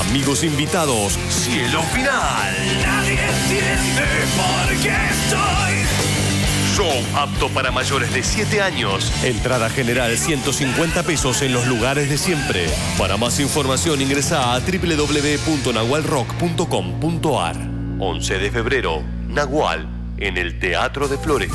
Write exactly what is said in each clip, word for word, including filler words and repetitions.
amigos invitados, cielo final. Nadie entiende por qué estoy. Show apto para mayores de siete años. Entrada general ciento cincuenta pesos en los lugares de siempre. Para más información ingresa a doble u doble u doble u punto nahual rock punto com punto a r. once de febrero, Nahual, en el Teatro de Flores.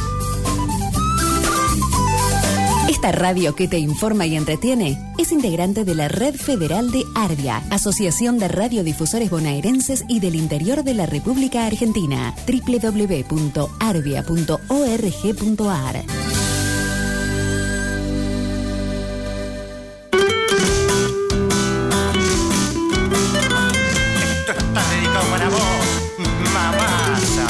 Esta radio que te informa y entretiene es integrante de la Red Federal de ARVIA, Asociación de Radiodifusores Bonaerenses y del Interior de la República Argentina. doble u doble u doble u punto arvia punto org punto a r. Esto está dedicado para vos, mamasa.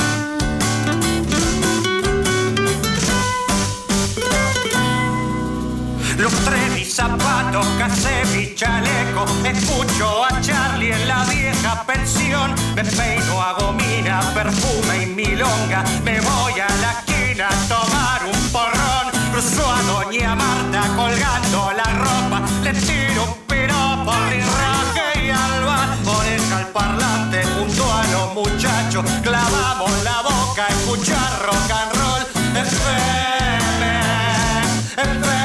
Lustré mis zapatos, casé mi chaleco, escucho a Charlie en la vieja pensión, me peino, hago mina, perfume y milonga, me voy a la esquina a tomar un porrón, cruzo a doña Marta colgando la ropa, le tiro un piropo, rirraje y alba, oreja al parlante junto a los muchachos, clavamos la boca a escuchar rock and roll, F M, F M.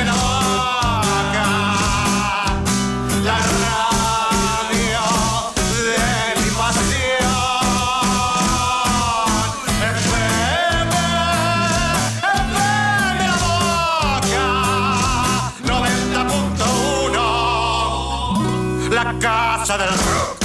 Casa del rock.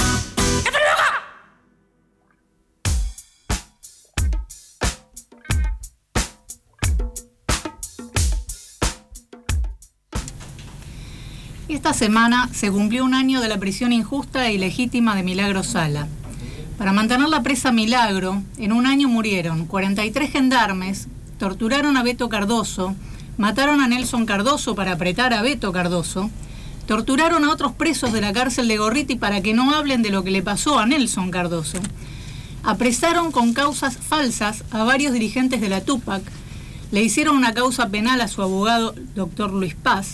Esta semana se cumplió un año de la prisión injusta e ilegítima de Milagro Sala. Para mantenerla presa Milagro, en un año murieron cuarenta y tres gendarmes, torturaron a Beto Cardoso, mataron a Nelson Cardoso para apretar a Beto Cardoso, torturaron a otros presos de la cárcel de Gorriti para que no hablen de lo que le pasó a Nelson Cardoso. Apresaron con causas falsas a varios dirigentes de la Tupac. Le hicieron una causa penal a su abogado, doctor Luis Paz.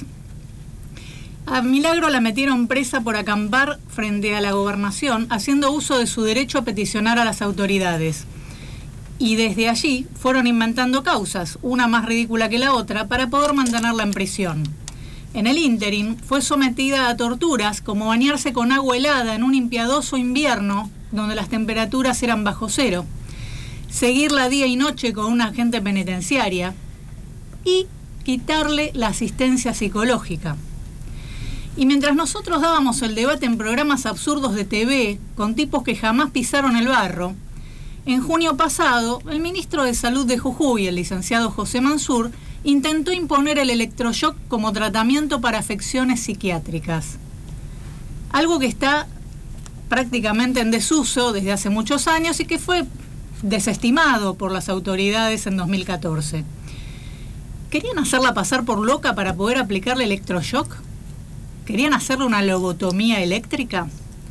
A Milagro la metieron presa por acampar frente a la gobernación, haciendo uso de su derecho a peticionar a las autoridades. Y desde allí fueron inventando causas, una más ridícula que la otra, para poder mantenerla en prisión. En el ínterin fue sometida a torturas como bañarse con agua helada en un impiadoso invierno donde las temperaturas eran bajo cero, seguirla día y noche con una agente penitenciaria y quitarle la asistencia psicológica. Y mientras nosotros dábamos el debate en programas absurdos de T V con tipos que jamás pisaron el barro, en junio pasado el ministro de Salud de Jujuy, el licenciado José Mansur, intentó imponer el electroshock como tratamiento para afecciones psiquiátricas. Algo que está prácticamente en desuso desde hace muchos años y que fue desestimado por las autoridades en dos mil catorce. ¿Querían hacerla pasar por loca para poder aplicarle electroshock? ¿Querían hacerle una lobotomía eléctrica?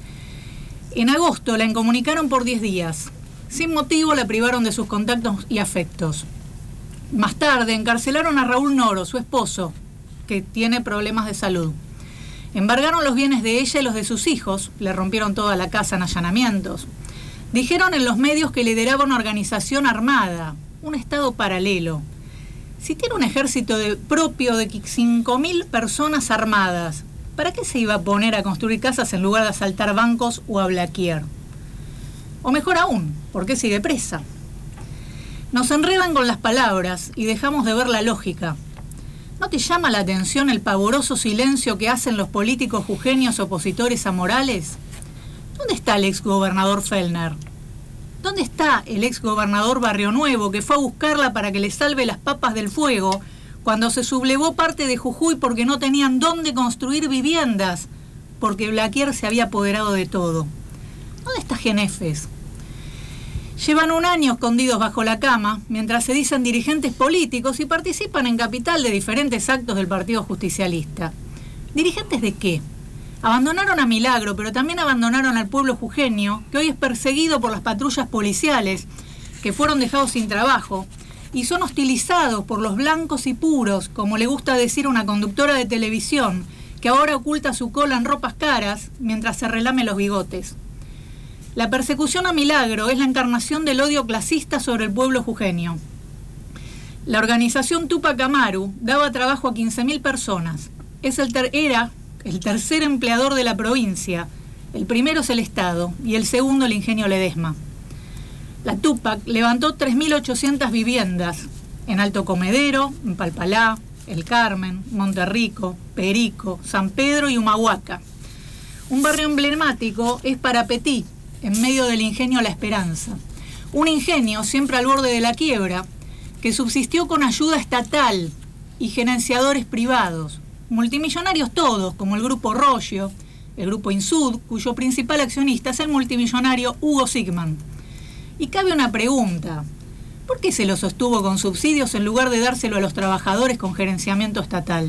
En agosto la incomunicaron por diez días. Sin motivo la privaron de sus contactos y afectos. Más tarde encarcelaron a Raúl Noro, su esposo, que tiene problemas de salud. Embargaron los bienes de ella y los de sus hijos, le rompieron toda la casa en allanamientos. Dijeron en los medios que lideraba una organización armada, un estado paralelo. Si tiene un ejército de, propio de cinco mil personas armadas, ¿para qué se iba a poner a construir casas en lugar de asaltar bancos o a blaquear? O mejor aún, ¿por qué sigue presa? Nos enredan con las palabras y dejamos de ver la lógica. ¿No te llama la atención el pavoroso silencio que hacen los políticos jujeños opositores a Morales? ¿Dónde está el exgobernador Fellner? ¿Dónde está el exgobernador Barrio Nuevo que fue a buscarla para que le salve las papas del fuego cuando se sublevó parte de Jujuy porque no tenían dónde construir viviendas, porque Blaquier se había apoderado de todo? ¿Dónde está Genefes? Llevan un año escondidos bajo la cama, mientras se dicen dirigentes políticos y participan en Capital de diferentes actos del Partido Justicialista. ¿Dirigentes de qué? Abandonaron a Milagro, pero también abandonaron al pueblo jujeño, que hoy es perseguido por las patrullas policiales, que fueron dejados sin trabajo, y son hostilizados por los blancos y puros, como le gusta decir a una conductora de televisión, que ahora oculta su cola en ropas caras mientras se relame los bigotes. La persecución a Milagro es la encarnación del odio clasista sobre el pueblo jujeño. La organización Tupac Amaru daba trabajo a quince mil personas. Es el ter- era el tercer empleador de la provincia. El primero es el Estado y el segundo el ingenio Ledesma. La Tupac levantó tres mil ochocientas viviendas en Alto Comedero, en Palpalá, El Carmen, Monterrico, Perico, San Pedro y Humahuaca. Un barrio emblemático es Parapetí, en medio del ingenio La Esperanza. Un ingenio siempre al borde de la quiebra, que subsistió con ayuda estatal y gerenciadores privados, multimillonarios todos, como el Grupo Roggio, el Grupo Insud, cuyo principal accionista es el multimillonario Hugo Sigman. Y cabe una pregunta: ¿por qué se lo sostuvo con subsidios en lugar de dárselo a los trabajadores con gerenciamiento estatal?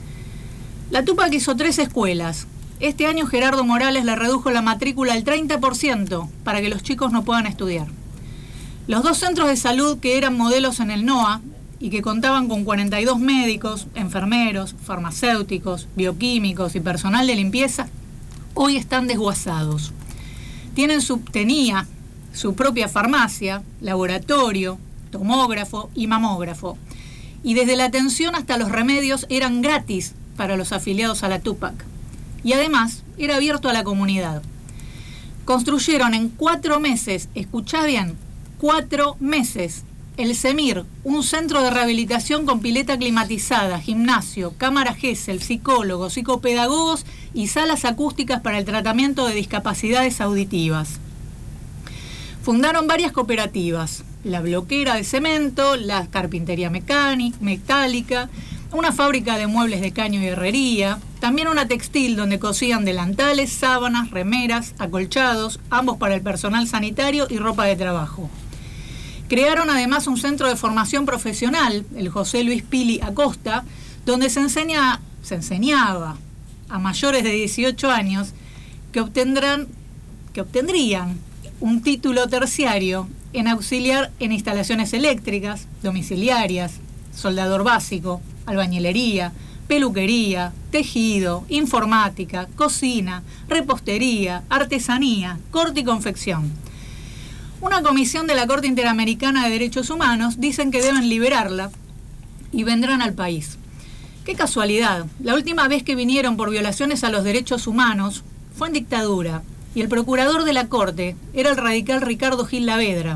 La Tupac hizo tres escuelas. Este año Gerardo Morales le redujo la matrícula al treinta por ciento para que los chicos no puedan estudiar. Los dos centros de salud que eran modelos en el NOA y que contaban con cuarenta y dos médicos, enfermeros, farmacéuticos, bioquímicos y personal de limpieza, hoy están desguazados. Tienen su, tenía su propia farmacia, laboratorio, tomógrafo y mamógrafo. Y desde la atención hasta los remedios eran gratis para los afiliados a la Tupac. Y además era abierto a la comunidad. Construyeron en cuatro meses, escuchá bien, cuatro meses, el CEMIR, un centro de rehabilitación con pileta climatizada, gimnasio, cámara Gesell, psicólogos, psicopedagogos y salas acústicas para el tratamiento de discapacidades auditivas. Fundaron varias cooperativas: la bloquera de cemento, la carpintería mecánica, metálica, una fábrica de muebles de caño y herrería, también una textil donde cosían delantales, sábanas, remeras, acolchados, ambos para el personal sanitario y ropa de trabajo. Crearon además un centro de formación profesional, el José Luis Pili Acosta, donde se enseña, se enseñaba a mayores de dieciocho años que obtendrán, que obtendrían un título terciario en auxiliar en instalaciones eléctricas, domiciliarias, soldador básico, albañilería, peluquería, tejido, informática, cocina, repostería, artesanía, corte y confección. Una comisión de la Corte Interamericana de Derechos Humanos dicen que deben liberarla y vendrán al país. Qué casualidad, la última vez que vinieron por violaciones a los derechos humanos fue en dictadura y el procurador de la Corte era el radical Ricardo Gil Lavedra.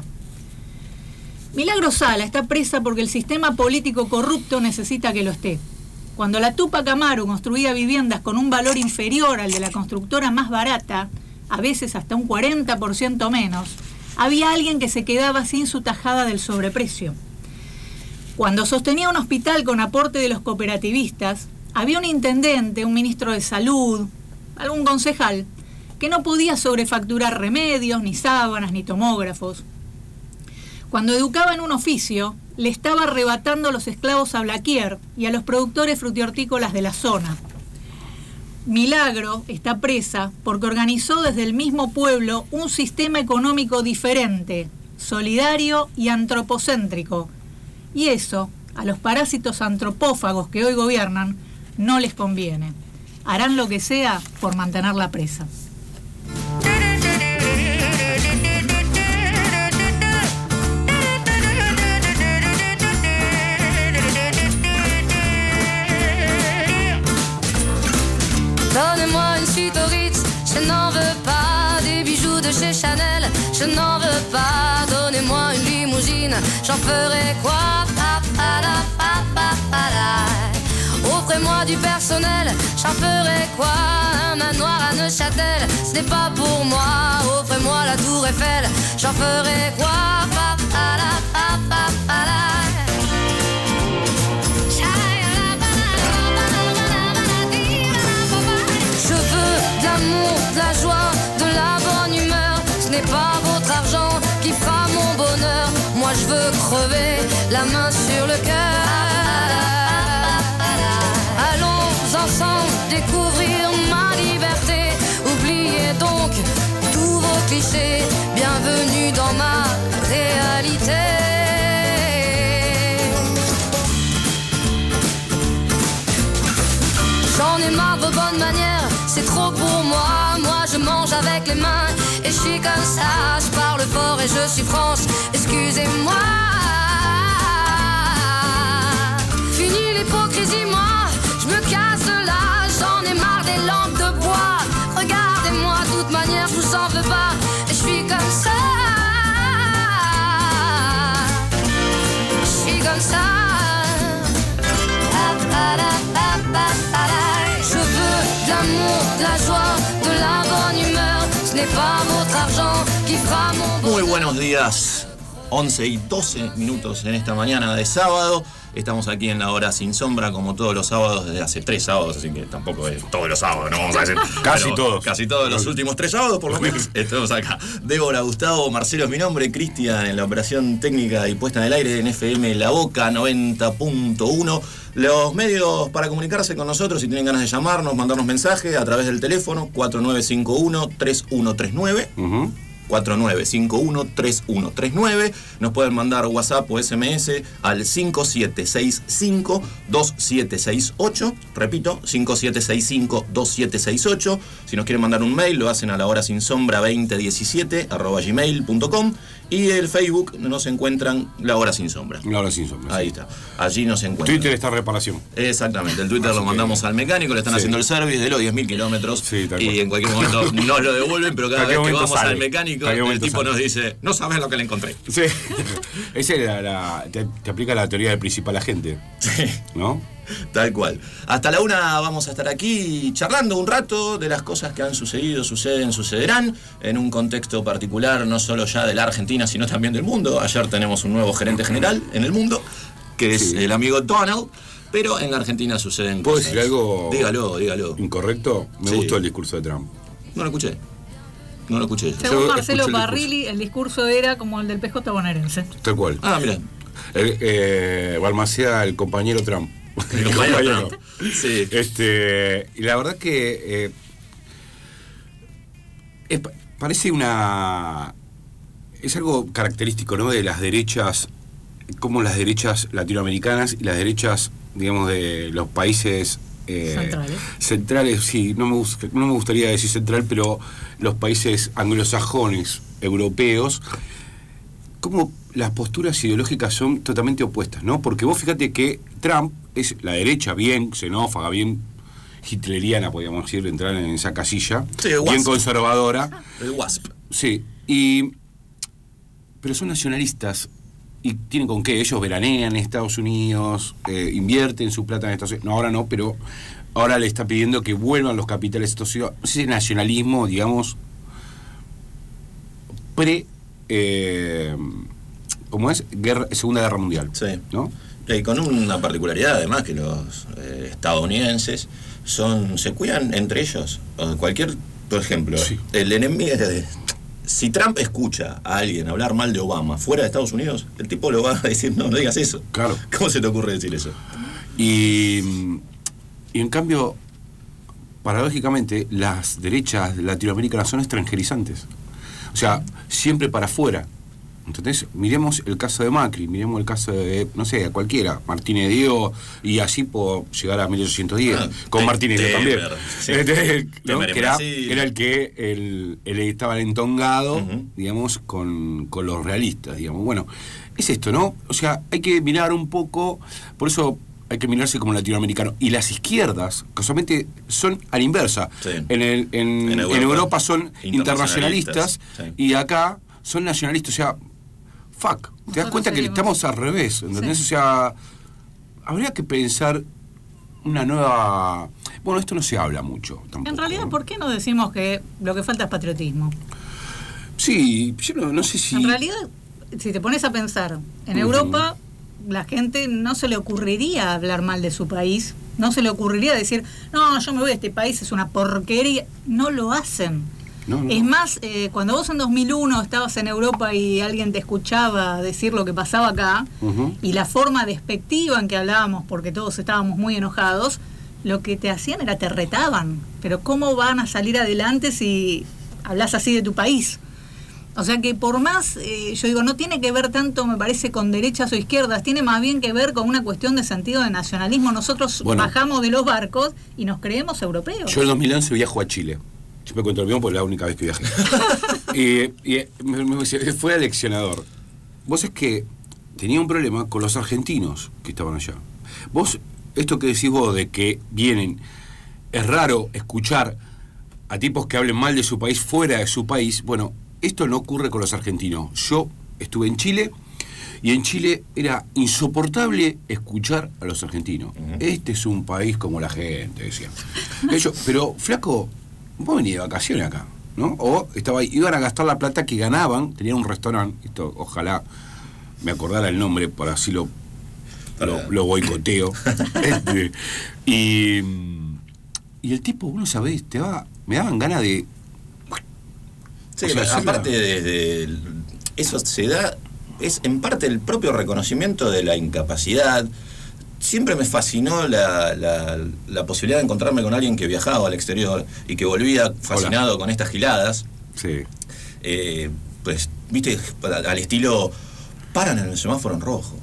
Milagro Sala está presa porque el sistema político corrupto necesita que lo esté. Cuando la Tupac Amaru construía viviendas con un valor inferior al de la constructora más barata, a veces hasta un cuarenta por ciento menos, había alguien que se quedaba sin su tajada del sobreprecio. Cuando sostenía un hospital con aporte de los cooperativistas, había un intendente, un ministro de salud, algún concejal, que no podía sobrefacturar remedios, ni sábanas, ni tomógrafos. Cuando educaba en un oficio, le estaba arrebatando a los esclavos a Blaquier y a los productores frutihortícolas de la zona. Milagro está presa porque organizó desde el mismo pueblo un sistema económico diferente, solidario y antropocéntrico. Y eso, a los parásitos antropófagos que hoy gobiernan, no les conviene. Harán lo que sea por mantenerla presa. Donnez-moi une suite au Ritz, je n'en veux pas. Des bijoux de chez Chanel, je n'en veux pas. Donnez-moi une limousine, j'en ferai quoi? Pa, pa, la, pa, pa, pa, la. Offrez-moi du personnel, j'en ferai quoi? Un manoir à Neuchâtel, ce n'est pas pour moi. Offrez-moi la tour Eiffel, j'en ferai quoi? Pa, pa, la, pa, pa, pa, la. De l'amour, de la joie, de la bonne humeur. Ce n'est pas votre argent qui fera mon bonheur. Moi je veux crever la main sur le cœur. Allons ensemble découvrir ma liberté. Oubliez donc tous vos clichés. Bienvenue dans ma réalité. J'en ai marre de bonnes c'est trop pour moi. Moi je mange avec les mains et je suis comme ça. Je parle fort et je suis franche, excusez-moi. Fini l'hypocrisie, moi je me casse de là. J'en ai marre des lampes de bois. Regardez-moi, de toute manière je vous en veux pas. Et je suis comme ça. Je suis comme ça. Je veux de l'amour, de la joie, de la bonne humeur. Ce n'est pas votre argent qui fera mon bonheur. Muy buenos días, once y doce minutos en esta mañana de sábado. Estamos aquí en la hora sin sombra, como todos los sábados, desde hace tres sábados, así que tampoco es todos los sábados, no vamos a decir. Casi todos. Casi todos los últimos tres sábados, por lo menos, estamos acá. Débora, Gustavo, Marcelo es mi nombre, Cristian en la operación técnica y puesta en el aire en F M La Boca noventa punto uno. Los medios para comunicarse con nosotros, si tienen ganas de llamarnos, mandarnos mensajes a través del teléfono cuatro nueve cinco uno, tres uno tres nueve. Uh-huh. cuatro nueve cinco uno, tres uno tres nueve. Nos pueden mandar WhatsApp o S M S al cinco siete seis cinco, dos siete seis ocho. Repito, cinco siete seis cinco, dos siete seis ocho. Si nos quieren mandar un mail, lo hacen a la hora sin sombra veinte diecisiete arroba gmail punto com. Y el Facebook nos encuentran La Hora Sin Sombra. La Hora Sin Sombra. Ahí sí. está. Allí nos encuentran. Twitter está en reparación. Exactamente. El Twitter Así lo mandamos que... al mecánico, le están sí. haciendo el service de los diez mil kilómetros. Sí, y en cualquier momento nos lo devuelven, pero cada vez que vamos sale. al mecánico, el tipo sale. nos dice, no sabes lo que le encontré. Sí. Esa es la, la te, te aplica la teoría del principal agente. Sí. ¿No? Tal cual. Hasta la una vamos a estar aquí charlando un rato de las cosas que han sucedido, suceden, sucederán, en un contexto particular, no solo ya de la Argentina, sino también del mundo. Ayer tenemos un nuevo gerente general en el mundo, que es sí. el amigo Donald, pero en la Argentina suceden ¿Puedo cosas. decir algo? Dígalo, dígalo. ¿Incorrecto? Me sí. gustó el discurso de Trump. No lo escuché. No lo escuché. Según Marcelo Parrilli, el discurso era como el del P J bonaerense. Tal cual. Ah, mira. El, eh, Balmaceda, el compañero Trump. El compañero Trump. Sí. Este, y la verdad que eh, es, parece una... Es algo característico, ¿no? De las derechas, como las derechas latinoamericanas y las derechas, digamos, de los países... Eh, centrales. Centrales, sí, no me, no me gustaría decir central, pero los países anglosajones, europeos, como las posturas ideológicas son totalmente opuestas, ¿no? Porque vos fíjate que Trump es la derecha bien xenófaga, bien hitleriana, podríamos decir, entrar en esa casilla, sí, bien conservadora. El W A S P. Sí, y pero son nacionalistas. ¿Y tienen con qué? Ellos veranean en Estados Unidos, eh, invierten su plata en Estados Unidos. No, ahora no, pero ahora le está pidiendo que vuelvan los capitales de Estados Unidos. Ese nacionalismo, digamos, pre... Eh, ¿Cómo es? Guerra, Segunda Guerra Mundial. Sí. ¿No? Y con una particularidad, además, que los eh, estadounidenses son se cuidan entre ellos. Cualquier, por ejemplo, sí. el enemigo... De, si Trump escucha a alguien hablar mal de Obama fuera de Estados Unidos, el tipo le va a decir, no, no digas eso. Claro. ¿Cómo se te ocurre decir eso? Y, y en cambio, paradójicamente, las derechas latinoamericanas son extranjerizantes. O sea, siempre para afuera. Entonces, miremos el caso de Macri, miremos el caso de, no sé, a cualquiera, Martínez Diego, y así puedo llegar a mil ochocientos diez, ah, con te, Martínez Diego también. Sí. Este, ¿no? Que era, era el que el, el estaba entongado, uh-huh. digamos, con, con los realistas, digamos. Bueno, es esto, ¿no? O sea, hay que mirar un poco, por eso hay que mirarse como latinoamericano. Y las izquierdas, casualmente, son a la inversa. Sí. En, el, en, en, Europa, en Europa son internacionalistas, sí. y acá son nacionalistas, o sea... Fuck, te das cuenta que estamos al revés, ¿entendés? Sí. O sea, habría que pensar una nueva... Bueno, esto no se habla mucho tampoco. En realidad, ¿por qué no decimos que lo que falta es patriotismo? Sí, yo no, no sé si... En realidad, si te pones a pensar, en uh-huh. Europa la gente no se le ocurriría hablar mal de su país, no se le ocurriría decir, no, yo me voy a este país, es una porquería. No lo hacen. No, no. Es más, eh, cuando vos en dos mil uno estabas en Europa y alguien te escuchaba decir lo que pasaba acá, uh-huh. y la forma despectiva en que hablábamos, porque todos estábamos muy enojados, lo que te hacían era te retaban. Pero ¿cómo van a salir adelante si hablas así de tu país? O sea que por más, eh, yo digo, no tiene que ver tanto, me parece, con derechas o izquierdas, tiene más bien que ver con una cuestión de sentido de nacionalismo. Nosotros bueno, bajamos de los barcos y nos creemos europeos. Yo en dos mil once viajo a Chile. Yo me cuento el mío porque es la única vez que viajé. y y me, me, fue aleccionador. Vos es que tenía un problema con los argentinos que estaban allá. Vos, esto que decís vos de que vienen, es raro escuchar a tipos que hablen mal de su país fuera de su país, bueno, esto no ocurre con los argentinos. Yo estuve en Chile y en Chile era insoportable escuchar a los argentinos. Uh-huh. Este es un país como la gente, decían. Ellos, pero, flaco, vos venís de vacaciones acá, ¿no? O estaba, iban a gastar la plata que ganaban, tenían un restaurante, esto ojalá me acordara el nombre, por así lo, lo, lo boicoteo. este, y, y el tipo, vos no sabés, te va, me daban ganas de... Sí, o sea, aparte de, de eso se da, es en parte el propio reconocimiento de la incapacidad. Siempre me fascinó la, la, la posibilidad de encontrarme con alguien que viajaba al exterior y que volvía fascinado Hola. con estas giladas. Sí. Eh, pues, viste, al estilo, paran en el semáforo en rojo.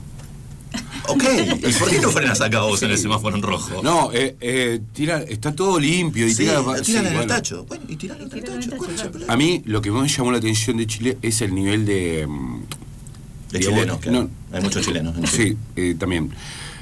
Ok, ¿y por qué no frenas acá vos sí. en el semáforo en rojo? No, eh, eh, tira, está todo limpio y sí, tira, tiran sí, en el bueno. tacho. Bueno, y tiran en el tacho. A mí lo que más me llamó la atención de Chile es el nivel de... De digamos, chilenos, que no, hay muchos chilenos. En sí, eh, también.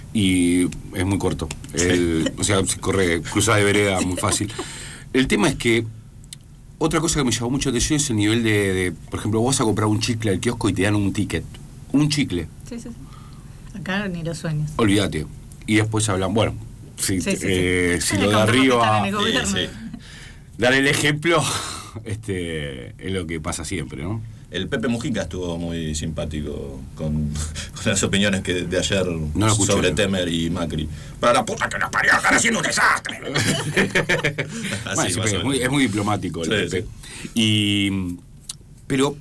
Y es muy corto. El, sí. O sea, se corre, cruzada de vereda, muy fácil. El tema es que otra cosa que me llamó mucho la atención es el nivel de, de, por ejemplo, vos vas a comprar un chicle al kiosco y te dan un ticket. Un chicle. Sí, sí, sí. Acá ni los sueños. Olvídate. Y después hablan, bueno, sí, sí, sí, eh, sí. si lo de arriba, sí, sí. dar el ejemplo, este es lo que pasa siempre, ¿no? El Pepe Mujica estuvo muy simpático con, con las opiniones que de ayer no sobre Temer y Macri. Para la puta que nos parió, están haciendo un desastre. Así, bueno, es, muy, es muy diplomático el sí, Pepe. Sí. Y, pero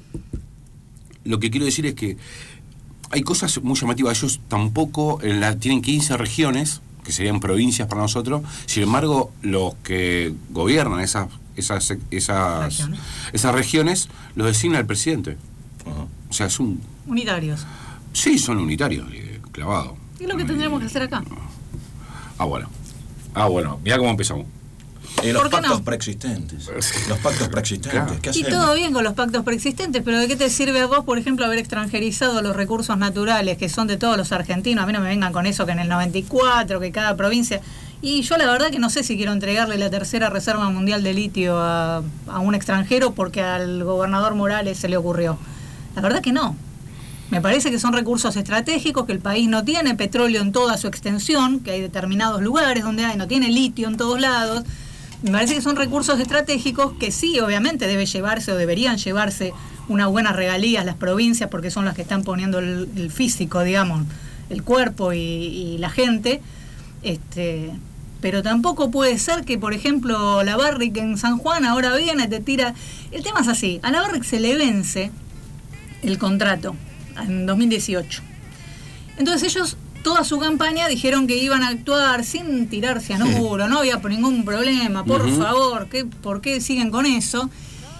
lo que quiero decir es que hay cosas muy llamativas. Ellos tampoco en la, tienen quince regiones, que serían provincias para nosotros. Sin embargo, los que gobiernan esas esas esas regiones, esas regiones los designa el presidente. Uh-huh. O sea, es un... Unitarios. Sí, son unitarios, eh, clavado. ¿Y lo que tendremos que hacer acá? Ah, bueno. Ah, bueno. Mirá cómo empezamos. Y los pactos no? preexistentes. Los pactos preexistentes. Claro. ¿Qué y todo bien con los pactos preexistentes, pero ¿de qué te sirve a vos, por ejemplo, haber extranjerizado los recursos naturales que son de todos los argentinos? A mí no me vengan con eso que en el noventa y cuatro, que cada provincia... Y yo la verdad que no sé si quiero entregarle la tercera reserva mundial de litio a, a un extranjero porque al gobernador Morales se le ocurrió. La verdad que no. Me parece que son recursos estratégicos que el país no tiene, petróleo en toda su extensión, que hay determinados lugares donde hay, no tiene litio en todos lados. Me parece que son recursos estratégicos que sí, obviamente, debe llevarse o deberían llevarse unas buenas regalías las provincias porque son las que están poniendo el, el físico, digamos, el cuerpo y, y la gente. Este, pero tampoco puede ser que, por ejemplo, la Barrick en San Juan ahora viene, te tira... El tema es así, a la Barrick se le vence el contrato en dos mil dieciocho. Entonces ellos, toda su campaña, dijeron que iban a actuar sin tirar cianuro, no había ningún problema, por uh-huh. favor, ¿qué, ¿por qué siguen con eso?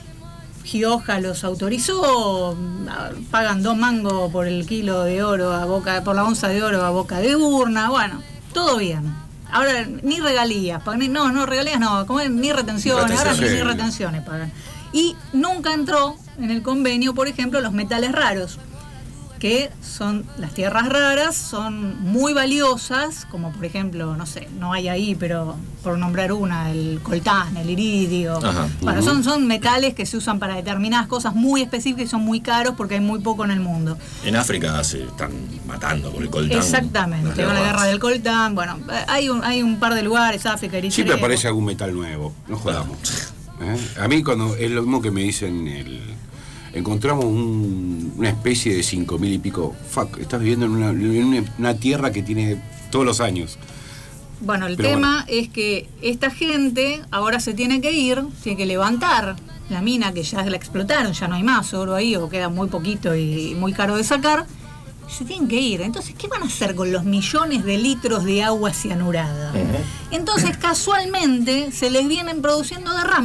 Gioja los autorizó, pagan dos mangos por el kilo de oro a boca, por la onza de oro a boca de urna, bueno, todo bien. Ahora ni regalías, pagan, no, no, regalías no, como es, ni retenciones, Retención, ahora sí. ni retenciones pagan. Y nunca entró en el convenio, por ejemplo, los metales raros, que son las tierras raras, son muy valiosas, como por ejemplo, no sé, no hay ahí, pero por nombrar una, el coltán, el iridio. Ajá. Bueno, uh-huh. son, son metales que se usan para determinadas cosas muy específicas y son muy caros porque hay muy poco en el mundo. En África se están matando por el coltán. Exactamente, con la guerra del coltán, bueno, hay un, hay un par de lugares, África, Eritrea. Siempre aparece algún metal nuevo, no jodamos. ¿Eh? A mí cuando es lo mismo que me dicen el... encontramos un, una especie de cinco mil y pico. Fuck, estás viviendo en una, en una, una tierra que tiene todos los años. Bueno, el Pero tema bueno. es que esta gente ahora se tiene que ir, tiene que levantar la mina que ya la explotaron, ya no hay más oro ahí o queda muy poquito y muy caro de sacar. Se tienen que ir. Entonces, ¿qué van a hacer con los millones de litros de agua cianurada? Uh-huh. Entonces, casualmente, se les vienen produciendo derrames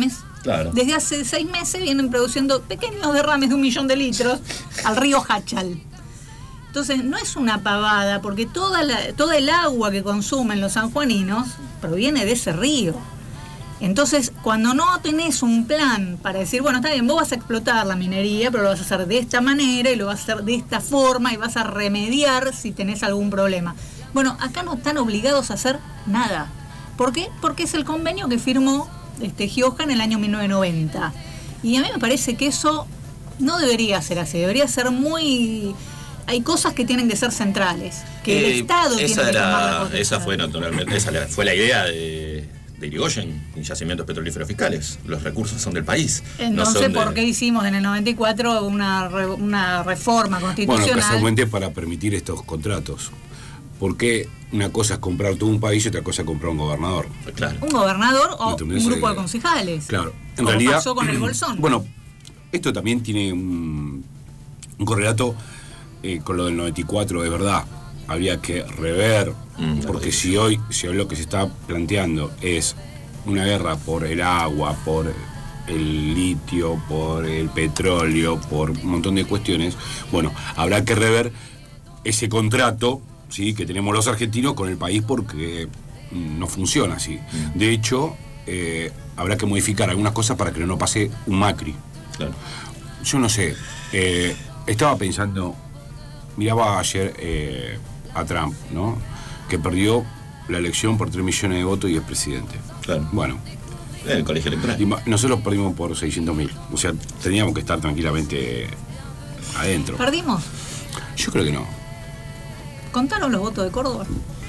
Claro. Desde hace seis meses vienen produciendo pequeños derrames de un millón de litros al río Hachal. Entonces, no es una pavada, porque toda la, toda el agua que consumen los sanjuaninos proviene de ese río. Entonces, cuando no tenés un plan para decir, bueno, está bien, vos vas a explotar la minería, pero lo vas a hacer de esta manera y lo vas a hacer de esta forma y vas a remediar si tenés algún problema. Bueno, acá no están obligados a hacer nada. ¿Por qué? Porque es el convenio que firmó este, Gioja en el año mil novecientos noventa. Y a mí me parece que eso no debería ser así, debería ser muy... Hay cosas que tienen que ser centrales, que eh, el Estado tiene era, que tomar la potestad. Esa fue naturalmente, esa fue la idea de, de Irigoyen y yacimientos petrolíferos fiscales. Los recursos son del país. Entonces, no son ¿por de... qué hicimos en el noventa y cuatro una, re, una reforma constitucional? Bueno, casualmente para permitir estos contratos. Porque una cosa es comprar todo un país y otra cosa es comprar un gobernador. Claro. Un gobernador o Entonces, un grupo eh, de concejales. Claro. En como realidad, pasó con el Bolsón. Bueno, esto también tiene un, un correlato eh, con lo del noventa y cuatro, de verdad. Habría que rever, mm, porque si hoy, si hoy lo que se está planteando es una guerra por el agua, por el litio, por el petróleo, por un montón de cuestiones, bueno, habrá que rever ese contrato, ¿sí?, que tenemos los argentinos con el país, porque no funciona así. De hecho, eh, habrá que modificar algunas cosas para que no pase un Macri. Claro. Yo no sé, eh, estaba pensando, miraba ayer eh, a Trump, ¿no?, que perdió la elección por tres millones de votos y es presidente. Claro. Bueno, en el colegio electoral. y nosotros perdimos por seiscientos mil. O sea, teníamos que estar tranquilamente adentro. ¿Perdimos? Yo creo que no. ¿Contaron los votos de Córdoba?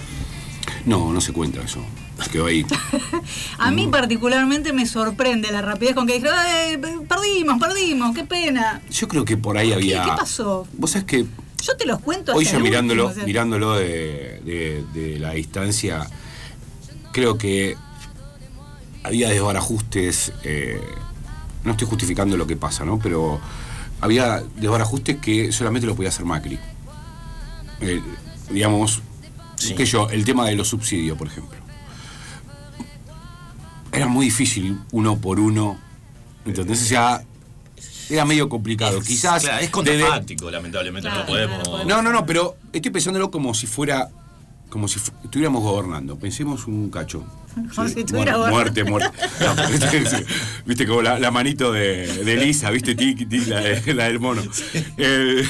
No, no se cuenta eso. Quedó ahí. A mí particularmente me sorprende la rapidez con que dijeron, "Ay, perdimos, perdimos, qué pena". Yo creo que por ahí había... ¿Qué, qué pasó? Vos sabés que Yo te los cuento hoy hasta yo el mirándolo, último, o sea. mirándolo de, de, de la distancia, creo que había desbarajustes, eh, no estoy justificando lo que pasa, ¿no?, pero había desbarajustes que solamente lo podía hacer Macri. Eh, digamos, Sí. que yo, el tema de los subsidios, por ejemplo. Era muy difícil uno por uno, entonces ya era medio complicado. Es, Quizás claro, es contrafáctico, lamentablemente, Claro, no podemos. no, no podemos. No, no, no, pero estoy pensándolo como si fuera, como si fu- estuviéramos gobernando. Pensemos un cacho. Como Sí, si estuviera muer- gobernando. muerte, muerte. No, viste, viste como la, la manito de, de Lisa, viste, tiki, tiki, la, de- la del mono. Eh,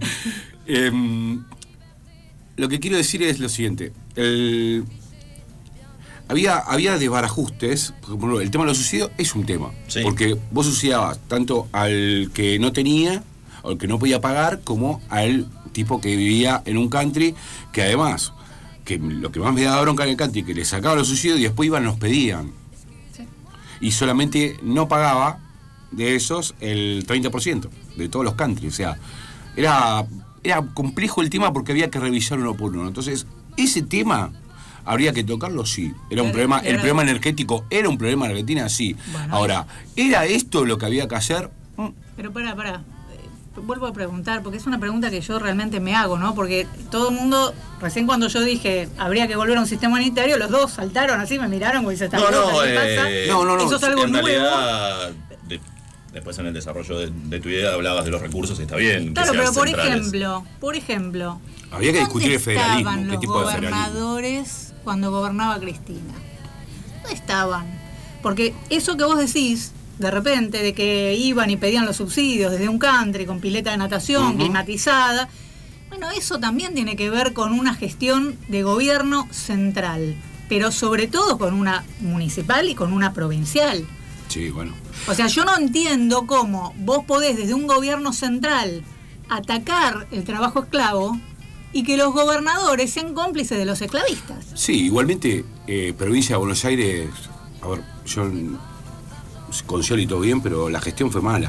em, lo que quiero decir es lo siguiente. El, había, había desbarajustes. Por ejemplo, el tema de los subsidios es un tema. Sí. Porque vos subsidiabas tanto al que no tenía, o al que no podía pagar, como al tipo que vivía en un country, que además, que lo que más me daba bronca en el country, que le sacaban los subsidios y después iban y los pedían. Sí. Y solamente no pagaba de esos el treinta por ciento de todos los country. O sea, era, era complejo el tema porque había que revisar uno por uno. Entonces, ese tema habría que tocarlo, sí. Era un Claro, problema, claro. el problema energético era un problema en Argentina, sí. Bueno. Ahora, ¿era esto lo que había que hacer? Mm, Pero pará, pará. Eh, Vuelvo a preguntar, porque es una pregunta que yo realmente me hago, ¿no? Porque todo el mundo, recién cuando yo dije habría que volver a un sistema unitario, los dos saltaron así, me miraron y se están No, locos, no, ¿qué pasa? eh, No, no, no. Eso es algo en nuevo. realidad, de- después en el desarrollo de, de tu idea hablabas de los recursos, está bien. que Claro, sean pero por centrales. ejemplo, por ejemplo, Había que discutir el ¿dónde federalismo, estaban qué los tipo de federalismo. gobernadores cuando gobernaba Cristina? ¿Dónde estaban? Porque eso que vos decís, de repente, de que iban y pedían los subsidios desde un country con pileta de natación, Ujú. climatizada, bueno, eso también tiene que ver con una gestión de gobierno central, pero sobre todo con una municipal y con una provincial. Sí, bueno. O sea, yo no entiendo cómo vos podés desde un gobierno central atacar el trabajo esclavo y que los gobernadores sean cómplices de los esclavistas. Sí, igualmente, eh, provincia de Buenos Aires, a ver, yo con Scioli y todo bien, pero la gestión fue mala.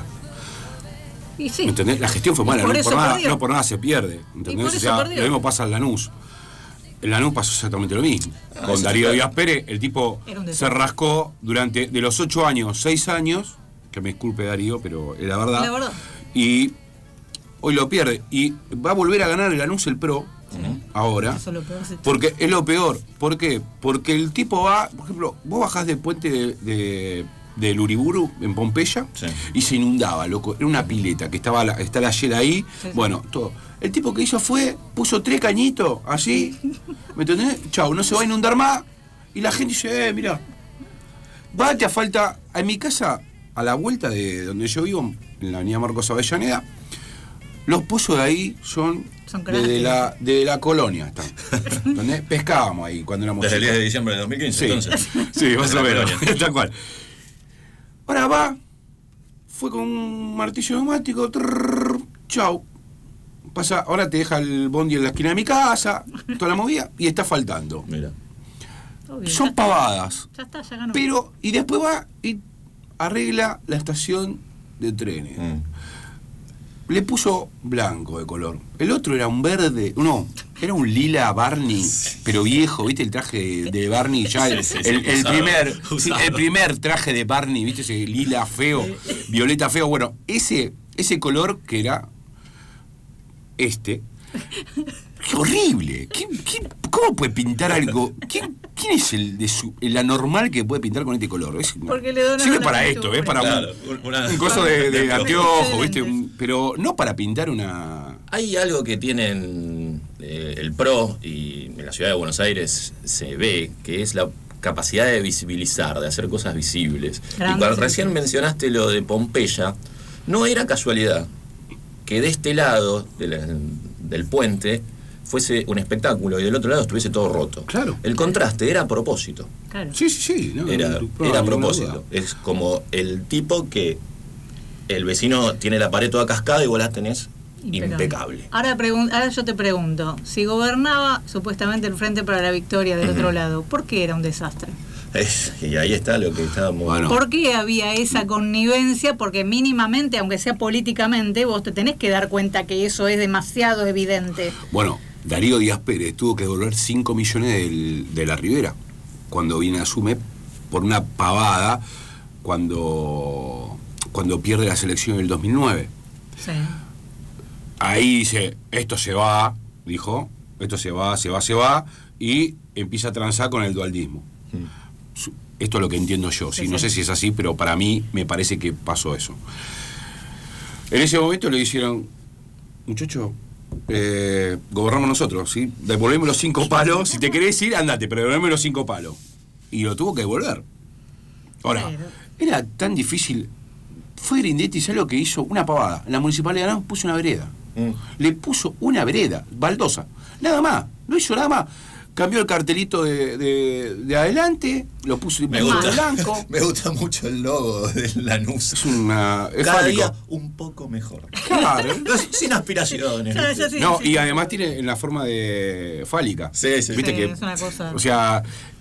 Y sí. ¿Entendés? La gestión fue Y mala, por no eso por, nada, perdió. no por nada se pierde. ¿Entendés? por O eso sea, perdió. lo mismo pasa en Lanús. En Lanús pasó exactamente lo mismo. Ah, Con eso Darío sí, Díaz Pérez, el tipo Era un se desastre. rascó durante de los ocho años, seis años, que me disculpe Darío, pero es la verdad. La verdad. Y hoy lo pierde. Y va a volver a ganar el Lanús el Pro, ahora. Eso es lo peor de todo. Porque es lo peor. ¿Por qué? Porque el tipo va, por ejemplo, vos bajás del puente de, de, del Uriburu, en Pompeya, Sí. y se inundaba, loco. Era una pileta, que estaba la, está la hiela ahí, Sí, sí. bueno, todo. El tipo que hizo fue, puso tres cañitos, así, ¿me entendés? Chau, no se va a inundar más, y la gente dice, eh, mirá, va, te falta, en mi casa, a la vuelta de donde yo vivo, en la avenida Marcos Avellaneda, los pozos de ahí son, Son de, la, de la colonia, están. ¿Entendés? Pescábamos ahí cuando éramos Desde el diez chicos. de diciembre de dos mil quince, Sí, entonces. sí, más Desde o la menos, colonia. tal cual. Ahora va, fue con un martillo neumático, trrr, chau. Pasa, ahora te deja el bondi en la esquina de mi casa, toda la movida, y está faltando. Mira. Obvio, Son ya está. pavadas, Ya está, ya ganó. pero, y después va y arregla la estación de trenes. Mm. Le puso blanco de color. El otro era un verde, no, era un lila Barney, pero viejo, ¿viste? El traje de, de Barney, ya el, Sí, sí, sí, el- el usado, primer, sí, usado. el primer traje de Barney, ¿viste? Ese lila feo, violeta feo. Bueno, ese, ese color que era este. ¡Qué horrible! ¿Quién, quién- ¿Cómo puede pintar algo? ¿Quién, quién es el, de su, el anormal que puede pintar con este color? Es una- Porque le donaron sirve la para pintura. esto, ¿ves? Para un- Claro, una- un coso de, de de anteojo, ¿viste? lentes. Un- pero no para pintar una... Hay algo que tienen eh, el PRO y en la ciudad de Buenos Aires se ve, que es la capacidad de visibilizar, de hacer cosas visibles. Grande, y cuando sí, recién sí. mencionaste lo de Pompeya, no era casualidad que de este lado de la- del puente fuese un espectáculo y del otro lado estuviese todo roto. Claro. El contraste era a propósito. Claro. Sí, sí, sí. No, Era, no, no, era a ninguna propósito. duda. Es como el tipo que el vecino tiene la pared toda cascada y vos la tenés impecable. Ahora, pregun- ahora yo te pregunto, si gobernaba supuestamente el Frente para la Victoria del otro lado, ¿por qué era un desastre? Es- y ahí está lo que estábamos... Bueno. ¿Por qué había esa connivencia? Porque mínimamente, aunque sea políticamente, vos te tenés que dar cuenta que eso es demasiado evidente. Bueno, Darío Díaz Pérez tuvo que devolver cinco millones del- de la Ribera cuando viene a asume por una pavada cuando, cuando pierde la selección en el dos mil nueve. Sí. Ahí dice, esto se va, dijo, esto se va, se va, se va, y empieza a transar con el dualdismo. Su- Esto es lo que entiendo yo, Sí, ¿sí? No sí. sé si es así, pero para mí me parece que pasó eso. En ese momento le dijeron, muchacho, eh, gobernamos nosotros, ¿sí? Devolvemos los cinco palos, si te querés ir, andate, pero devolvemos los cinco palos. Y lo tuvo que devolver. Ahora, Claro. era tan difícil. Fue Grindetti, ¿sabes lo que hizo? Una pavada. En la municipalidad no puso una vereda. Mm. Le puso una vereda, baldosa. Nada más, no hizo nada más. Cambió el cartelito de, de, de adelante, lo puso Me puso gusta, de blanco. me gusta mucho el logo de Lanús. Es una. Es Cada fálico. día un poco mejor. Claro. Sin aspiraciones. Claro, ¿viste? ya sí. No, y además tiene en la forma de fálica. Sí, sí. Viste Sí, que. es una cosa- O sea,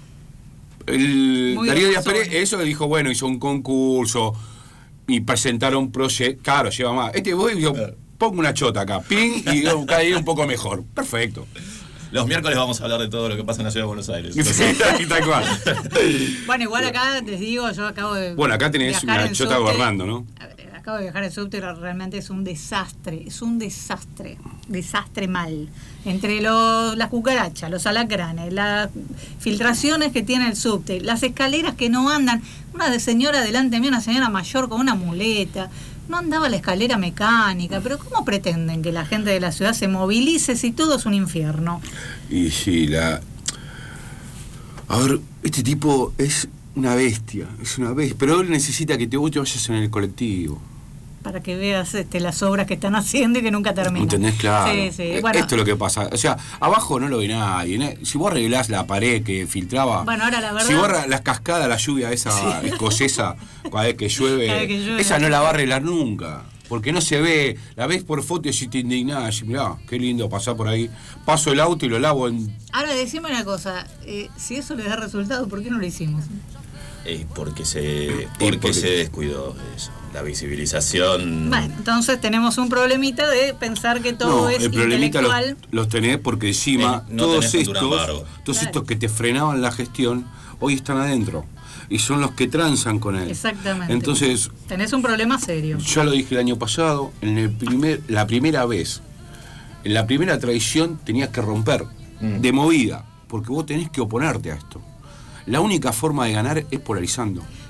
el Muy Darío Díaz Amazon. Pérez, eso dijo, bueno, hizo un concurso y presentaron proyectos. Claro, lleva más. Este voy y yo Claro. pongo una chota acá, ping, y digo, cada día un poco mejor. Perfecto. Los miércoles vamos a hablar de todo lo que pasa en la ciudad de Buenos Aires. Sí, tal cual. Bueno, igual acá les digo, yo acabo de. Bueno, acá tenés viajar una en chota subte. gobernando, ¿no? A ver, Acabo de viajar en subte y realmente es un desastre, es un desastre, desastre mal. Entre los, las cucarachas, los alacranes, las filtraciones que tiene el subte, las escaleras que no andan. Una de señora delante mío, una señora mayor con una muleta, no andaba la escalera mecánica. Pero ¿cómo pretenden que la gente de la ciudad se movilice si todo es un infierno? Y sí, la. A ver, este tipo es una bestia, es una bestia. Pero él necesita que te, vos te vayas en el colectivo. Para que veas este, las obras que están haciendo y que nunca terminan. ¿Entendés? Claro. Sí, sí. Eh, Bueno, Esto es lo que pasa. O sea, abajo no lo ve nadie. ¿no? Si vos arreglás la pared que filtraba. Bueno, ahora la verdad- Si vos arreglás las cascadas, la lluvia esa escocesa, cada vez que llueve, Cada vez que llueve, esa la- no la va a arreglar nunca. Porque no se ve. La ves por foto y si te indignás. Y mirá, qué lindo pasar por ahí. Paso el auto y lo lavo en. ahora decime una cosa, eh, si eso les da resultado, ¿por qué no lo hicimos? Eh, porque se, porque porque- se descuidó eso. La visibilización. Bueno, entonces tenemos un problemita de pensar que todo No, es el problemita los, intelectual. los tenés porque encima Eh, no todos tenés un estos, Durán Barba. todos Claro. estos que te frenaban la gestión, hoy están adentro. Y son los que transan con él. Exactamente. Entonces, Tenés un problema serio. ya lo dije el año pasado, en el primer, la primera vez, en la primera traición tenías que romper, Mm. de movida, porque vos tenés que oponerte a esto. La única forma de ganar es polarizando.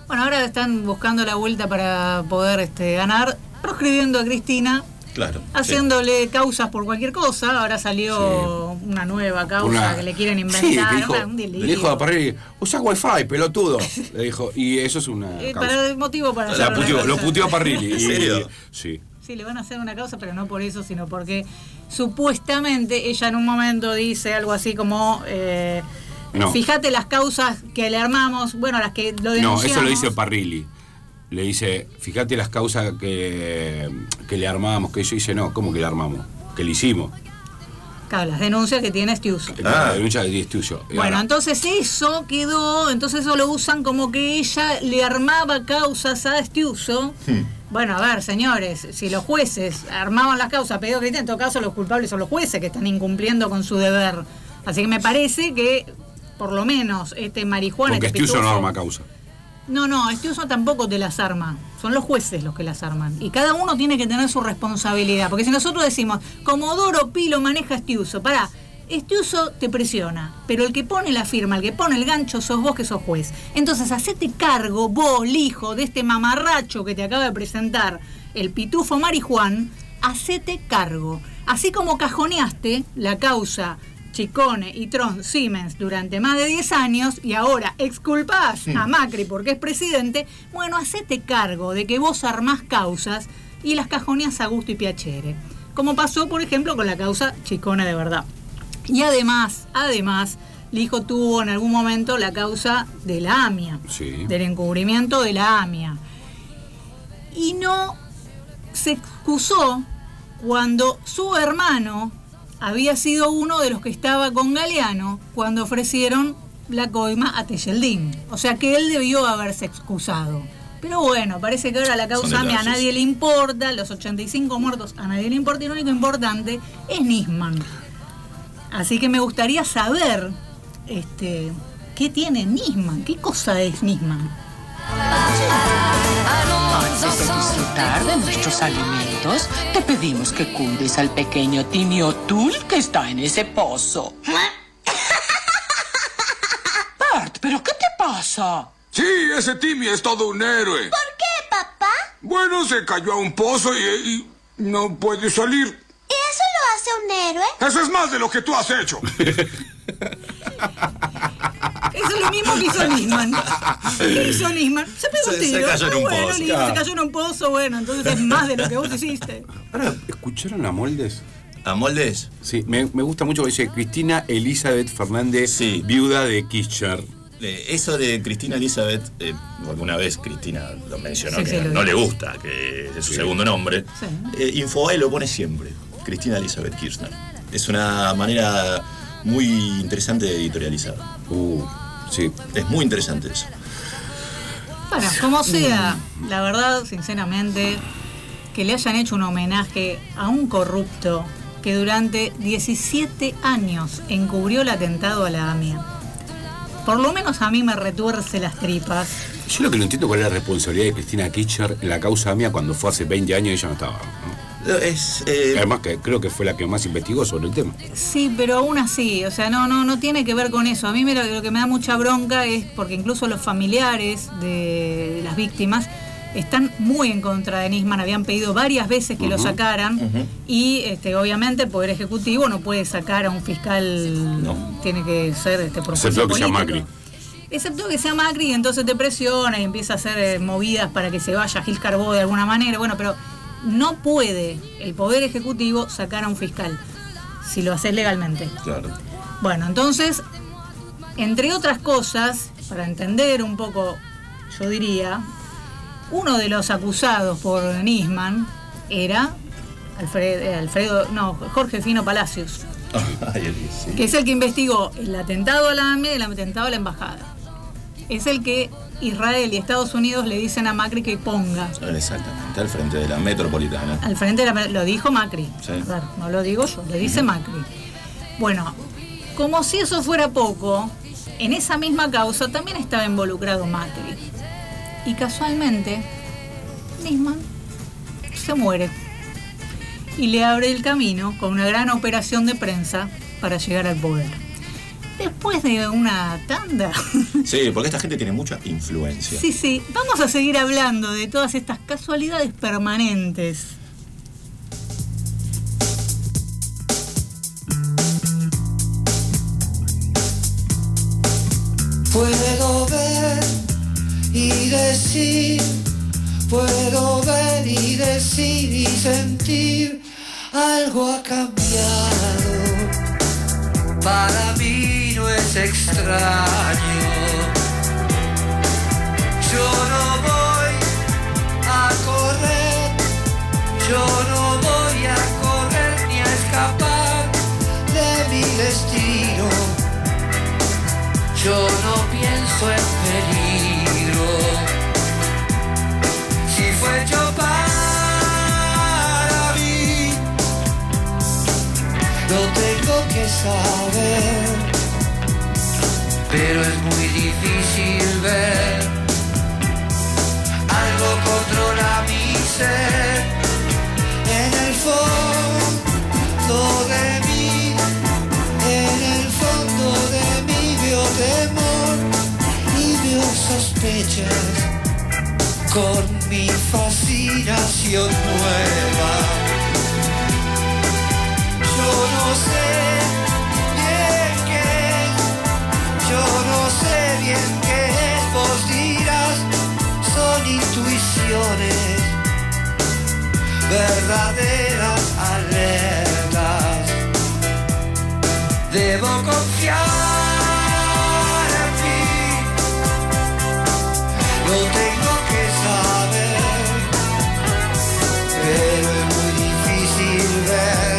Bueno, ahora están buscando la vuelta para poder este, ganar, proscribiendo a Cristina. Claro. Haciéndole sí. causas por cualquier cosa. Ahora salió sí. una nueva causa una... que le quieren inventar. Sí, que dijo, un le dijo a Parrilli, usa wifi, pelotudo. Le dijo, y eso es una eh, causa. Para el motivo para la hacer puteó, Lo puteó a Parrilli. ¿En serio? Y, sí. Sí, le van a hacer una causa, pero no por eso, sino porque supuestamente ella en un momento dice algo así como... Eh, no. Fíjate las causas que le armamos, bueno, las que lo denunciamos. No, eso lo dice Parrilli. Le dice, fíjate las causas que, que le armamos, que ella dice, no, ¿cómo que le armamos? Que le hicimos. Claro, las denuncias que tiene Estiuso. Ah, la denuncia de Estiuso. Bueno, ahora, entonces eso quedó, entonces eso lo usan como que ella le armaba causas a Estiuso. Hmm. Bueno, a ver, señores, si los jueces armaban las causas, pedido que en todo caso los culpables son los jueces que están incumpliendo con su deber. Así que me parece que, por lo menos, este marihuana... Porque este Estiuso Pituso, no arma causa. No, no, Estiuso tampoco te las arma. Son los jueces los que las arman. Y cada uno tiene que tener su responsabilidad. Porque si nosotros decimos, Comodoro Pi lo maneja Estiuso, pará, Estiuso te presiona, pero el que pone la firma, el que pone el gancho, sos vos que sos juez. Entonces, hacete cargo, vos, el hijo de este mamarracho que te acaba de presentar, el pitufo Marijuán, hacete cargo. Así como cajoneaste la causa Chicone y Tron Siemens durante más de diez años y ahora exculpás sí. a Macri porque es presidente, bueno, hacete cargo de que vos armás causas y las cajoneás a gusto y piacere. Como pasó, por ejemplo, con la causa Chicone de verdad. Y además, además, el hijo tuvo en algún momento la causa de la AMIA, sí. del encubrimiento de la AMIA. Y no se excusó cuando su hermano había sido uno de los que estaba con Galeano cuando ofrecieron la coima a Tejeldín. O sea que él debió haberse excusado. Pero bueno, parece que ahora la causa AMIA a nadie le importa, los ochenta y cinco muertos a nadie le importa y lo único importante es Nisman. Así que me gustaría saber este, qué tiene Nisman, qué cosa es Nisman. Antes de disfrutar de nuestros alimentos, te pedimos que cuides al pequeño Timmy O'Toole que está en ese pozo. Bart, ¿pero qué te pasa? Sí, ese Timmy es todo un héroe. ¿Por qué, papá? Bueno, se cayó a un pozo y, y no puede salir. ¿Y eso lo hace un héroe? Eso es más de lo que tú has hecho. Eso es lo mismo que hizo Nisman. ¿Qué hizo Nisman? Se pegó un tiro. Se cayó en un bueno, pozo. Listo, se cayó en un pozo, bueno, entonces es más de lo que vos hiciste. Ahora, ¿escucharon a Moldes? ¿A Moldes? Sí, me, me gusta mucho que dice Cristina Elizabeth Fernández, sí. viuda de Kirchner. Eh, eso de Cristina Elizabeth, eh, alguna vez Cristina lo mencionó, sí, que sí, no, lo no le gusta, que es su sí. segundo nombre. Sí. Eh, Infobae lo pone siempre, Cristina Elizabeth Kirchner. Es una manera muy interesante de editorializar. Uh, sí. Es muy interesante eso. Bueno, como sea, la verdad, sinceramente, que le hayan hecho un homenaje a un corrupto que durante diecisiete años encubrió el atentado a la AMIA. Por lo menos a mí me retuerce las tripas. Yo lo que no entiendo cuál es la responsabilidad de Cristina Kirchner en la causa AMIA cuando fue hace veinte años y ella no estaba, ¿no? Es, eh... Además que creo que fue la que más investigó sobre el tema. Sí, pero aún así, o sea, no, no, no tiene que ver con eso. A mí me, lo que me da mucha bronca es porque incluso los familiares de las víctimas están muy en contra de Nisman, habían pedido varias veces que uh-huh. lo sacaran uh-huh. y este, obviamente el Poder Ejecutivo no puede sacar a un fiscal, no. tiene que ser este, por excepto que sea Macri. Excepto que sea Macri y entonces te presiona y empieza a hacer eh, movidas para que se vaya Gil Carbó de alguna manera, bueno, pero no puede el Poder Ejecutivo sacar a un fiscal si lo haces legalmente. Claro. Bueno, entonces, entre otras cosas, para entender un poco, yo diría, uno de los acusados por Nisman era Alfredo, Alfredo no, Jorge Fino Palacios, sí. que es el que investigó el atentado a la AMIA y el atentado a la embajada. Es el que Israel y Estados Unidos le dicen a Macri que ponga. Exactamente, al frente de la metropolitana. Al frente de la lo dijo Macri. Sí. Ver, no lo digo yo, lo dice uh-huh. Macri. Bueno, como si eso fuera poco, en esa misma causa también estaba involucrado Macri. Y casualmente, Nisman se muere. Y le abre el camino con una gran operación de prensa para llegar al poder. Después de una tanda. Sí, porque esta gente tiene mucha influencia. Sí, sí. Vamos a seguir hablando de todas estas casualidades permanentes. Puedo ver y decir, puedo ver y decir y sentir, algo ha cambiado. Para mí no es extraño. Yo no voy a correr, yo no voy a correr ni a escapar de mi destino. Yo no pienso en peligro. Si fue hecho para mí, lo tengo que saber. Pero es muy difícil ver. Algo controla mi ser. En el fondo de mí, en el fondo de mí veo temor y veo sospechas con mi fascinación nueva. Yo no sé bien qué es, yo no sé bien qué es, vos dirás, son intuiciones, verdaderas alertas. Debo confiar en ti, lo tengo que saber, pero es muy difícil ver.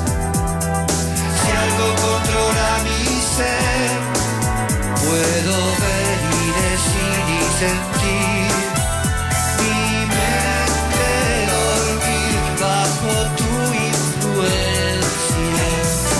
Si algo controla mi ser, puedo ver y decir y sentir. Mi mente dormir bajo tu influencia.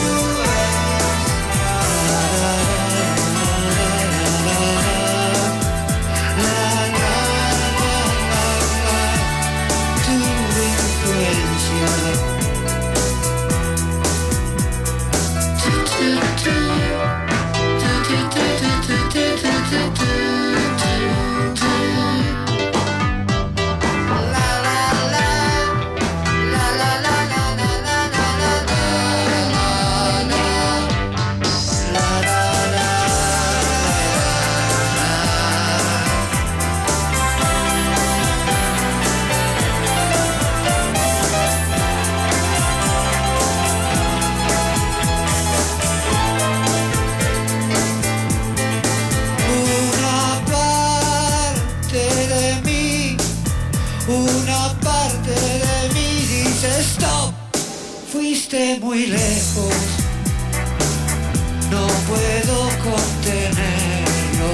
Muy lejos, no puedo contenerlo.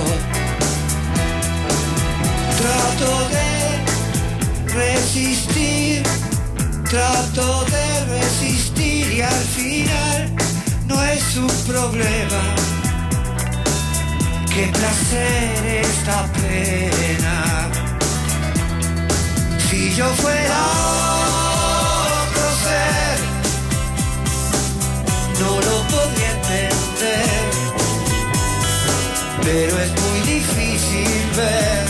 Trato de resistir, trato de resistir y al final no es un problema. Qué placer esta pena. Si yo fuera otro ser, no lo podría entender, pero es muy difícil ver.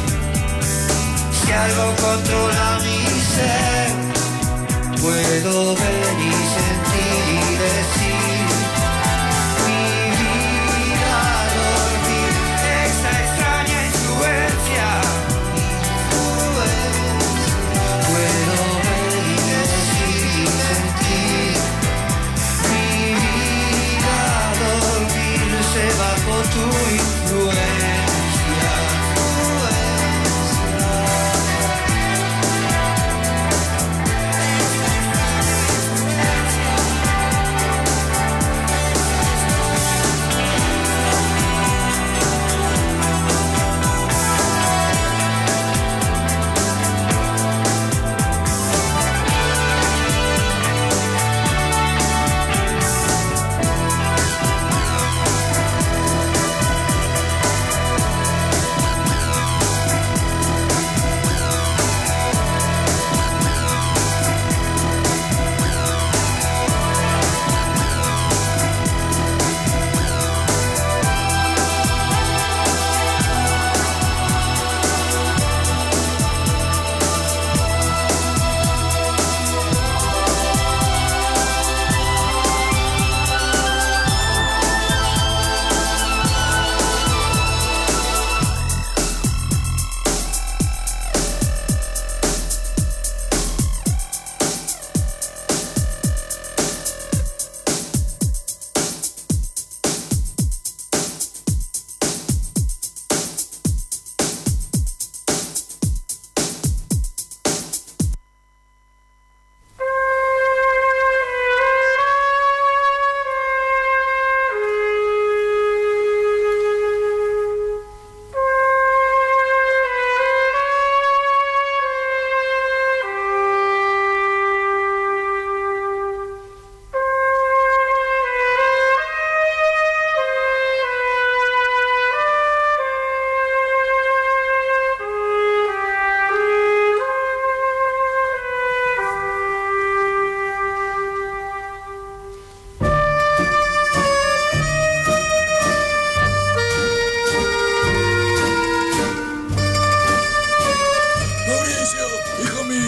Si algo controla mi ser, puedo ver y sentir y decir. Mi vida dormir, esta extraña influencia. Puedo ver y decir y sentir. Bajo tu influencia, influencia.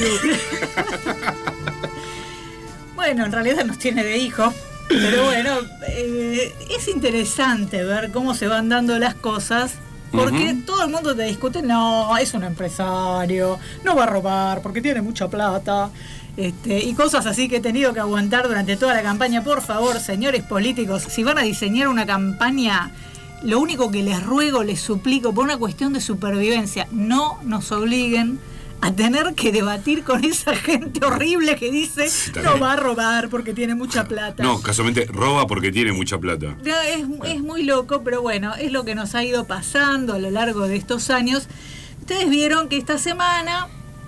marido. Bueno, en realidad nos tiene de hijos. Pero bueno, eh, es interesante ver cómo se van dando las cosas. Porque uh-huh. todo el mundo te discute, no, es un empresario, no va a robar porque tiene mucha plata. Este, y cosas así que he tenido que aguantar durante toda la campaña. Por favor, señores políticos, si van a diseñar una campaña, lo único que les ruego, les suplico, por una cuestión de supervivencia, no nos obliguen a tener que debatir con esa gente horrible que dice sí, no va a robar porque tiene mucha plata. No, casualmente roba porque tiene mucha plata. No, es, es muy loco, pero bueno, es lo que nos ha ido pasando a lo largo de estos años. Ustedes vieron que esta semana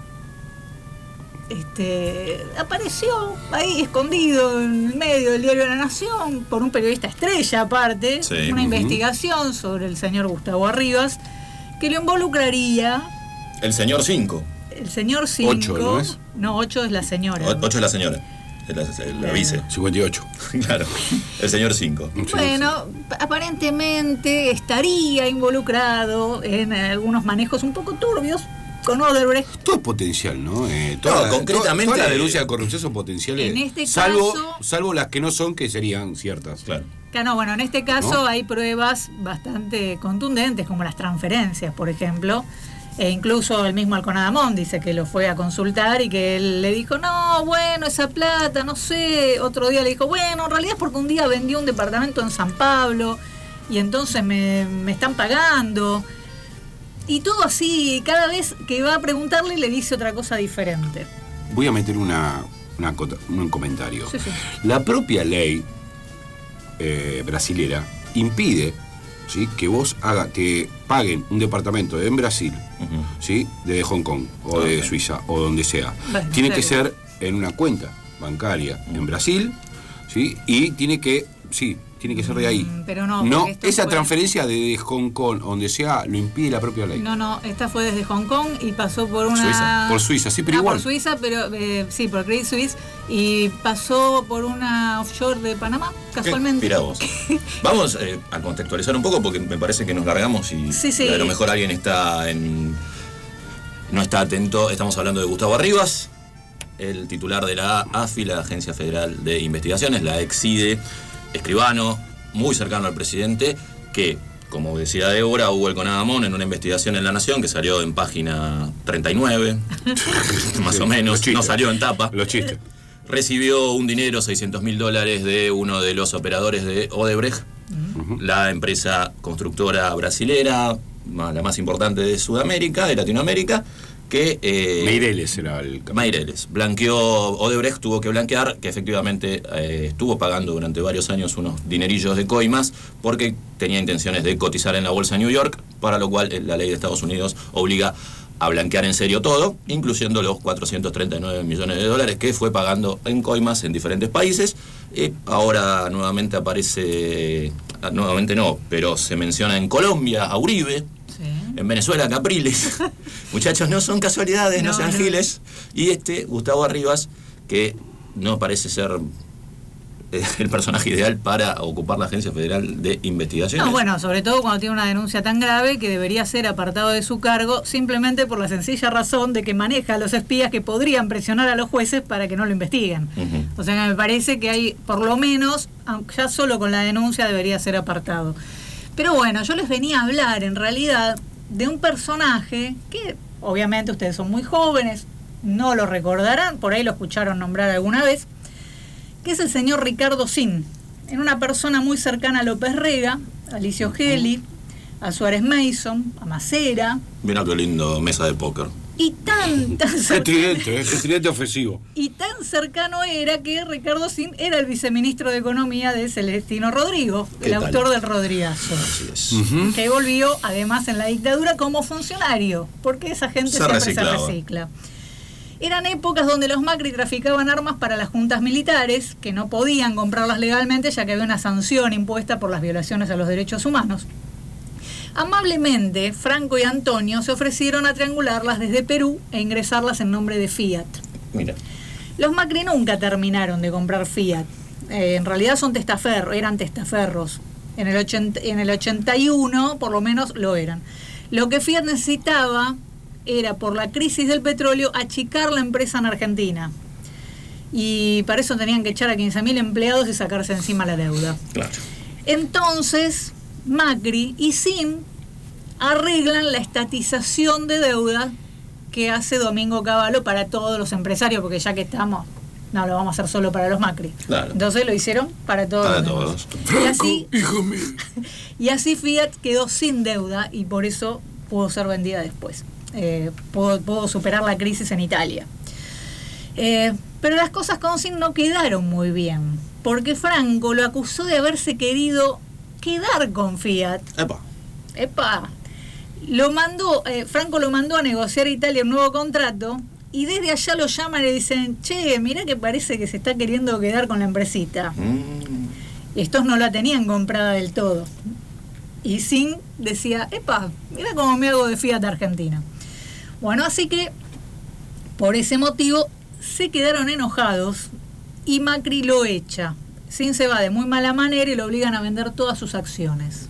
Este, apareció ahí escondido en el medio del diario La Nación por un periodista estrella aparte, sí. una uh-huh. investigación sobre el señor Gustavo Arribas que lo involucraría el señor cinco. El señor cinco. ocho, ¿no es? No, ocho es la señora. O, ocho es la señora. Es la, la vice. cincuenta y ocho. Claro. El señor cinco. Bueno, aparentemente estaría involucrado en algunos manejos un poco turbios con Odebrecht. Todo es potencial, ¿no? Eh, toda, no, concretamente. Todas las denuncias de corrupción son potenciales. En este salvo, caso. Salvo las que no son, que serían ciertas. Claro. No, bueno, en este caso ¿no? hay pruebas bastante contundentes, como las transferencias, por ejemplo. E incluso el mismo Alconadamón dice que lo fue a consultar y que él le dijo, no, bueno, esa plata, no sé. Otro día le dijo, bueno, en realidad es porque un día vendió un departamento en San Pablo y entonces me, me están pagando. Y todo así, cada vez que va a preguntarle le dice otra cosa diferente. Voy a meter una, una un comentario. Sí, sí. La propia ley eh, brasilera impide, ¿sí?, que vos haga, que paguen un departamento en Brasil, uh-huh. ¿sí?, de Hong Kong o okay. de Suiza o donde sea. Bueno, tiene que ser en una cuenta bancaria uh-huh. en Brasil, ¿sí?, y tiene que, sí, tiene que ser de ahí. Mm, pero no, no esa fue... transferencia de Hong Kong, donde sea, lo impide la propia ley. No, no, esta fue desde Hong Kong y pasó por una... Suiza. Por Suiza, sí, pero no, igual. Por Suiza, pero eh, sí, por Credit Suisse, y pasó por una offshore de Panamá, casualmente. Mira vos. Vamos eh, a contextualizar un poco porque me parece que nos largamos y, sí, sí. y a lo mejor alguien está en... no está atento. Estamos hablando de Gustavo Arribas, el titular de la A F I, la Agencia Federal de Investigaciones, la ex I D E, escribano, muy cercano al presidente, que, como decía Débora, hubo el Conadamón en una investigación en La Nación que salió en página treinta y nueve, más o menos, no salió en tapa. Los chistes. Recibió un dinero, seiscientos mil dólares, de uno de los operadores de Odebrecht, uh-huh. la empresa constructora brasilera, la más importante de Sudamérica, de Latinoamérica, que... Eh, Meireles era el... Meireles. Blanqueó, Odebrecht tuvo que blanquear, que efectivamente eh, estuvo pagando durante varios años unos dinerillos de coimas, porque tenía intenciones de cotizar en la bolsa de New York, para lo cual la ley de Estados Unidos obliga a blanquear en serio todo, incluyendo los cuatrocientos treinta y nueve millones de dólares que fue pagando en coimas en diferentes países. Y ahora nuevamente aparece, nuevamente no, pero se menciona en Colombia a Uribe, sí. en Venezuela Capriles. Muchachos, no son casualidades, no, no sean no. giles. Y este, Gustavo Arribas, que no parece ser el personaje ideal para ocupar la Agencia Federal de Investigaciones. No, bueno, sobre todo cuando tiene una denuncia tan grave que debería ser apartado de su cargo simplemente por la sencilla razón de que maneja a los espías que podrían presionar a los jueces para que no lo investiguen. Uh-huh. O sea que me parece que hay, por lo menos, ya solo con la denuncia debería ser apartado. Pero bueno, yo les venía a hablar en realidad de un personaje que obviamente ustedes son muy jóvenes, no lo recordarán, por ahí lo escucharon nombrar alguna vez, que es el señor Ricardo Sin, en una persona muy cercana a López Rega, a Alicio Gelli, a Suárez Mason, a Macera. Mira qué lindo mesa de póker. Y tan, tan cercano, qué tridente, qué tridente ofensivo. Y tan cercano era que Ricardo Sin era el viceministro de Economía de Celestino Rodrigo, el autor del Rodrigazo. Así es. Uh-huh. Que volvió, además, en la dictadura como funcionario, porque esa gente se siempre reciclaba. se recicla. Eran épocas donde los Macri traficaban armas para las juntas militares, que no podían comprarlas legalmente ya que había una sanción impuesta por las violaciones a los derechos humanos. Amablemente, Franco y Antonio se ofrecieron a triangularlas desde Perú e ingresarlas en nombre de Fiat. Mira. Los Macri nunca terminaron de comprar Fiat. Eh, en realidad son testaferros, eran testaferros. En el, ochenta, en el ochenta y uno, por lo menos, lo eran. Lo que Fiat necesitaba era, por la crisis del petróleo, achicar la empresa en Argentina. Y para eso tenían que echar a quince mil empleados y sacarse encima la deuda. Claro. Entonces, Macri y Sim arreglan la estatización de deuda que hace Domingo Cavallo para todos los empresarios, porque ya que estamos, no lo vamos a hacer solo para los Macri. Claro. Entonces lo hicieron para todos. Para los todos. Y así, Hijo mío. y así Fiat quedó sin deuda y por eso pudo ser vendida después. Eh, pudo, pudo superar la crisis en Italia. Eh, pero las cosas con Sim no quedaron muy bien, porque Franco lo acusó de haberse querido quedar con Fiat. Epa. Epa. Lo mandó, eh, Franco lo mandó a negociar a Italia un nuevo contrato y desde allá lo llaman y le dicen, che, mirá que parece que se está queriendo quedar con la empresita. Mm. Y estos no la tenían comprada del todo. Y Sim decía, epa, mirá cómo me hago de Fiat Argentina. Bueno, así que por ese motivo se quedaron enojados y Macri lo echa. Sim se va de muy mala manera y lo obligan a vender todas sus acciones.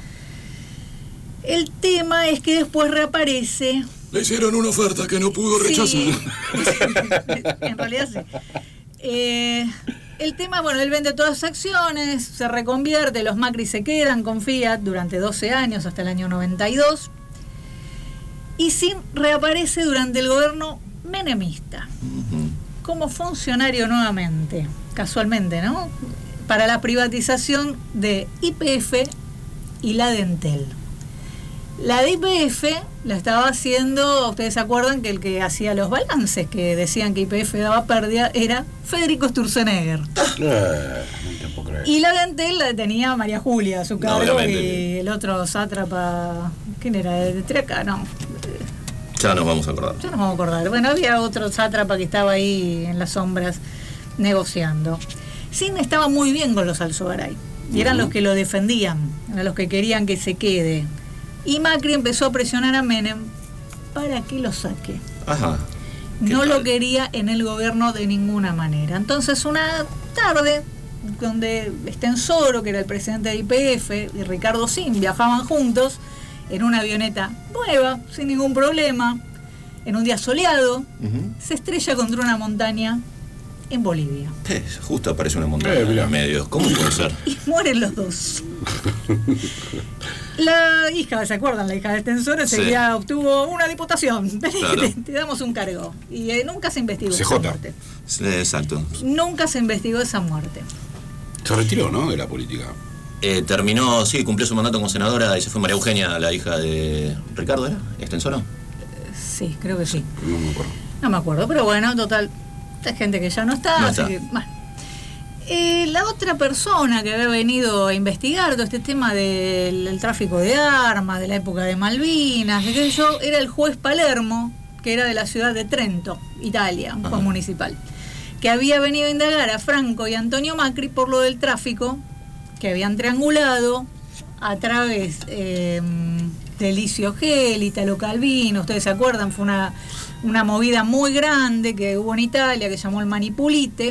El tema es que después reaparece. Le hicieron una oferta que no pudo rechazar. Sí. En realidad sí. Eh, el tema, bueno, él vende todas sus acciones, se reconvierte, los Macri se quedan con Fiat durante doce años, hasta el año noventa y dos. Y Sim reaparece durante el gobierno menemista, uh-huh, como funcionario nuevamente, casualmente, ¿no? Para la privatización de Y P F y la de Entel. La de Y P F la estaba haciendo, ustedes se acuerdan que el que hacía los balances, que decían que Y P F daba pérdida, era Federico Sturzenegger. Eh, no te y la de Entel la tenía María Julia a su cargo, no, y el otro sátrapa, ¿quién era? ¿De Treca? No. Ya nos vamos a acordar. Ya nos vamos a acordar. Bueno, había otro sátrapa que estaba ahí en las sombras negociando. Sim estaba muy bien con los Alzogaray y eran uh-huh, los que lo defendían, eran los que querían que se quede. Y Macri empezó a presionar a Menem para que lo saque. Ajá. No tal? Lo quería en el gobierno de ninguna manera. Entonces, una tarde, donde Estensoro, que era el presidente de Y P F, y Ricardo Sim viajaban juntos en una avioneta nueva, sin ningún problema, en un día soleado, uh-huh, se estrella contra una montaña en Bolivia. Eh, justo aparece una montaña eh, en el medio. ¿Cómo puede ser? Y mueren los dos. La hija, ¿se acuerdan? La hija de Estensoro enseguida, sí, obtuvo una diputación. Claro. te, te damos un cargo. Y eh, nunca se investigó C esa J. muerte. Sí, exacto. Nunca se investigó esa muerte. Se retiró, ¿no?, de la política. Eh, terminó, sí, cumplió su mandato como senadora y se fue María Eugenia, la hija de Ricardo, ¿era? ¿Estensoro? Eh, sí, creo que sí. No me acuerdo. No me acuerdo, pero bueno, total, hay gente que ya no está, no así está. que, bueno. Eh, la otra persona que había venido a investigar todo este tema del, del tráfico de armas, de la época de Malvinas, qué sé yo, era el juez Palermo, que era de la ciudad de Trento, Italia, un juez municipal, que había venido a indagar a Franco y a Antonio Macri por lo del tráfico, que habían triangulado a través eh, de Licio Gelli, Italo Calvino, ustedes se acuerdan, fue una, una movida muy grande que hubo en Italia, que se llamó el Manipulite,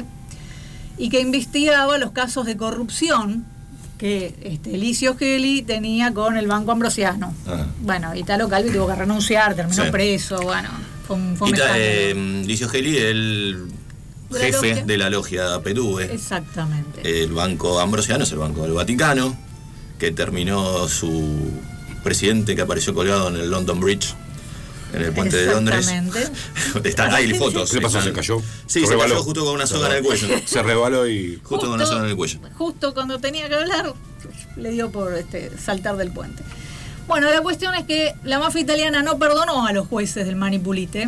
y que investigaba los casos de corrupción que este, Licio Gelli tenía con el Banco Ambrosiano. Ajá. Bueno, Italo Calvi tuvo que renunciar, terminó sí. preso, bueno, fue un, fue un Ita, eh, Licio Gelli, el ¿De jefe de la logia P T U E. Exactamente. El Banco Ambrosiano es el Banco del Vaticano, que terminó su presidente que apareció colgado en el London Bridge, en el puente de Londres. Están ahí fotos. ¿Qué le pasó? ¿Se cayó? Sí, se, se cayó justo con una soga en el cuello. Se rebaló y... Justo, justo con una soga en el cuello. Justo cuando tenía que hablar, le dio por este, saltar del puente. Bueno, la cuestión es que la mafia italiana no perdonó a los jueces del Manipulite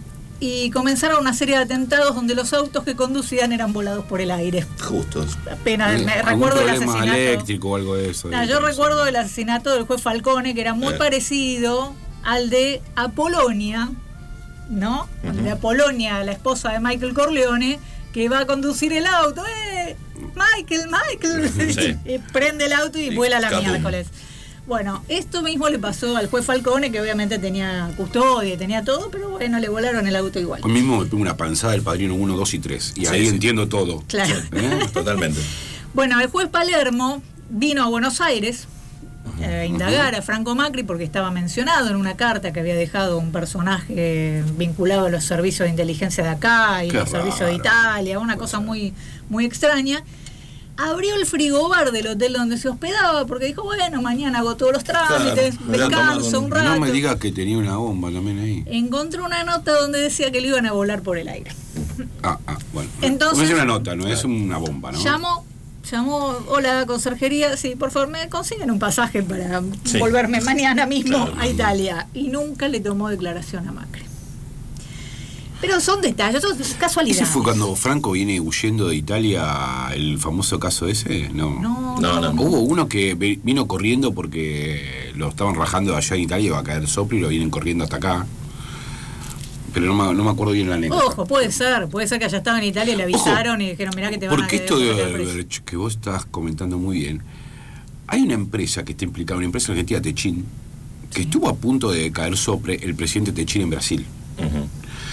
y comenzaron una serie de atentados donde los autos que conducían eran volados por el aire. Justo. Apenas me recuerdo el asesinato eléctrico o algo de eso. No, yo recuerdo el asesinato del juez Falcone, que era muy eh. parecido al de Apolonia, ¿no? Uh-huh. El de Apolonia, la esposa de Michael Corleone, que va a conducir el auto. ¡Eh! Michael, Michael. Sí. Y prende el auto y, y vuela la miércoles. Bueno, esto mismo le pasó al juez Falcone, que obviamente tenía custodia, tenía todo, pero bueno, le volaron el auto igual. Hoy mismo tuve una panzada del Padrino uno, dos y tres, y sí, ahí sí. entiendo todo. Claro. ¿Eh? Totalmente. Bueno, el juez Palermo vino a Buenos Aires eh, indagar a Franco Macri porque estaba mencionado en una carta que había dejado un personaje vinculado a los servicios de inteligencia de acá y Qué los raro. servicios de Italia, una cosa muy, muy extraña. Abrió el frigobar del hotel donde se hospedaba porque dijo, bueno, mañana hago todos los trámites, Claro, me voy a tomar descanso un- un rato. No me digas que tenía una bomba también ahí. Encontró una nota donde decía que le iban a volar por el aire. Ah, ah, bueno. Entonces- no es una nota, no es una bomba, ¿no? Llamó, llamó, hola conserjería, sí, por favor, me consiguen un pasaje para Sí. volverme mañana mismo Claro. a Italia. Y nunca le tomó declaración a Macri. Pero son detalles, son casualidades. ¿Ese fue cuando Franco viene huyendo de Italia, el famoso caso ese? No. No, No, no. Hubo uno que vi- vino corriendo porque lo estaban rajando allá en Italia, iba a caer soplo y lo vienen corriendo hasta acá. Pero no me, no me acuerdo bien la anécdota. Ojo, puede ser, puede ser que haya estado en Italia y le avisaron y dijeron, mirá que te van Porque a esto de meter preso. Odebrecht, que vos estás comentando muy bien, hay una empresa que está implicada, una empresa argentina, Techin, que estuvo a punto de caer sobre el presidente Techin en Brasil. Ujú.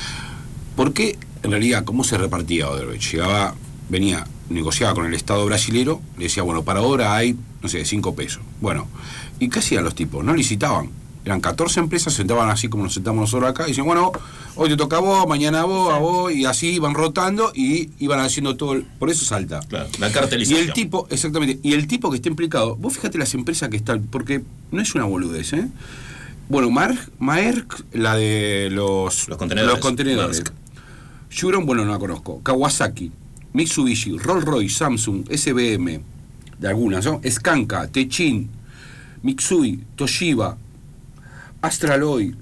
Porque, en realidad, ¿cómo se repartía Odebrecht? Llegaba, venía, negociaba con el Estado brasilero, le decía, bueno, para ahora hay, no sé, cinco pesos. Bueno, ¿y qué hacían los tipos? No licitaban. Eran catorce empresas, se sentaban así como nos sentamos nosotros acá, y decían, bueno, hoy te toca a vos, mañana a vos, a vos, y así iban rotando y iban haciendo todo, el- por eso salta. Claro, la Y cartelización. el tipo, exactamente, y el tipo que está implicado, vos fíjate las empresas que están, porque no es una boludez, ¿eh? Bueno, Maersk, Maersk la de los, Los contenedores. los contenedores. Maersk. Shuron, bueno, no la conozco. Kawasaki, Mitsubishi, Rolls-Royce, Samsung, S B M, de algunas, ¿no? Skanka, Techin, Mitsui, Toshiba, Astraloy,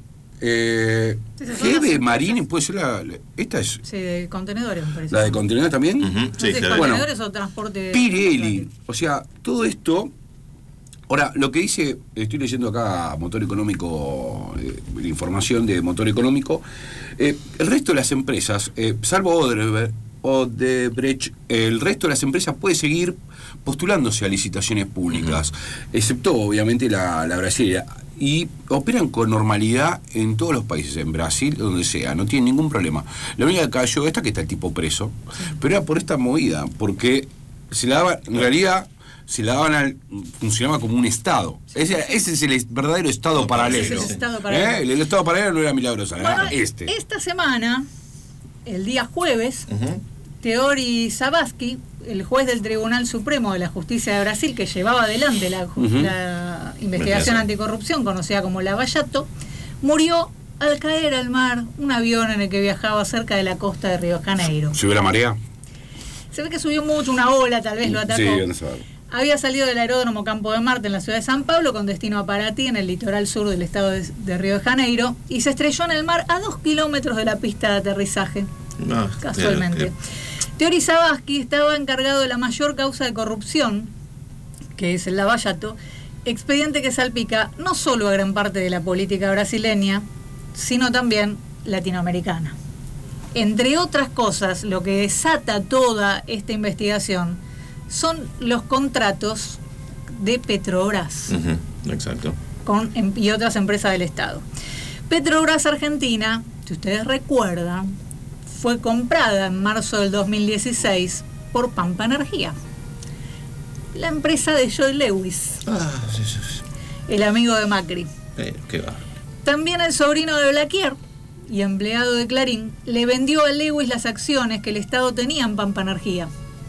eh, Sí, esas son G las B empresas. Marine, puede ser la, la- esta es Sí, de contenedores me parece. la de contenedores también. Ujú, No sí, sé, claro. Bueno, contenedores o transporte. Pirelli, o sea, todo esto. Ahora, lo que dice, estoy leyendo acá Motor Económico, eh, la información de Motor Económico, eh, el resto de las empresas, eh, salvo Odebrecht, Odebrecht, el resto de las empresas puede seguir postulándose a licitaciones públicas, excepto obviamente la, la brasileña, y operan con normalidad en todos los países, en Brasil, donde sea, no tienen ningún problema. La única que cayó esta que está el tipo preso, pero era por esta movida, porque se la daba, en realidad se la daban al, funcionaba como un Estado. Ese, ese es el verdadero Estado paralelo. Ese es el Estado paralelo. ¿Eh? El Estado paralelo no era Milagrosa, era Bueno, este. Esta semana, el día jueves, Ujú. Teori Savasky, el juez del Tribunal Supremo de la Justicia de Brasil, que llevaba adelante la, ju- Ujú. la investigación Investigación. anticorrupción, conocida como Lava Jato, murió al caer al mar un avión en el que viajaba cerca de la costa de Río de Janeiro. ¿Subió la marea? Se ve que subió mucho, una ola tal vez lo atacó. Sí, no sé. Había salido del aeródromo Campo de Marte en la ciudad de San Pablo con destino a Paraty en el litoral sur del estado de, de Río de Janeiro y se estrelló en el mar a dos kilómetros de la pista de aterrizaje, No, casualmente. eh, Teori Savasky estaba encargado de la mayor causa de corrupción, que es el Lava Jato, expediente que salpica no solo a gran parte de la política brasileña, sino también latinoamericana. Entre otras cosas, lo que desata toda esta investigación son los contratos de Petrobras ujú, exacto. con, em- y otras empresas del Estado. Petrobras Argentina, si ustedes recuerdan, fue comprada en marzo del dos mil dieciséis por Pampa Energía, la empresa de Joe Lewis, Ah, sí, sí, sí. el amigo de Macri. Eh, qué va. También el sobrino de Blaquier y empleado de Clarín le vendió a Lewis las acciones que el Estado tenía en Pampa Energía.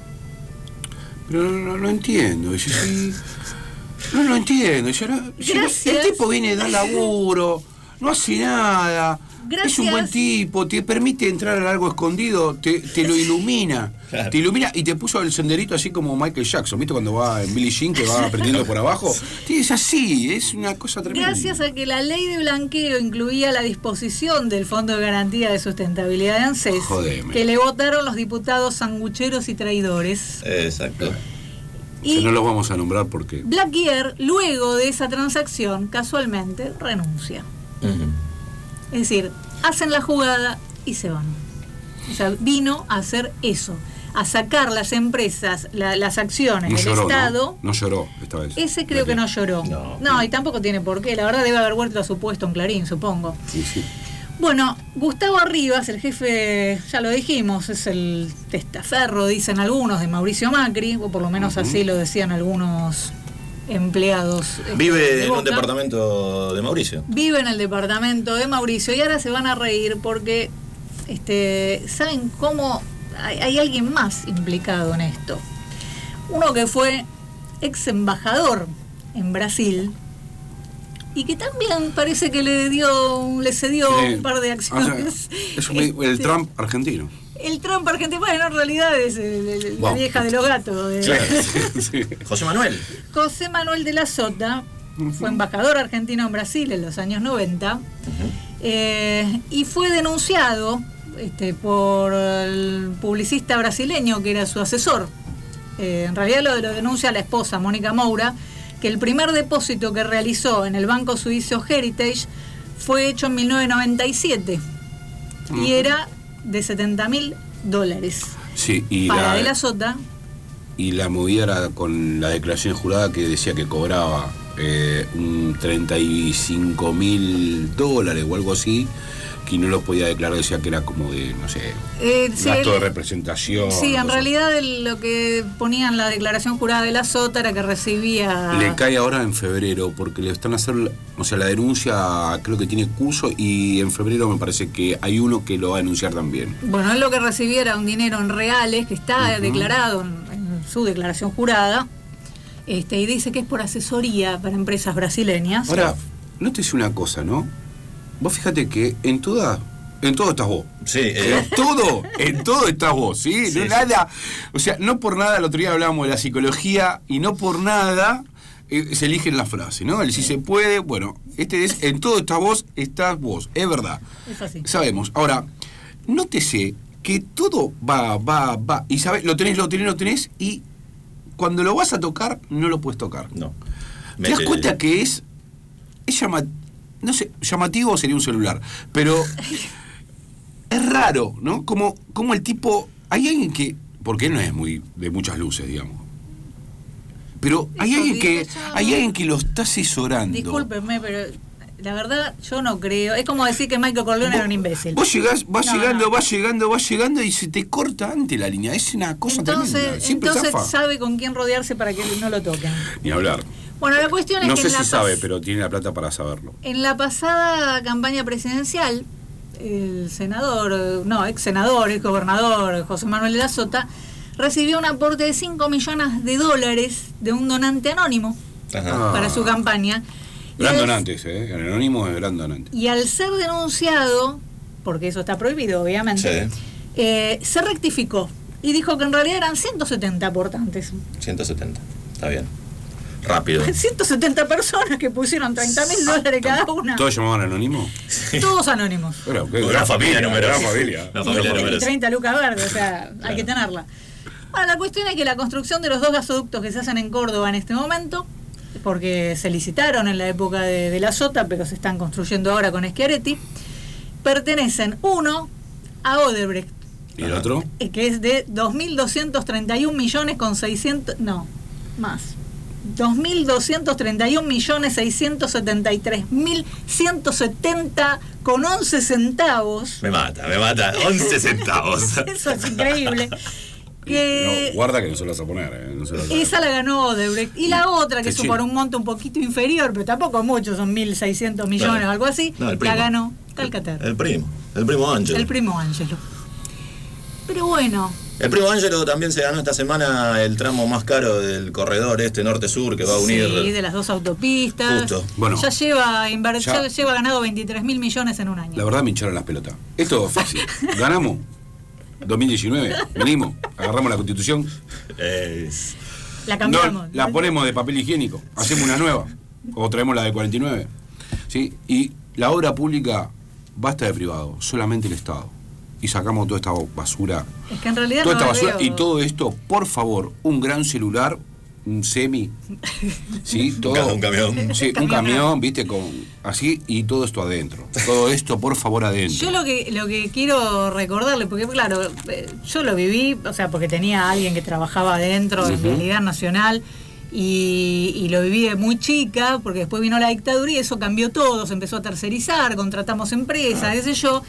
Pero no, no, no entiendo. Yo, sí, no lo entiendo. Yo no- yo no- Gracias. el tipo viene, da laburo, no hace nada. Gracias. Es un buen tipo, te permite entrar a algo escondido, te, te lo ilumina. Claro. Te ilumina y te puso el senderito así como Michael Jackson. ¿Viste cuando va en Billie Jean que va aprendiendo por abajo? Sí, es así, es una cosa tremenda. Gracias a que la ley de blanqueo incluía la disposición del Fondo de Garantía de Sustentabilidad de ANSES, Jodeme. que le votaron los diputados sangucheros y traidores. Exacto. Que Y no los vamos a nombrar porque. Blaquier, luego de esa transacción, casualmente renuncia. Ujú. Es decir, hacen la jugada y se van. O sea, vino a hacer eso, a sacar las empresas, la- las acciones No del lloró, Estado. ¿no? No lloró esta vez. Ese creo que no lloró. No. No, y tampoco tiene por qué. La verdad debe haber vuelto a su puesto en Clarín, supongo. Sí, sí. Bueno, Gustavo Arribas, el jefe, ya lo dijimos, es el testaferro, dicen algunos, de Mauricio Macri, o por lo menos Ujú. así lo decían algunos empleados. Vive en un departamento de Mauricio. Vive en el departamento de Mauricio y ahora se van a reír porque este, ¿saben cómo? Hay, hay alguien más implicado en esto. Uno que fue ex embajador en Brasil y que también parece que le dio le cedió sí. un par de acciones. O sea, es un, este, el Trump argentino. El Trump argentino, bueno, en realidad es el, el, wow. la vieja de los gatos. De, claro, sí, sí. José Manuel. José Manuel de la Sota uh-huh. fue embajador argentino en Brasil en los años noventa uh-huh. eh, y fue denunciado este, por el publicista brasileño que era su asesor. Eh, en realidad lo, lo denuncia la esposa, Mónica Moura, que el primer depósito que realizó en el banco suizo Heritage fue hecho en mil novecientos noventa y siete uh-huh. y era de setenta mil dólares. Sí, y para la, de la Sota. Y la movida era con la declaración jurada que decía que cobraba eh, un treinta y cinco mil dólares o algo así, que no lo podía declarar, decía que era como de, no sé, eh, sí, gasto el, de representación. Sí, en realidad el, lo que ponía en la declaración jurada de la Sota era que recibía... Le cae ahora en febrero, porque le están a hacer, o sea, la denuncia creo que tiene curso y en febrero me parece que hay uno que lo va a denunciar también. Bueno, él lo que recibía era un dinero en reales que está uh-huh. declarado en, en su declaración jurada este, y dice que es por asesoría para empresas brasileñas. Ahora, no te dice una cosa, ¿no? Vos fíjate que en toda, en todo estás vos. Sí, eh. En todo, en todo estás vos, ¿sí? sí no sí. nada. O sea, no por nada, el otro día hablábamos de la psicología y no por nada eh, se eligen las frases, ¿no? El si se puede, bueno, este es, en todo estás vos, estás vos, es verdad. Es así. Sabemos. Ahora, nótese que todo va, va, va, y sabes, lo tenés, lo tenés, lo tenés, y cuando lo vas a tocar, no lo puedes tocar. No. ¿Te das cuenta que es, es llamativo? No sé, llamativo sería un celular, pero es raro, ¿no? Como, como el tipo... Hay alguien que... Porque él no es muy de muchas luces, digamos. Pero hay alguien que hay alguien que lo está asesorando. Discúlpeme, pero la verdad yo no creo. Es como decir que Michael Corleone era un imbécil. Vos llegás, vas no, llegando, no. vas llegando, vas llegando y se te corta antes la línea. Es una cosa entonces, tremenda. Siempre entonces zafa. sabe con quién rodearse para que no lo toquen. Ni hablar. Bueno, la cuestión es no que... sé en si la sabe, pas- pero tiene la plata para saberlo. En la pasada campaña presidencial, el senador, no, ex senador, ex gobernador José Manuel de la Sota, recibió un aporte de cinco millones de dólares de un donante anónimo Ajá. para su campaña. Gran al, donante ese, ¿eh? El anónimo es gran donante. Y al ser denunciado, porque eso está prohibido, obviamente, sí. eh, se rectificó y dijo que en realidad eran ciento setenta aportantes. ciento setenta, está bien. Rápido. ciento setenta personas que pusieron treinta mil dólares cada una. ¿Todos llamaban anónimo? Todos anónimos. Pero, una, una familia numerosa. Una familia. Una familia y, numerosa. y treinta lucas verdes, o sea, claro. Hay que tenerla. Bueno, la cuestión es que la construcción de los dos gasoductos que se hacen en Córdoba en este momento, porque se licitaron en la época de, de la Sota, pero se están construyendo ahora con Schiaretti, pertenecen uno a Odebrecht. ¿Y el otro? Que es de dos mil doscientos treinta y un millones con seiscientos... No, más. dos mil doscientos treinta y un millones seiscientos setenta y tres mil ciento setenta con once centavos. Me mata, me mata. once centavos. Eso es increíble. Que no, guarda que no se lo vas a poner. Eh, no se lo vas a esa la ganó Odebrecht. Y la otra, que es por un monto un poquito inferior, pero tampoco mucho, son mil seiscientos millones o claro. algo así, no, la ganó Calcaterra. El primo, el primo Ángelo. El primo Ángelo. Pero bueno... El primo Ángelo también se ganó esta semana el tramo más caro del corredor este norte-sur que va a unir. Sí, de las dos autopistas. Justo. Bueno, ya lleva inver- ya, ya lleva ganado veintitrés mil millones en un año. La verdad me hincharon las pelotas. Esto es fácil. Ganamos. dos mil diecinueve. Venimos. Agarramos la Constitución. Es... La cambiamos. No, la ponemos de papel higiénico. Hacemos una nueva. O traemos la de cuarenta y nueve. ¿Sí? Y la obra pública basta de privado. Solamente el Estado. Y sacamos toda esta basura. Es que en realidad toda no esta basura veo. Y todo esto, por favor, un gran celular, un semi, sí, todo, un camión, sí, un camión, viste, con así y todo esto adentro. Todo esto, por favor, adentro. Yo lo que lo que quiero recordarle, porque claro, yo lo viví, o sea, porque tenía a alguien que trabajaba adentro en Uh-huh. Vialidad Nacional. Y, y lo viví de muy chica, porque después vino la dictadura y eso cambió todo, se empezó a tercerizar, contratamos empresas, Ah. qué sé yo.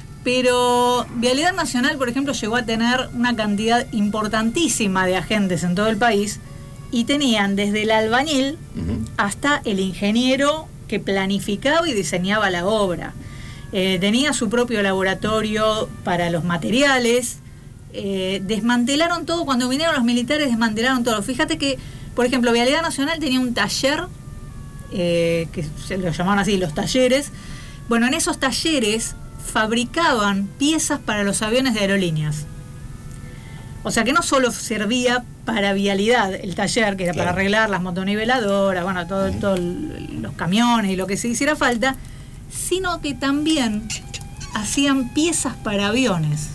Pero Vialidad Nacional, por ejemplo, llegó a tener una cantidad importantísima de agentes en todo el país y tenían desde el albañil uh-huh. hasta el ingeniero que planificaba y diseñaba la obra. Eh, tenía su propio laboratorio para los materiales. Eh, desmantelaron todo. Cuando vinieron los militares, desmantelaron todo. Fíjate que, por ejemplo, Vialidad Nacional tenía un taller, eh, que se lo llamaban así, los talleres. Bueno, en esos talleres fabricaban piezas para los aviones de aerolíneas. O sea que no solo servía para vialidad el taller, que era claro. para arreglar las motoniveladoras, bueno, todos uh-huh. todo los camiones y lo que se hiciera falta, sino que también hacían piezas para aviones.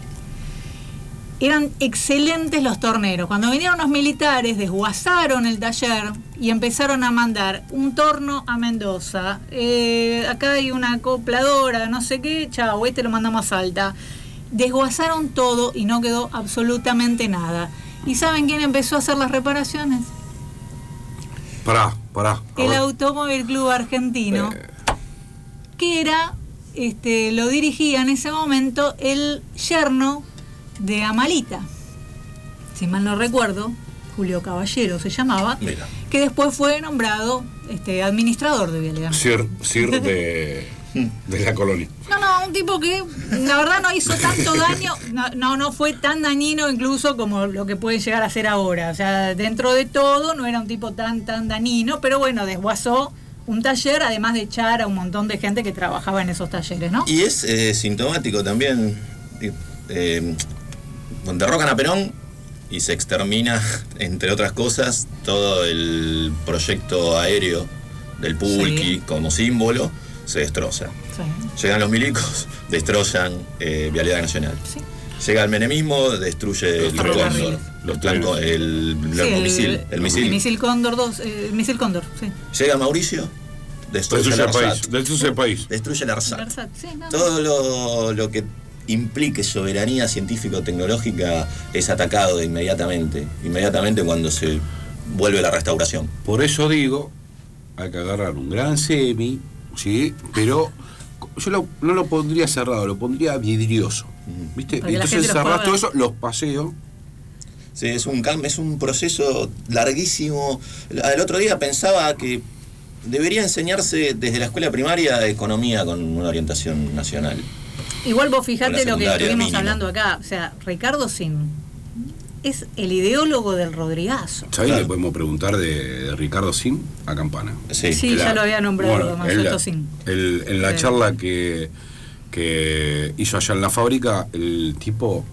Eran excelentes los torneros. Cuando vinieron los militares, desguazaron el taller y empezaron a mandar un torno a Mendoza. Eh, acá hay una acopladora, no sé qué, chao, este lo mandamos a Salta. Desguazaron todo y no quedó absolutamente nada. ¿Y saben quién empezó a hacer las reparaciones? Pará, pará. El Automóvil Club Argentino, eh. que era, este, lo dirigía en ese momento el yerno de Amalita, si mal no recuerdo, Julio Caballero se llamaba, Mira. que después fue nombrado este, administrador de Vialidad. Sir, Sir de, de la colonia. No, no, un tipo que la verdad no hizo tanto daño, no, no, no fue tan dañino incluso como lo que puede llegar a ser ahora. O sea, dentro de todo no era un tipo tan, tan dañino, pero bueno, desguazó un taller, además de echar a un montón de gente que trabajaba en esos talleres, ¿no? Y es eh, sintomático también, eh, derrocan a Perón y se extermina, entre otras cosas, todo el proyecto aéreo del Pulqui sí. como símbolo, se destroza. Sí. Llegan los milicos, destrozan eh, Vialidad Nacional. Sí. Llega el menemismo, destruye el Cóndor, los blancos, el, el, sí, el, misil, el, el misil. El misil Cóndor dos, eh, el misil Cóndor, sí. Llega Mauricio, destruye el ARSAT. Destruye el país. Destruye el ARSAT. Sí, no, todo lo, lo que implique soberanía científico-tecnológica es atacado de inmediatamente, inmediatamente cuando se vuelve la restauración. Por eso digo, hay que agarrar un gran semi, ¿sí? Pero yo lo, no lo pondría cerrado, lo pondría vidrioso, ¿viste? Porque entonces cerrás todo eso, los paseo. Sí, es un es un proceso larguísimo. El otro día pensaba que debería enseñarse desde la escuela primaria economía con una orientación nacional. Igual vos fijate lo que estuvimos mínimo. hablando acá, o sea, Ricardo Sim es el ideólogo del Rodrigazo. ¿Sabés? Claro. Le podemos preguntar de, de Ricardo Sim a Campana. Sí, sí ya la, lo había nombrado, bueno, Mansueto Sim. El, en la sí. charla que, que hizo allá en la fábrica, el tipo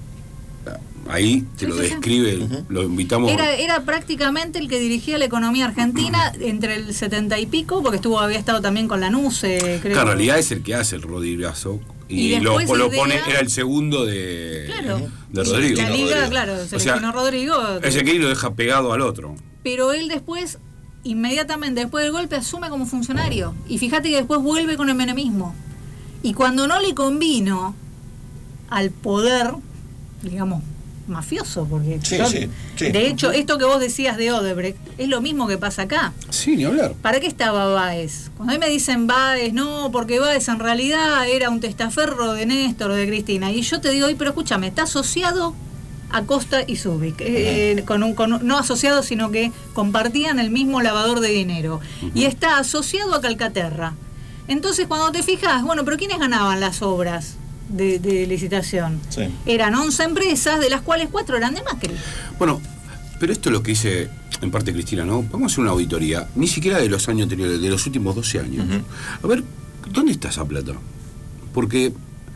ahí te sí, lo sí, describe, sí. lo invitamos. Era, era prácticamente el que dirigía la economía argentina entre el setenta y pico, porque estuvo había estado también con la NUCE, creo. Claro, en realidad es el que hace el Rodrigazo. Y, y lo, lo pone, era el segundo de, claro. de Rodrigo. La liga, Rodrigo. claro, se o sea, Rodrigo. Ese que lo deja pegado al otro. Pero él después, inmediatamente después del golpe, asume como funcionario. Y fíjate que después vuelve con el menemismo. Y cuando no le convino al poder, digamos, mafioso, porque sí, yo, sí, sí. de hecho, esto que vos decías de Odebrecht es lo mismo que pasa acá. Sí, ni hablar. ¿Para qué estaba Báez? Cuando a mí me dicen Báez, no, porque Báez en realidad era un testaferro de Néstor o de Cristina. Y yo te digo, pero escúchame, está asociado a Costa y Zubik, eh, con un, con, no asociado, sino que compartían el mismo lavador de dinero. Uh-huh. Y está asociado a Calcaterra. Entonces, cuando te fijas, bueno, pero ¿quiénes ganaban las obras de, de licitación? Sí. Eran once empresas, de las cuales cuatro eran de Macri. Bueno, pero esto es lo que dice en parte Cristina, ¿no? Vamos a hacer una auditoría, ni siquiera de los años anteriores, de los últimos doce años. Uh-huh. A ver, ¿dónde está esa plata? Porque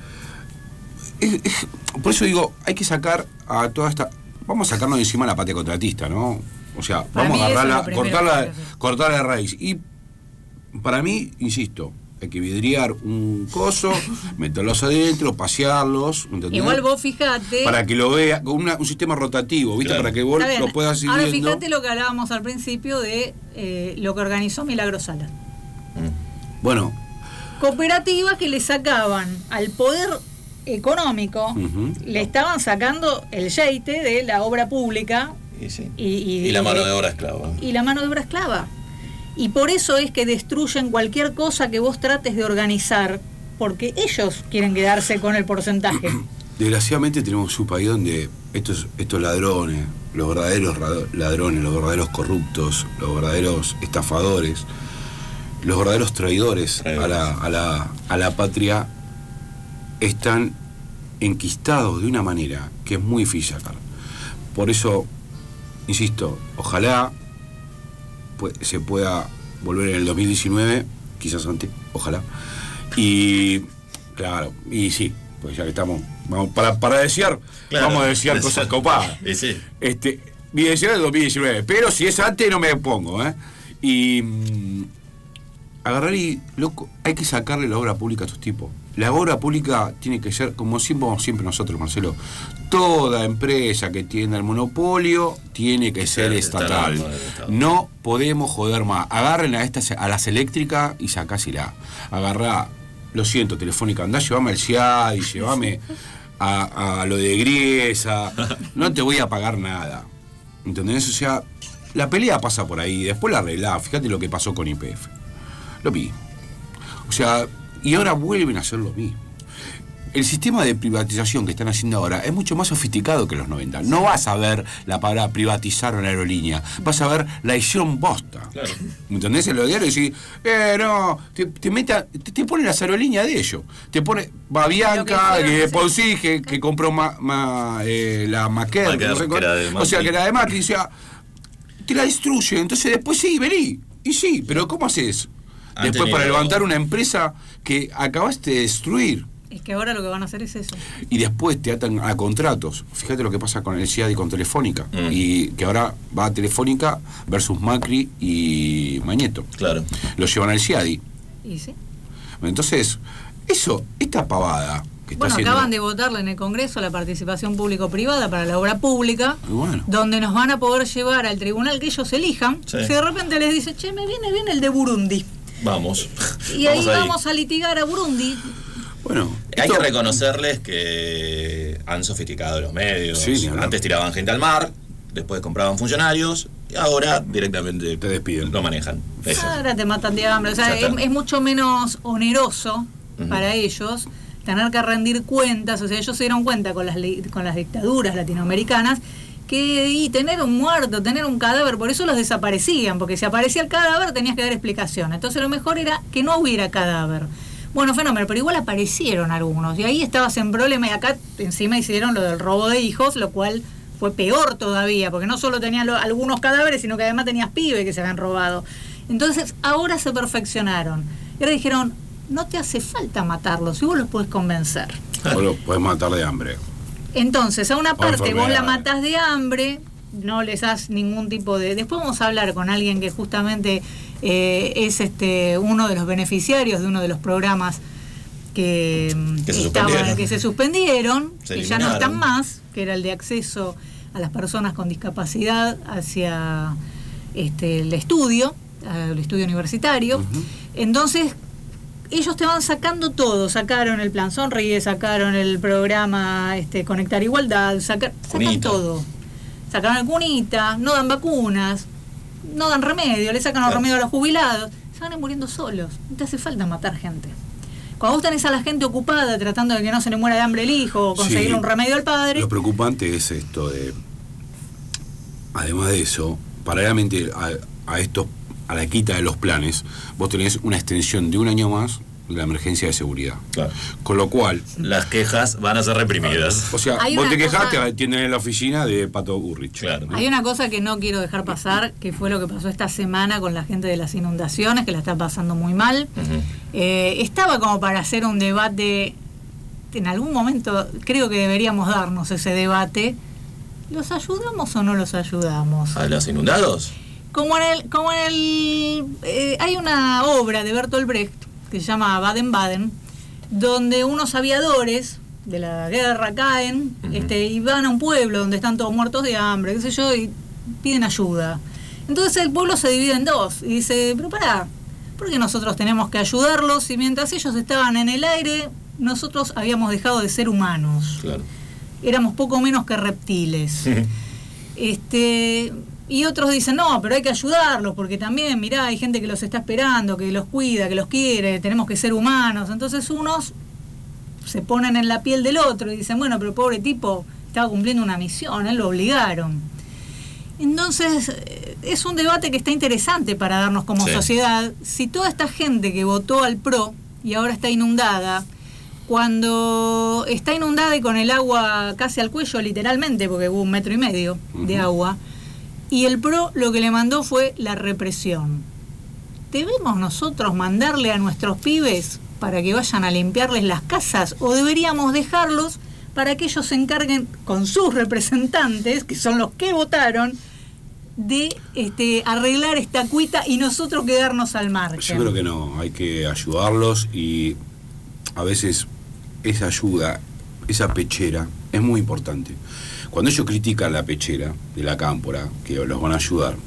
es, es, por eso digo, hay que sacar a toda esta... Vamos a sacarnos de encima la patria contratista, ¿no? O sea, para vamos a agarrarla, cortarla, cortarla de raíz. Y para mí, insisto, hay que vidriar un coso, meterlos adentro, pasearlos, ¿entendés? Igual vos fijate... Para que lo vea, con una, un sistema rotativo, ¿viste? Claro. Para que vos lo puedas ir Ahora viendo. Fíjate lo que hablábamos al principio de eh, lo que organizó Milagro Sala. Bueno. Cooperativas que le sacaban al poder económico, uh-huh. le estaban sacando el yeite de la obra pública. Y, sí. y, y, y la mano de obra esclava. Y la mano de obra esclava. Y por eso es que destruyen cualquier cosa que vos trates de organizar, porque ellos quieren quedarse con el porcentaje. Desgraciadamente tenemos un país donde estos, estos ladrones, los verdaderos ladrones, los verdaderos corruptos, los verdaderos estafadores, los verdaderos traidores a la, a la, a la patria están enquistados de una manera que es muy difícil sacar. Por eso, insisto, ojalá pues, se pueda volver en el dos mil diecinueve, quizás antes, ojalá. Y claro, y sí, pues ya que estamos, vamos, para, para desear, claro, vamos a desear cosas copadas. Sí. Este, mi deseo es el dos mil diecinueve, pero si es antes no me pongo, ¿eh? Y mmm, agarrar y, loco, hay que sacarle la obra pública a estos tipos. La obra pública tiene que ser, como siempre, siempre nosotros, Marcelo, toda empresa que tiene el monopolio tiene que ser estatal. No podemos joder más. Agarren a estas, a las eléctricas y sacásela. Agarrá, lo siento, Telefónica, andá, llévame al C I A D y llévame a, a lo de Griesa. No te voy a pagar nada. ¿Entendés? O sea, la pelea pasa por ahí, después la arreglá. Fíjate lo que pasó con Y P F. Lo vi. O sea, y ahora vuelven a hacer lo mismo. El sistema de privatización que están haciendo ahora es mucho más sofisticado que los noventa. No vas a ver la palabra privatizar una aerolínea, vas a ver la hicieron bosta. Claro. ¿Entendés? En los diarios decís, eh, no, te, te, meta, te, te ponen las aerolíneas de ellos. Te pone Babianca, eh, Ponzi, que, que compró ma, ma, eh, la Maquer, no sé, o sea, que era de Macri, o sea, te la destruyen. Entonces después sí, vení. Y sí, pero ¿cómo haces? Después para levantar una empresa que acabaste de destruir. Es que ahora lo que van a hacer es eso. Y después te atan a contratos. Fíjate lo que pasa con el C I A D y con Telefónica. Mm. Y que ahora va a Telefónica versus Macri y Mañeto. Claro. Lo llevan al C I A D. ¿Y sí? Entonces, eso, esta pavada que está bueno, haciendo... acaban de votarle en el Congreso la participación público-privada para la obra pública, bueno, donde nos van a poder llevar al tribunal que ellos elijan. Sí. Si de repente les dice, che, me viene bien el de Burundi. Vamos. Y ahí vamos, ahí vamos a litigar a Burundi. Bueno, hay que reconocerles que han sofisticado los medios. Sí, antes tiraban gente al mar, después compraban funcionarios y ahora directamente te despiden. Lo manejan. Eso. Ahora te matan de hambre. O sea, es, es mucho menos oneroso uh-huh. para ellos tener que rendir cuentas. O sea, ellos se dieron cuenta con las con las dictaduras latinoamericanas que y tener un muerto, tener un cadáver, por eso los desaparecían, porque si aparecía el cadáver tenías que dar explicación. Entonces lo mejor era que no hubiera cadáver. Bueno, fenómeno, pero igual aparecieron algunos, y ahí estabas en problema, y acá encima hicieron lo del robo de hijos, lo cual fue peor todavía, porque no solo tenías lo, algunos cadáveres, sino que además tenías pibes que se habían robado. Entonces, ahora se perfeccionaron. Y ahora dijeron, no te hace falta matarlos, y vos los podés convencer. Vos los podés matar de hambre. Entonces, a una parte vos la matás de hambre, no les das ningún tipo de... Después vamos a hablar con alguien que justamente eh, es este uno de los beneficiarios de uno de los programas que, que, se, estaban, suspendieron. que se suspendieron, se que ya no están más, que era el de acceso a las personas con discapacidad hacia este, el estudio, el estudio universitario. Uh-huh. Entonces, ellos te van sacando todo, sacaron el Plan Sonríe, sacaron el programa este, Conectar Igualdad, saca, sacan todo. Sacaron el Cunita, no dan vacunas, no dan remedio, le sacan los remedios a los jubilados, se van a ir muriendo solos, no te hace falta matar gente. Cuando vos tenés a la gente ocupada tratando de que no se le muera de hambre el hijo o conseguirle sí, un remedio al padre... Lo preocupante es esto de... Además de eso, paralelamente a, a estos a la quita de los planes, vos tenés una extensión de un año más de la emergencia de seguridad. Claro. Con lo cual... Las quejas van a ser reprimidas. O sea, vos te quejás, cosa... te atienden en la oficina de Pato Burrich. Claro. Hay una cosa que no quiero dejar pasar, que fue lo que pasó esta semana con la gente de las inundaciones, que la está pasando muy mal. Uh-huh. Eh, estaba como para hacer un debate, en algún momento creo que deberíamos darnos ese debate. ¿Los ayudamos o no los ayudamos? ¿A los inundados? Como en el... Como en el eh, hay una obra de Bertolt Brecht que se llama Baden-Baden, donde unos aviadores de la guerra caen uh-huh. este, y van a un pueblo donde están todos muertos de hambre, qué sé yo, y piden ayuda. Entonces el pueblo se divide en dos y dice, pero pará, ¿por qué nosotros tenemos que ayudarlos y mientras ellos estaban en el aire, nosotros habíamos dejado de ser humanos? Claro. Éramos poco menos que reptiles. este... Y otros dicen, no, pero hay que ayudarlos, porque también, mirá, hay gente que los está esperando, que los cuida, que los quiere, tenemos que ser humanos. Entonces unos se ponen en la piel del otro y dicen, bueno, pero pobre tipo estaba cumpliendo una misión, él lo obligaron. Entonces, es un debate que está interesante para darnos como Sí. sociedad. Si toda esta gente que votó al P R O y ahora está inundada, cuando está inundada y con el agua casi al cuello, literalmente, porque hubo un metro y medio de Ujú. agua, y el P R O lo que le mandó fue la represión. ¿Debemos nosotros mandarle a nuestros pibes para que vayan a limpiarles las casas o deberíamos dejarlos para que ellos se encarguen con sus representantes, que son los que votaron, de este, arreglar esta cuita y nosotros quedarnos al margen? Yo creo que no, hay que ayudarlos y a veces esa ayuda, esa pechera, es muy importante. Cuando ellos critican la pechera de la cámpora, que los van a ayudar,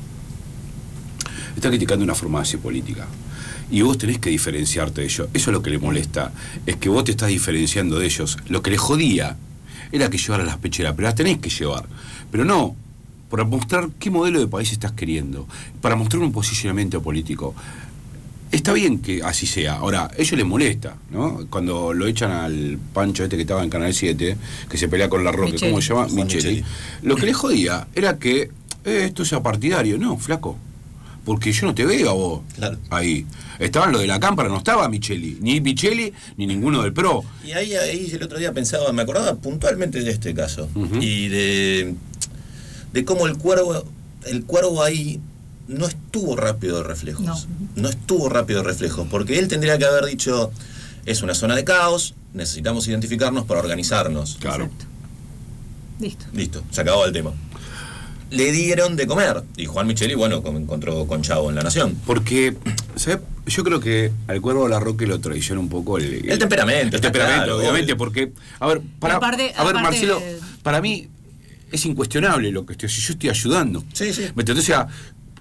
están criticando una forma de hacer política. Y vos tenés que diferenciarte de ellos. Eso es lo que le molesta, es que vos te estás diferenciando de ellos. Lo que les jodía era que llevaran las pecheras, pero las tenés que llevar. Pero no para mostrar qué modelo de país estás queriendo, para mostrar un posicionamiento político. Está bien que así sea. Ahora, a ellos les molesta, ¿no? Cuando lo echan al Pancho este que estaba en Canal siete, que se pelea con la Roque, Micheli. ¿cómo se llama? Juan Micheli. Micheli. Lo que les jodía era que eh, esto sea partidario. No, flaco. Porque yo no te veo a vos Claro. ahí. Estaban lo de la cámpara, no estaba Micheli. Ni Micheli, ni ninguno del P R O. Y ahí, ahí el otro día pensaba, me acordaba puntualmente de este caso. Ujú. Y de, de cómo el cuervo, el cuervo ahí no estuvo rápido de reflejos. No. No estuvo rápido de reflejos. Porque él tendría que haber dicho, es una zona de caos, necesitamos identificarnos para organizarnos. Claro. Exacto. Listo. Listo, se acabó el tema. Le dieron de comer. Y Juan Micheli, bueno, como encontró con Chavo en La Nación. Porque, ¿sabes? Yo creo que al Cuervo de la Roque lo traiciona un poco el, El temperamento, El está temperamento, claro, obviamente, obvio. porque, a ver, para, aparte- a ver, aparte- Marcelo, para mí es incuestionable lo que estoy haciendo. Yo estoy ayudando. Sí, sí. ¿Me entendés? O sea,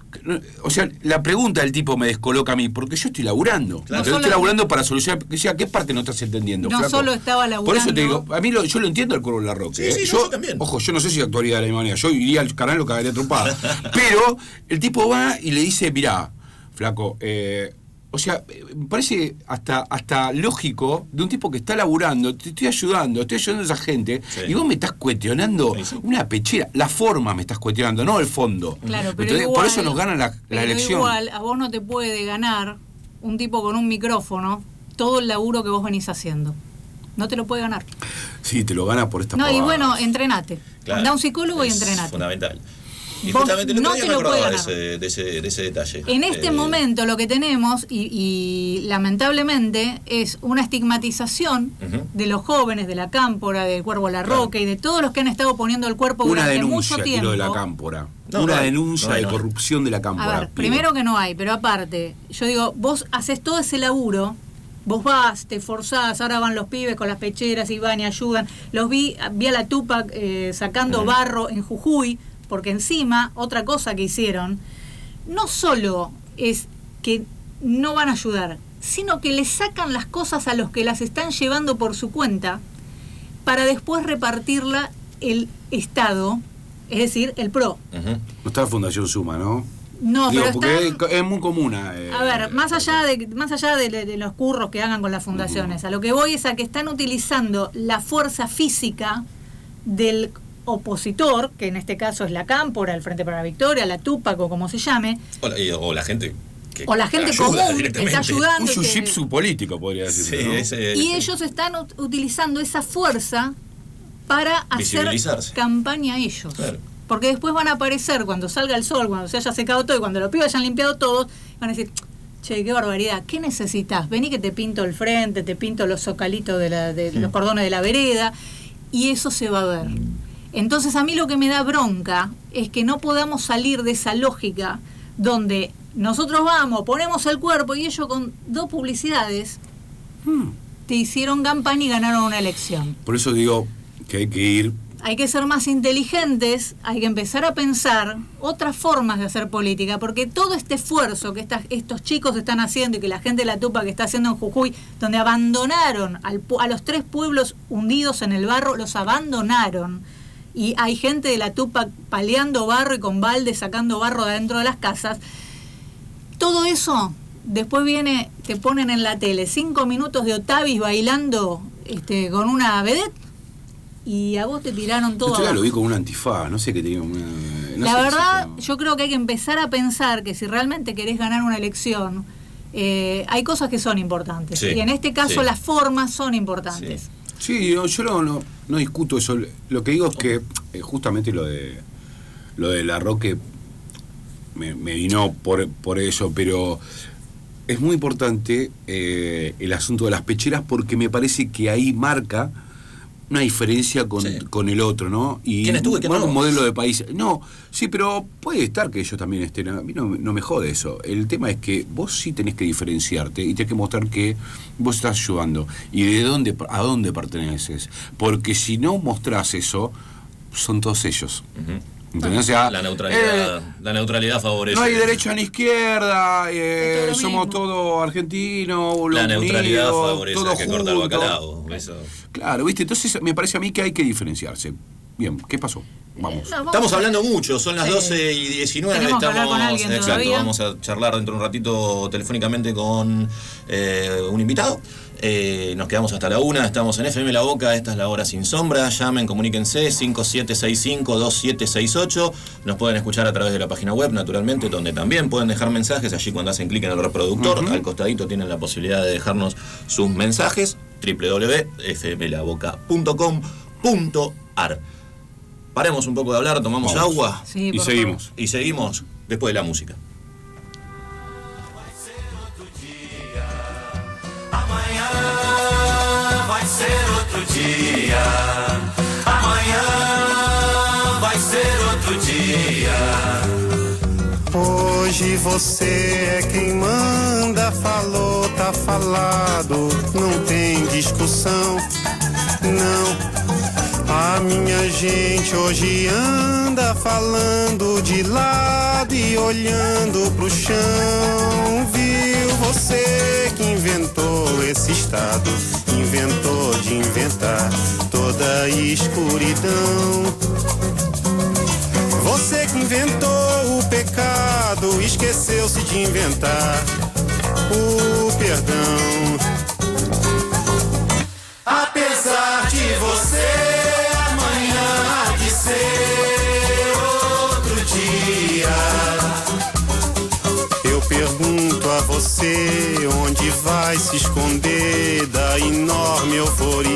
o sea, la pregunta del tipo me descoloca a mí, porque yo estoy laburando. Claro. Entonces, yo No estoy solo- laburando para solucionar. O sea, ¿qué parte no estás entendiendo, No flaco? solo estaba Por eso te laburando- digo, a mí lo, yo lo entiendo al Cuervo de la Roque. Sí, ¿eh? sí, yo- yo también. Ojo, yo no sé si actuaría de la misma manera. Yo iría al canal y lo cagaría trompada. Pero el tipo va y le dice, mirá, flaco, eh, o sea, me parece hasta, hasta lógico de un tipo que está laburando, te estoy ayudando, estoy ayudando a esa gente, Sí. y vos me estás cuestionando Sí, sí. una pechera, la forma me estás cuestionando, no el fondo. Claro, pero Entonces, igual, por eso nos gana la, la pero elección. igual, a vos no te puede ganar un tipo con un micrófono todo el laburo que vos venís haciendo. No te lo puede ganar. Sí, te lo gana por esta No, y pavada. bueno, entrenate. Claro. Anda a un psicólogo y Es entrenate. fundamental. Y Vos justamente el otro no día te me lo acordaba de puede ese, de, ese, de ese detalle. En este Eh, momento lo que tenemos, y, y lamentablemente, es una estigmatización Ujú. de los jóvenes, de la cámpora, del Cuervo La Roque y de todos los que han estado poniendo el cuerpo Una durante denuncia, mucho quiero, tiempo. de la cámpora. No, una no hay, denuncia no hay, de no hay. corrupción de la cámpora. A ver, pido. primero que no hay, pero aparte, yo digo, vos haces todo ese laburo, vos vas, te forzás, ahora van los pibes con las pecheras y van y ayudan. Los vi, vi a la Tupac eh, sacando Ujú. barro en Jujuy, porque encima, otra cosa que hicieron, no solo es que no van a ayudar, sino que le sacan las cosas a los que las están llevando por su cuenta para después repartirla el Estado, es decir, el P R O. Ujú. No está la Fundación Suma, ¿no? No, Digo, pero porque están- es, es muy común. eh, A ver, más allá de más allá de, de los curros que hagan con las fundaciones, a lo que voy es a que están utilizando la fuerza física del opositor, que en este caso es la Cámpora, el Frente para la Victoria, la Tupac o como se llame, O la, y- o la gente que o la gente ayuda común que directamente. está ayudando. un y que- jiu-jitsu político, podría Sí, decirse, ¿no? ese- y ese- ellos están ut- utilizando esa fuerza para hacer Visibilizarse. campaña ellos. Claro. Porque después van a aparecer cuando salga el sol, cuando se haya secado todo y cuando los pibes hayan limpiado todos, van a decir, che, qué barbaridad, ¿qué necesitas? Vení que te pinto el frente, te pinto los zocalitos de, la, de los cordones de la vereda, y eso se va a ver. Entonces a mí lo que me da bronca es que no podamos salir de esa lógica donde nosotros vamos, ponemos el cuerpo y ellos con dos publicidades Hmm. te hicieron campaña y ganaron una elección. Por eso digo que hay que ir. Hay que ser más inteligentes, hay que empezar a pensar otras formas de hacer política, porque todo este esfuerzo que estas, estos chicos están haciendo y que la gente de la Tupac que está haciendo en Jujuy, donde abandonaron al, pu- a los tres pueblos hundidos en el barro, los abandonaron. Y hay gente de la Tupac paleando barro y con balde sacando barro de adentro de las casas. Todo eso, después viene, te ponen en la tele cinco minutos de Otavis bailando este, con una vedette y a vos te tiraron todo Esto ya abajo. lo vi con un antifaz, no sé qué tenía. Una, no La sé verdad, si, pero... yo creo que hay que empezar a pensar que si realmente querés ganar una elección, eh, hay cosas que son importantes. Sí, y en este caso sí. las formas son importantes. Sí, sí yo, yo no, no, no discuto eso. Lo que digo es que eh, justamente lo de lo de la Roque me, me vino por, por eso, pero es muy importante eh, el asunto de las pecheras porque me parece que ahí marca una diferencia con, sí. con el otro, ¿no? Y ¿quién estuvo y quién no? Un modelo de país. No, sí, pero puede estar que ellos también estén. A mí no, no me jode eso. El tema es que vos sí tenés que diferenciarte y tenés que mostrar que vos estás ayudando y de dónde, a dónde perteneces. Porque si no mostrás eso, son todos ellos. Uh-huh. ¿Entendés? O sea, la neutralidad, eh, la neutralidad favorece. No hay derecha ni izquierda, eh, somos todos argentinos, la neutralidad unidos, favorece todos que corta el bacalao. Eso. Claro, ¿viste? Entonces me parece a mí que hay que diferenciarse. Bien, ¿qué pasó? Vamos. No, vamos estamos hablando mucho, son las sí. doce y diecinueve. Tenemos estamos, que hablar con alguien exacto, todavía. Vamos a charlar dentro de un ratito telefónicamente con eh, un invitado. Eh, nos quedamos hasta la una, estamos en F M La Boca, esta es la hora sin sombra. Llamen, comuníquense, cinco siete seis cinco, dos siete seis ocho. Nos pueden escuchar a través de la página web, naturalmente, donde también pueden dejar mensajes. Allí cuando hacen clic en el reproductor, uh-huh. al costadito tienen la posibilidad de dejarnos sus mensajes. doble u doble u doble u punto f m la boca punto com punto a r. Paremos un poco de hablar, tomamos Vamos. agua sí, y seguimos. Favor. Y seguimos después de la música. Vai ser outro dia. Amanhã vai ser outro dia. Hoje você é quem manda, falou, tá falado, não tem discussão, não. A minha gente hoje anda falando de lado e olhando pro chão. Viu você que inventou esse estado, inventou de inventar toda a escuridão. Você que inventou o pecado, esqueceu-se de inventar o perdão. Apesar de você ser outro dia. Eu pergunto a você onde vai se esconder da enorme euforia.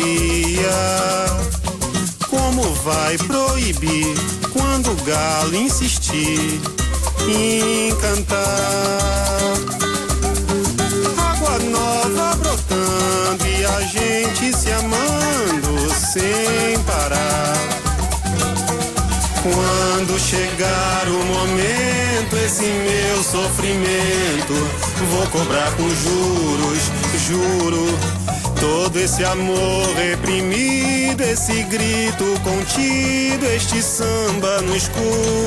Como vai proibir quando o galo insistir em cantar? Água nova brotando e a gente se amando sem parar. Quando chegar o momento, esse meu sofrimento vou cobrar com juros, juro. Todo esse amor reprimido, esse grito contido, este samba no escuro.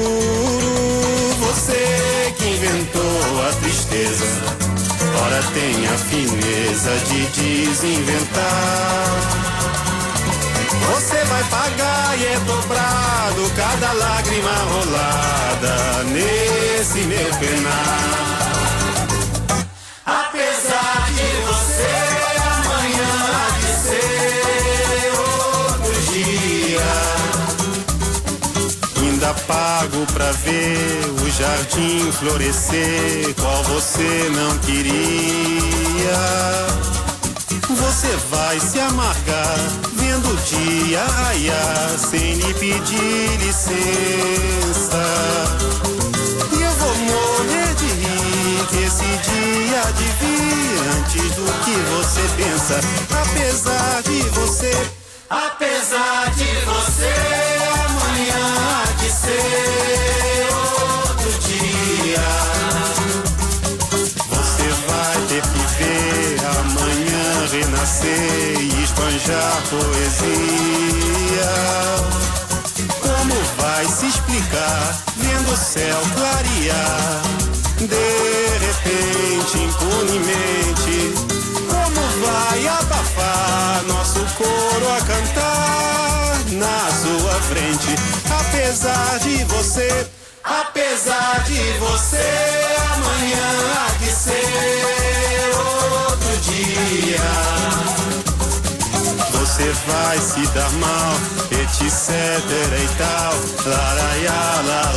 Você que inventou a tristeza, ora tem a fineza de desinventar. Você vai pagar e é dobrado cada lágrima rolada nesse meu penar. Apesar de você amanhã há de ser outro dia, ainda pago pra ver o jardim florescer qual você não queria. Você vai se amargar vendo o dia raiar sem lhe pedir licença. E eu vou morrer de rir que esse dia há de vir antes do que você pensa. Apesar de você, apesar de você, amanhã há de ser outro dia. Você vai ter que ver amanhã renascer e esbanjar poesia. Como vai se explicar vendo o céu clarear de repente, impunemente? Como vai abafar nosso coro a cantar na sua frente? Apesar de você, apesar de você, amanhã há de ser outro dia. Você vai se dar mal, etc e tal, laraiá, lá,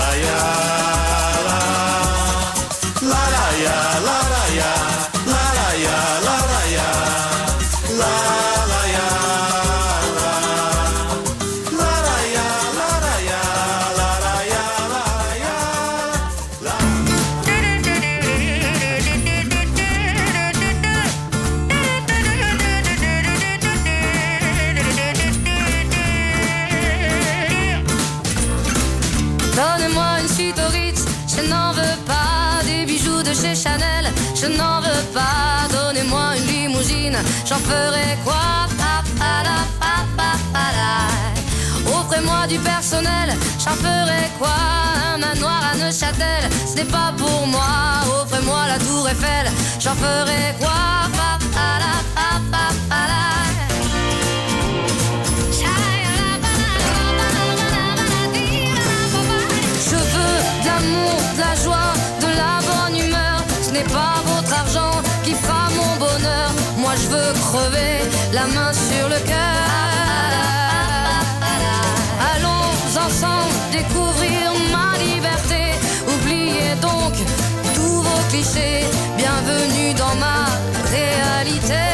Chanel, je n'en veux pas. Donnez-moi une limousine, j'en ferai quoi? Pa, pa, la, pa, pa, pa, la. Offrez-moi du personnel, j'en ferai quoi? Un manoir à Neuchâtel, ce n'est pas pour moi. Offrez-moi la tour Eiffel, j'en ferai quoi? Pa, pa, la, pa, pa, pa, la. Je veux de l'amour, de la joie, de la bonne humeur. Ce n'est pas votre argent qui fera mon bonheur. Moi je veux crever la main sur le cœur. Allons ensemble découvrir ma liberté. Oubliez donc tous vos clichés. Bienvenue dans ma réalité.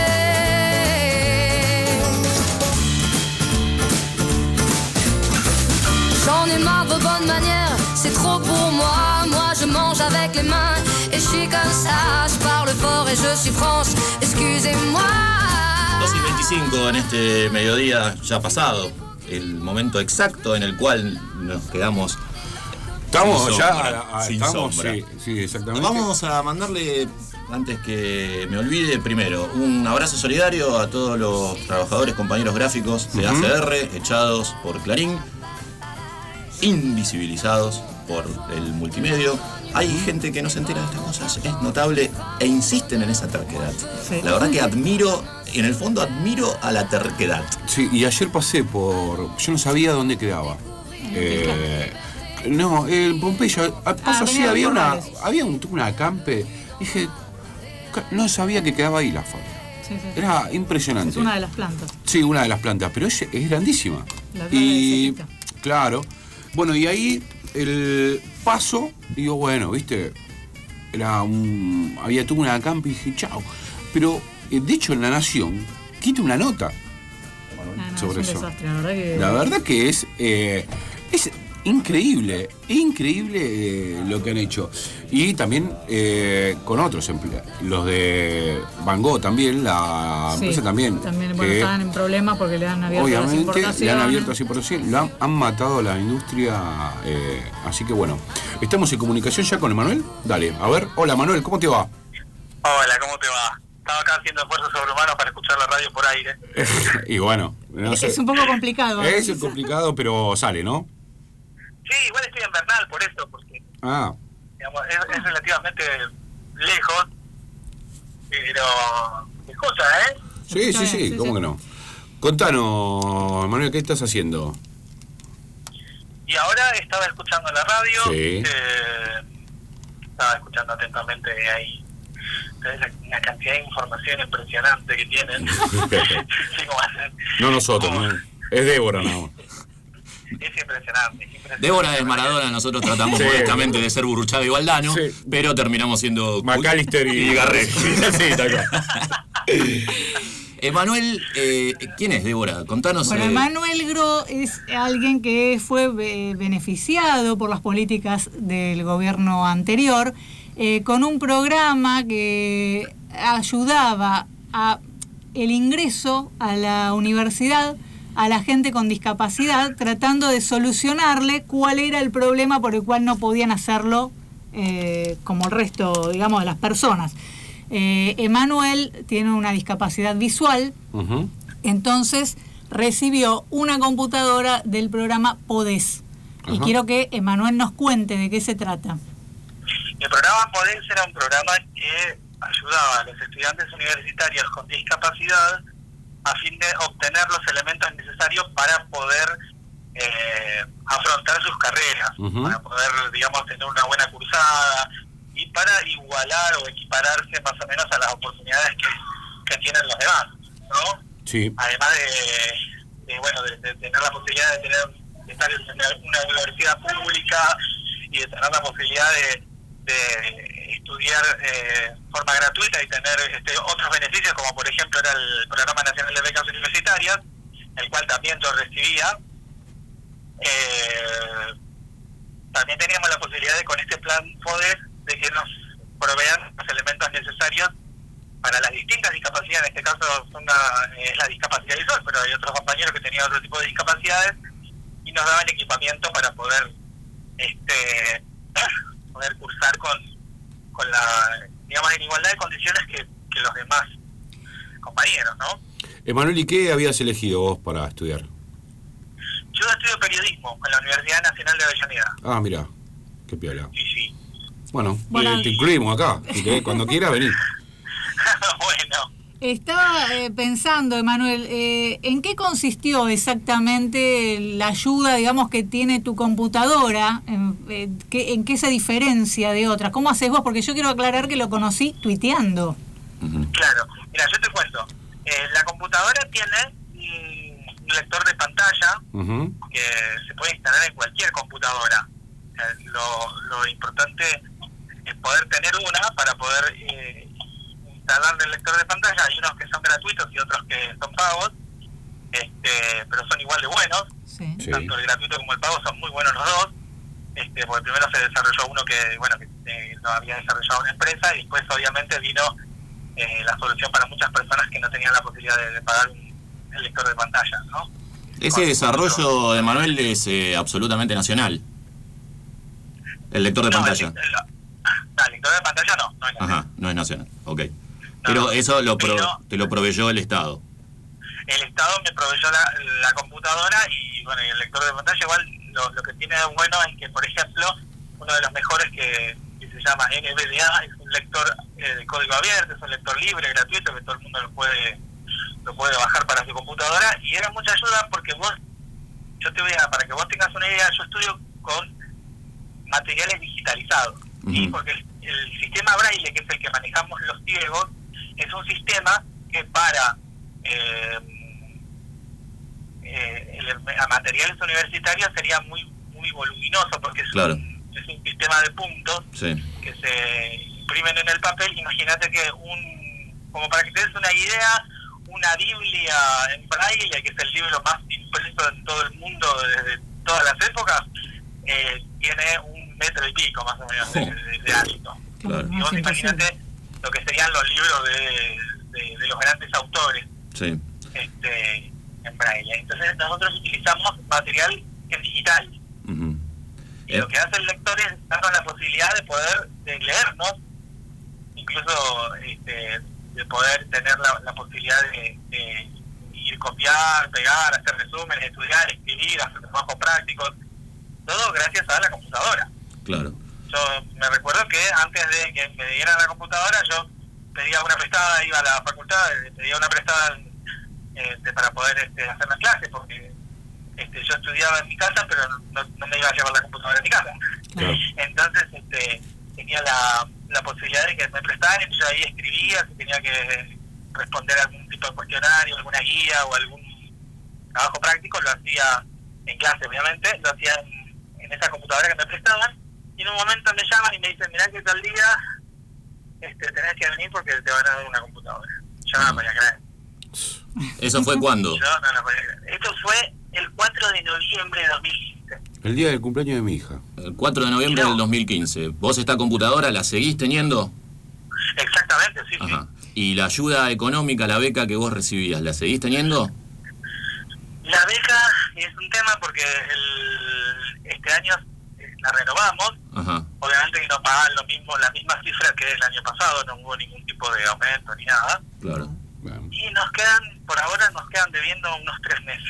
J'en ai marre de vos bonnes manières, c'est trop pour moi. Moi je mange avec les mains et je suis comme ça. Je parle fort et je suis France, excusez-moi. dos y veinticinco en este mediodía ya pasado, el momento exacto en el cual nos quedamos. Estamos sin ya sombra, a- a- sin estamos, sombra. sí, sí, exactamente. Vamos a mandarle, antes que me olvide, primero un abrazo solidario a todos los trabajadores, compañeros gráficos de Ujú. A C R, echados por Clarín, invisibilizados por el multimedio. Hay gente que no se entera de estas cosas, es notable, e insisten en esa terquedad. Sí. La verdad que admiro, en el fondo admiro a la terquedad. Sí, y ayer pasé por. Yo no sabía dónde quedaba. Eh, no, en Pompeya. a- Paso Ah, así, tenía había una. lugares. Había un, una acampe. Dije. ca- No sabía que quedaba ahí la fábrica. Sí, sí. Era impresionante. Es una de las plantas. Sí, una de las plantas, pero es, es grandísima. La planta Y. de Cepita. Claro. Bueno, y ahí el paso, digo, bueno, viste. Era un. Había tuvo una acampe y dije, chao. Pero, eh, de hecho, en La Nación, quita una nota No, no, sobre es un eso. desastre, la verdad que. La verdad que es, eh, es increíble, increíble eh, lo que han hecho. Y también eh, con otros empleados. Los de Van Gogh también, la Sí, empresa también. También, bueno, que estaban en problemas porque le han abierto las obviamente le importaciones. han abierto así por decir, lo han, han matado a la industria. eh, así que bueno, estamos en comunicación ya con Emanuel. Dale, a ver, hola Manuel, ¿cómo te va? Hola, ¿cómo te va? Estaba acá haciendo esfuerzos sobrehumanos para escuchar la radio por aire. Y bueno, no sé. Es un poco complicado. Es complicado, pero sale, ¿no? Sí, igual estoy en Bernal por eso, porque Ah, digamos, es, es relativamente lejos, pero se escucha, ¿eh? sí, sí, sí, ¿cómo que no? Contanos, Manuel, ¿qué estás haciendo? Y ahora estaba escuchando la radio, Sí. eh, estaba escuchando atentamente ahí. Entonces, una cantidad de información impresionante que tienen. Sí, como hacen. No nosotros, ¿no? Es Débora, no. Es impresionante, es impresionante. Débora es Maradona, nosotros tratamos Sí. modestamente de ser Burruchaga y Valdano, Sí. pero terminamos siendo McAllister y, y Garrett. Sí, tal cual. Emanuel, eh, ¿quién es Débora? Contanos. Bueno, eh, Emanuel Gro es alguien que fue eh, beneficiado por las políticas del gobierno anterior eh, con un programa que ayudaba a el ingreso a la universidad a la gente con discapacidad, tratando de solucionarle cuál era el problema por el cual no podían hacerlo eh, como el resto, digamos, de las personas. Eh, Emanuel tiene una discapacidad visual, Ujú. entonces recibió una computadora del programa Podés. Y Ajá. quiero que Emanuel nos cuente de qué se trata. El programa Podés era un programa que ayudaba a los estudiantes universitarios con discapacidad a fin de obtener los elementos necesarios para poder eh, afrontar sus carreras, Ujú. para poder, digamos, tener una buena cursada y para igualar o equipararse más o menos a las oportunidades que, que tienen los demás, ¿no? Sí. Además de, de, bueno, de, de tener la posibilidad de tener de estar en una, una universidad pública y de tener la posibilidad de, de estudiar eh, de forma gratuita y tener este, otros beneficios, como por ejemplo era el Programa Nacional de Becas Universitarias, el cual también yo recibía. Eh, también teníamos la posibilidad de, con este plan Podés, de que nos provean los elementos necesarios para las distintas discapacidades. En este caso una, es la discapacidad visual, pero hay otros compañeros que tenían otro tipo de discapacidades y nos daban equipamiento para poder este poder cursar con con la digamos, en igualdad de condiciones que, que los demás compañeros, ¿no? Emanuel, ¿y qué habías elegido vos para estudiar? Yo estudio periodismo en la Universidad Nacional de Avellaneda. Ah, mira, qué piola. Sí, sí. Bueno, Bueno, eh, te incluimos acá. Si querés, cuando quieras, vení. Bueno. Estaba eh, pensando, Emanuel, eh, ¿en qué consistió exactamente la ayuda, digamos, que tiene tu computadora? ¿En, eh, qué, en qué se diferencia de otras? ¿Cómo haces vos? Porque yo quiero aclarar que lo conocí tuiteando. Claro. Mira, yo te cuento. Eh, la computadora tiene un lector de pantalla Uh-huh. que se puede instalar en cualquier computadora. Eh, lo, lo importante es poder tener una para poder eh, instalar el lector de pantalla. Hay unos que son gratuitos y otros que son pagos, este, pero son igual de buenos. Sí. Sí. Tanto el gratuito como el pago son muy buenos los dos. Este, porque primero se desarrolló uno que, bueno, que eh, lo había desarrollado una empresa, y después obviamente vino eh, la solución para muchas personas que no tenían la posibilidad de, de pagar un, el lector de pantalla, ¿no? Ese desarrollo, Emanuel, es eh, absolutamente nacional. El lector de No, pantalla. El, el, no, el lector de pantalla no, no es nacional. Ajá, no es nacional. Ok. Pero eso lo pro- pero- te lo proveyó el Estado. El Estado me proveyó la, la computadora y, bueno, y el lector de pantalla. Igual lo, lo que tiene de bueno es que, por ejemplo, uno de los mejores que, que se llama N V D A es un lector eh, de código abierto, es un lector libre, gratuito, que todo el mundo lo puede lo puede bajar para su computadora, y era mucha ayuda porque vos, yo te voy a, para que vos tengas una idea, yo estudio con materiales digitalizados, ¿sí? Ujú. Porque el, el sistema Braille, que es el que manejamos los ciegos, es un sistema que para eh, eh, el, a materiales universitarios sería muy muy voluminoso, porque es, Claro. un, es un sistema de puntos Sí. que se imprimen en el papel. Imagínate que un, como para que te des una idea, una Biblia en Braille, que es el libro más impreso en todo el mundo desde todas las épocas, eh, tiene un metro y pico más o menos de, de, de alto. Claro. Y vos imagínate lo que serían los libros de, de, de los grandes autores Sí. este, en Braille. Entonces nosotros utilizamos material que es digital. Ujú. Y lo que hace el lector es darnos la posibilidad de poder de leernos, incluso este, de poder tener la, la posibilidad de, de ir copiar, pegar, hacer resúmenes, estudiar, escribir, hacer trabajos prácticos, todo gracias a la computadora. Claro. Yo me recuerdo que antes de que me dieran la computadora, yo pedía una prestada, iba a la facultad, pedía una prestada este, para poder este, hacer las clases, porque este, yo estudiaba en mi casa, pero no, no me iba a llevar la computadora en mi casa. Claro. Entonces este, tenía la, la posibilidad de que me prestaran, y yo ahí escribía, si tenía que responder algún tipo de cuestionario, alguna guía o algún trabajo práctico, lo hacía en clase, obviamente, lo hacía en, en esa computadora que me prestaban, y en un momento me llaman y me dicen, mirá que tal día este, tenés que venir porque te van a dar una computadora. Yo no la podía creer. ¿Eso fue cuándo? Yo no la podía creer. Esto fue el cuatro de noviembre de dos mil quince. El día del cumpleaños de mi hija. El cuatro de noviembre del dos mil quince. ¿Vos esta computadora la seguís teniendo? Exactamente, sí, Ajá. ¿Y la ayuda económica, la beca que vos recibías, la seguís teniendo? La beca es un tema porque el, este año eh, la renovamos. Ajá. Obviamente que no pagan lo mismo, las mismas cifras que el año pasado, no hubo ningún tipo de aumento ni nada. Claro. Y nos quedan, por ahora nos quedan debiendo unos tres meses.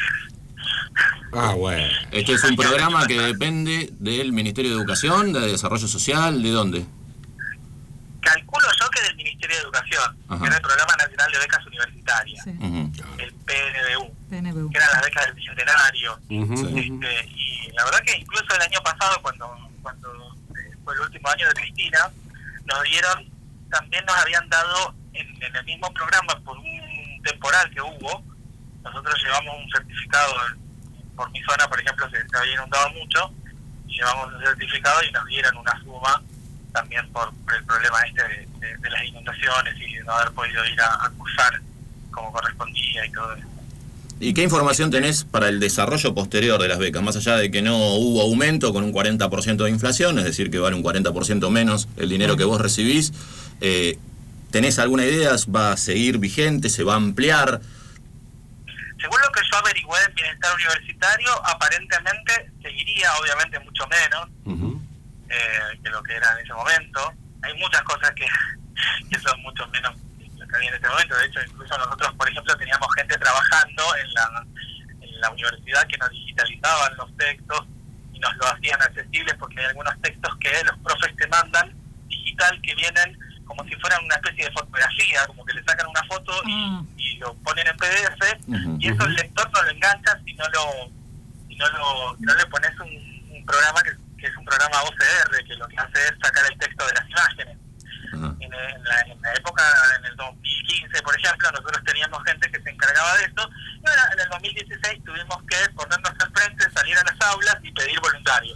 Ah, bueno. Este es un programa que depende del Ministerio de Educación, de Desarrollo Social, ¿de dónde? Calculo yo que del Ministerio de Educación, Ajá. que era el Programa Nacional de Becas Universitarias, Sí. Ujú. el P N B U, P N B U. que eran las becas del Bicentenario. Ujú, Sí. ujú. Este, y la verdad que incluso el año pasado, cuando cuando eh, fue el último año de Cristina, nos dieron, también nos habían dado en, en el mismo programa, por un temporal que hubo, nosotros llevamos un certificado, por mi zona por ejemplo se, se había inundado mucho, y llevamos un certificado y nos dieron una suma también por, por el problema este de, de, de las inundaciones y de no haber podido ir a, a cursar como correspondía y todo eso. ¿Y qué información tenés para el desarrollo posterior de las becas? Más allá de que no hubo aumento con un cuarenta por ciento de inflación, es decir, que vale un cuarenta por ciento menos el dinero que vos recibís, eh, ¿tenés alguna idea? ¿Va a seguir vigente? ¿Se va a ampliar? Según lo que yo averigüé en Bienestar Universitario, aparentemente seguiría, obviamente mucho menos Ujú. eh, que lo que era en ese momento. Hay muchas cosas que, que son mucho menos lo que había en ese momento. De hecho, incluso nosotros, por ejemplo, teníamos gente trabajando en la, en la universidad que nos digitalizaban los textos y nos lo hacían accesibles, porque hay algunos textos que los profes te mandan digital que vienen como si fueran una especie de fotografía, como que le sacan una foto y, y lo ponen en P D F, uh-huh, y eso el lector no lo engancha si no lo si no lo si no le pones un, un programa que, que es un programa O C R, que lo que hace es sacar el texto de las imágenes. Uh-huh. En, en, la, en la época, en el dos mil quince, por ejemplo, nosotros teníamos gente que se encargaba de esto, y ahora en el dos mil dieciséis tuvimos que ponernos al frente, salir a las aulas y pedir voluntarios.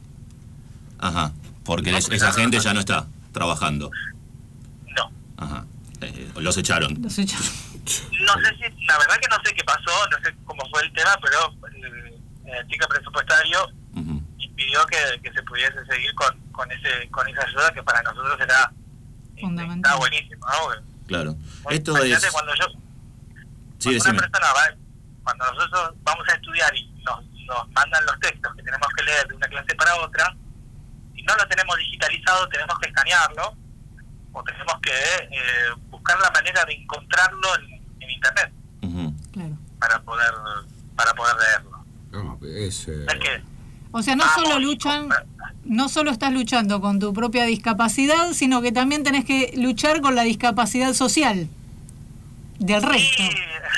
Ajá, porque no, es, esa no, gente no, ya no está trabajando. No. Ajá. Eh, los echaron. Los echaron. No sé si, la verdad que no sé qué pasó, no sé cómo fue el tema, pero el, el chico presupuestario uh-huh. impidió que, que se pudiese seguir con, con ese con esa ayuda que para nosotros era fundamental. Estaba buenísimo, ¿no? Claro. Bueno, esto es... Cuando yo, sí, cuando una persona va, cuando nosotros vamos a estudiar y nos, nos mandan los textos que tenemos que leer de una clase para otra, si no lo tenemos digitalizado, tenemos que escanearlo, o tenemos que eh, buscar la manera de encontrarlo en, en internet, uh-huh. claro, para poder para poder leerlo. No, es, eh... es que, o sea, no solo luchan, no solo estás luchando con tu propia discapacidad, sino que también tenés que luchar con la discapacidad social del resto. Y,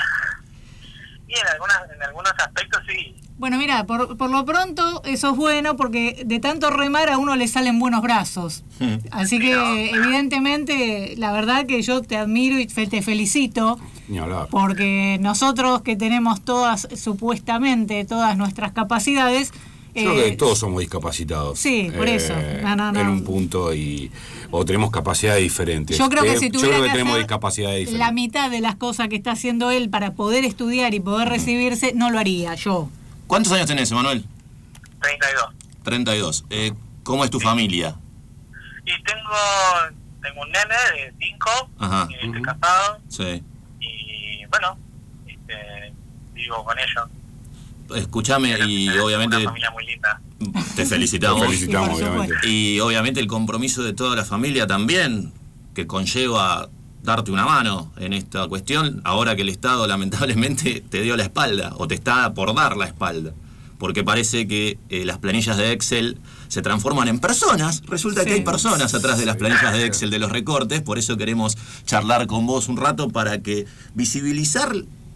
y en, algunas, en algunos aspectos sí. Bueno, mira, por, por lo pronto eso es bueno, porque de tanto remar a uno le salen buenos brazos. Así que evidentemente, la verdad que yo te admiro y te felicito, porque nosotros que tenemos todas, supuestamente, todas nuestras capacidades... Yo creo que todos somos discapacitados. Sí, por eh, eso. No, no, no. En un punto, y o tenemos capacidades diferentes. Yo creo que eh, si tuviera yo creo que, que tenemos hacer discapacidades diferentes. La mitad de las cosas que está haciendo él para poder estudiar y poder recibirse, no lo haría yo. ¿Cuántos años tenés, Emanuel? treinta y dos. treinta y dos. Eh, ¿Cómo es tu sí. familia? Y tengo, tengo un nene de cinco, y estoy uh-huh. casado. Sí. Y bueno, este, vivo con ellos. Escúchame, y obviamente... Una familia muy linda. Te felicitamos. Te felicitamos, obviamente. Y obviamente el compromiso de toda la familia también, que conlleva darte una mano en esta cuestión, ahora que el Estado lamentablemente te dio la espalda, o te está por dar la espalda, porque parece que eh, las planillas de Excel se transforman en personas. Resulta sí. que hay personas atrás de las planillas de Excel, de los recortes. Por eso queremos charlar con vos un rato para que visibilizar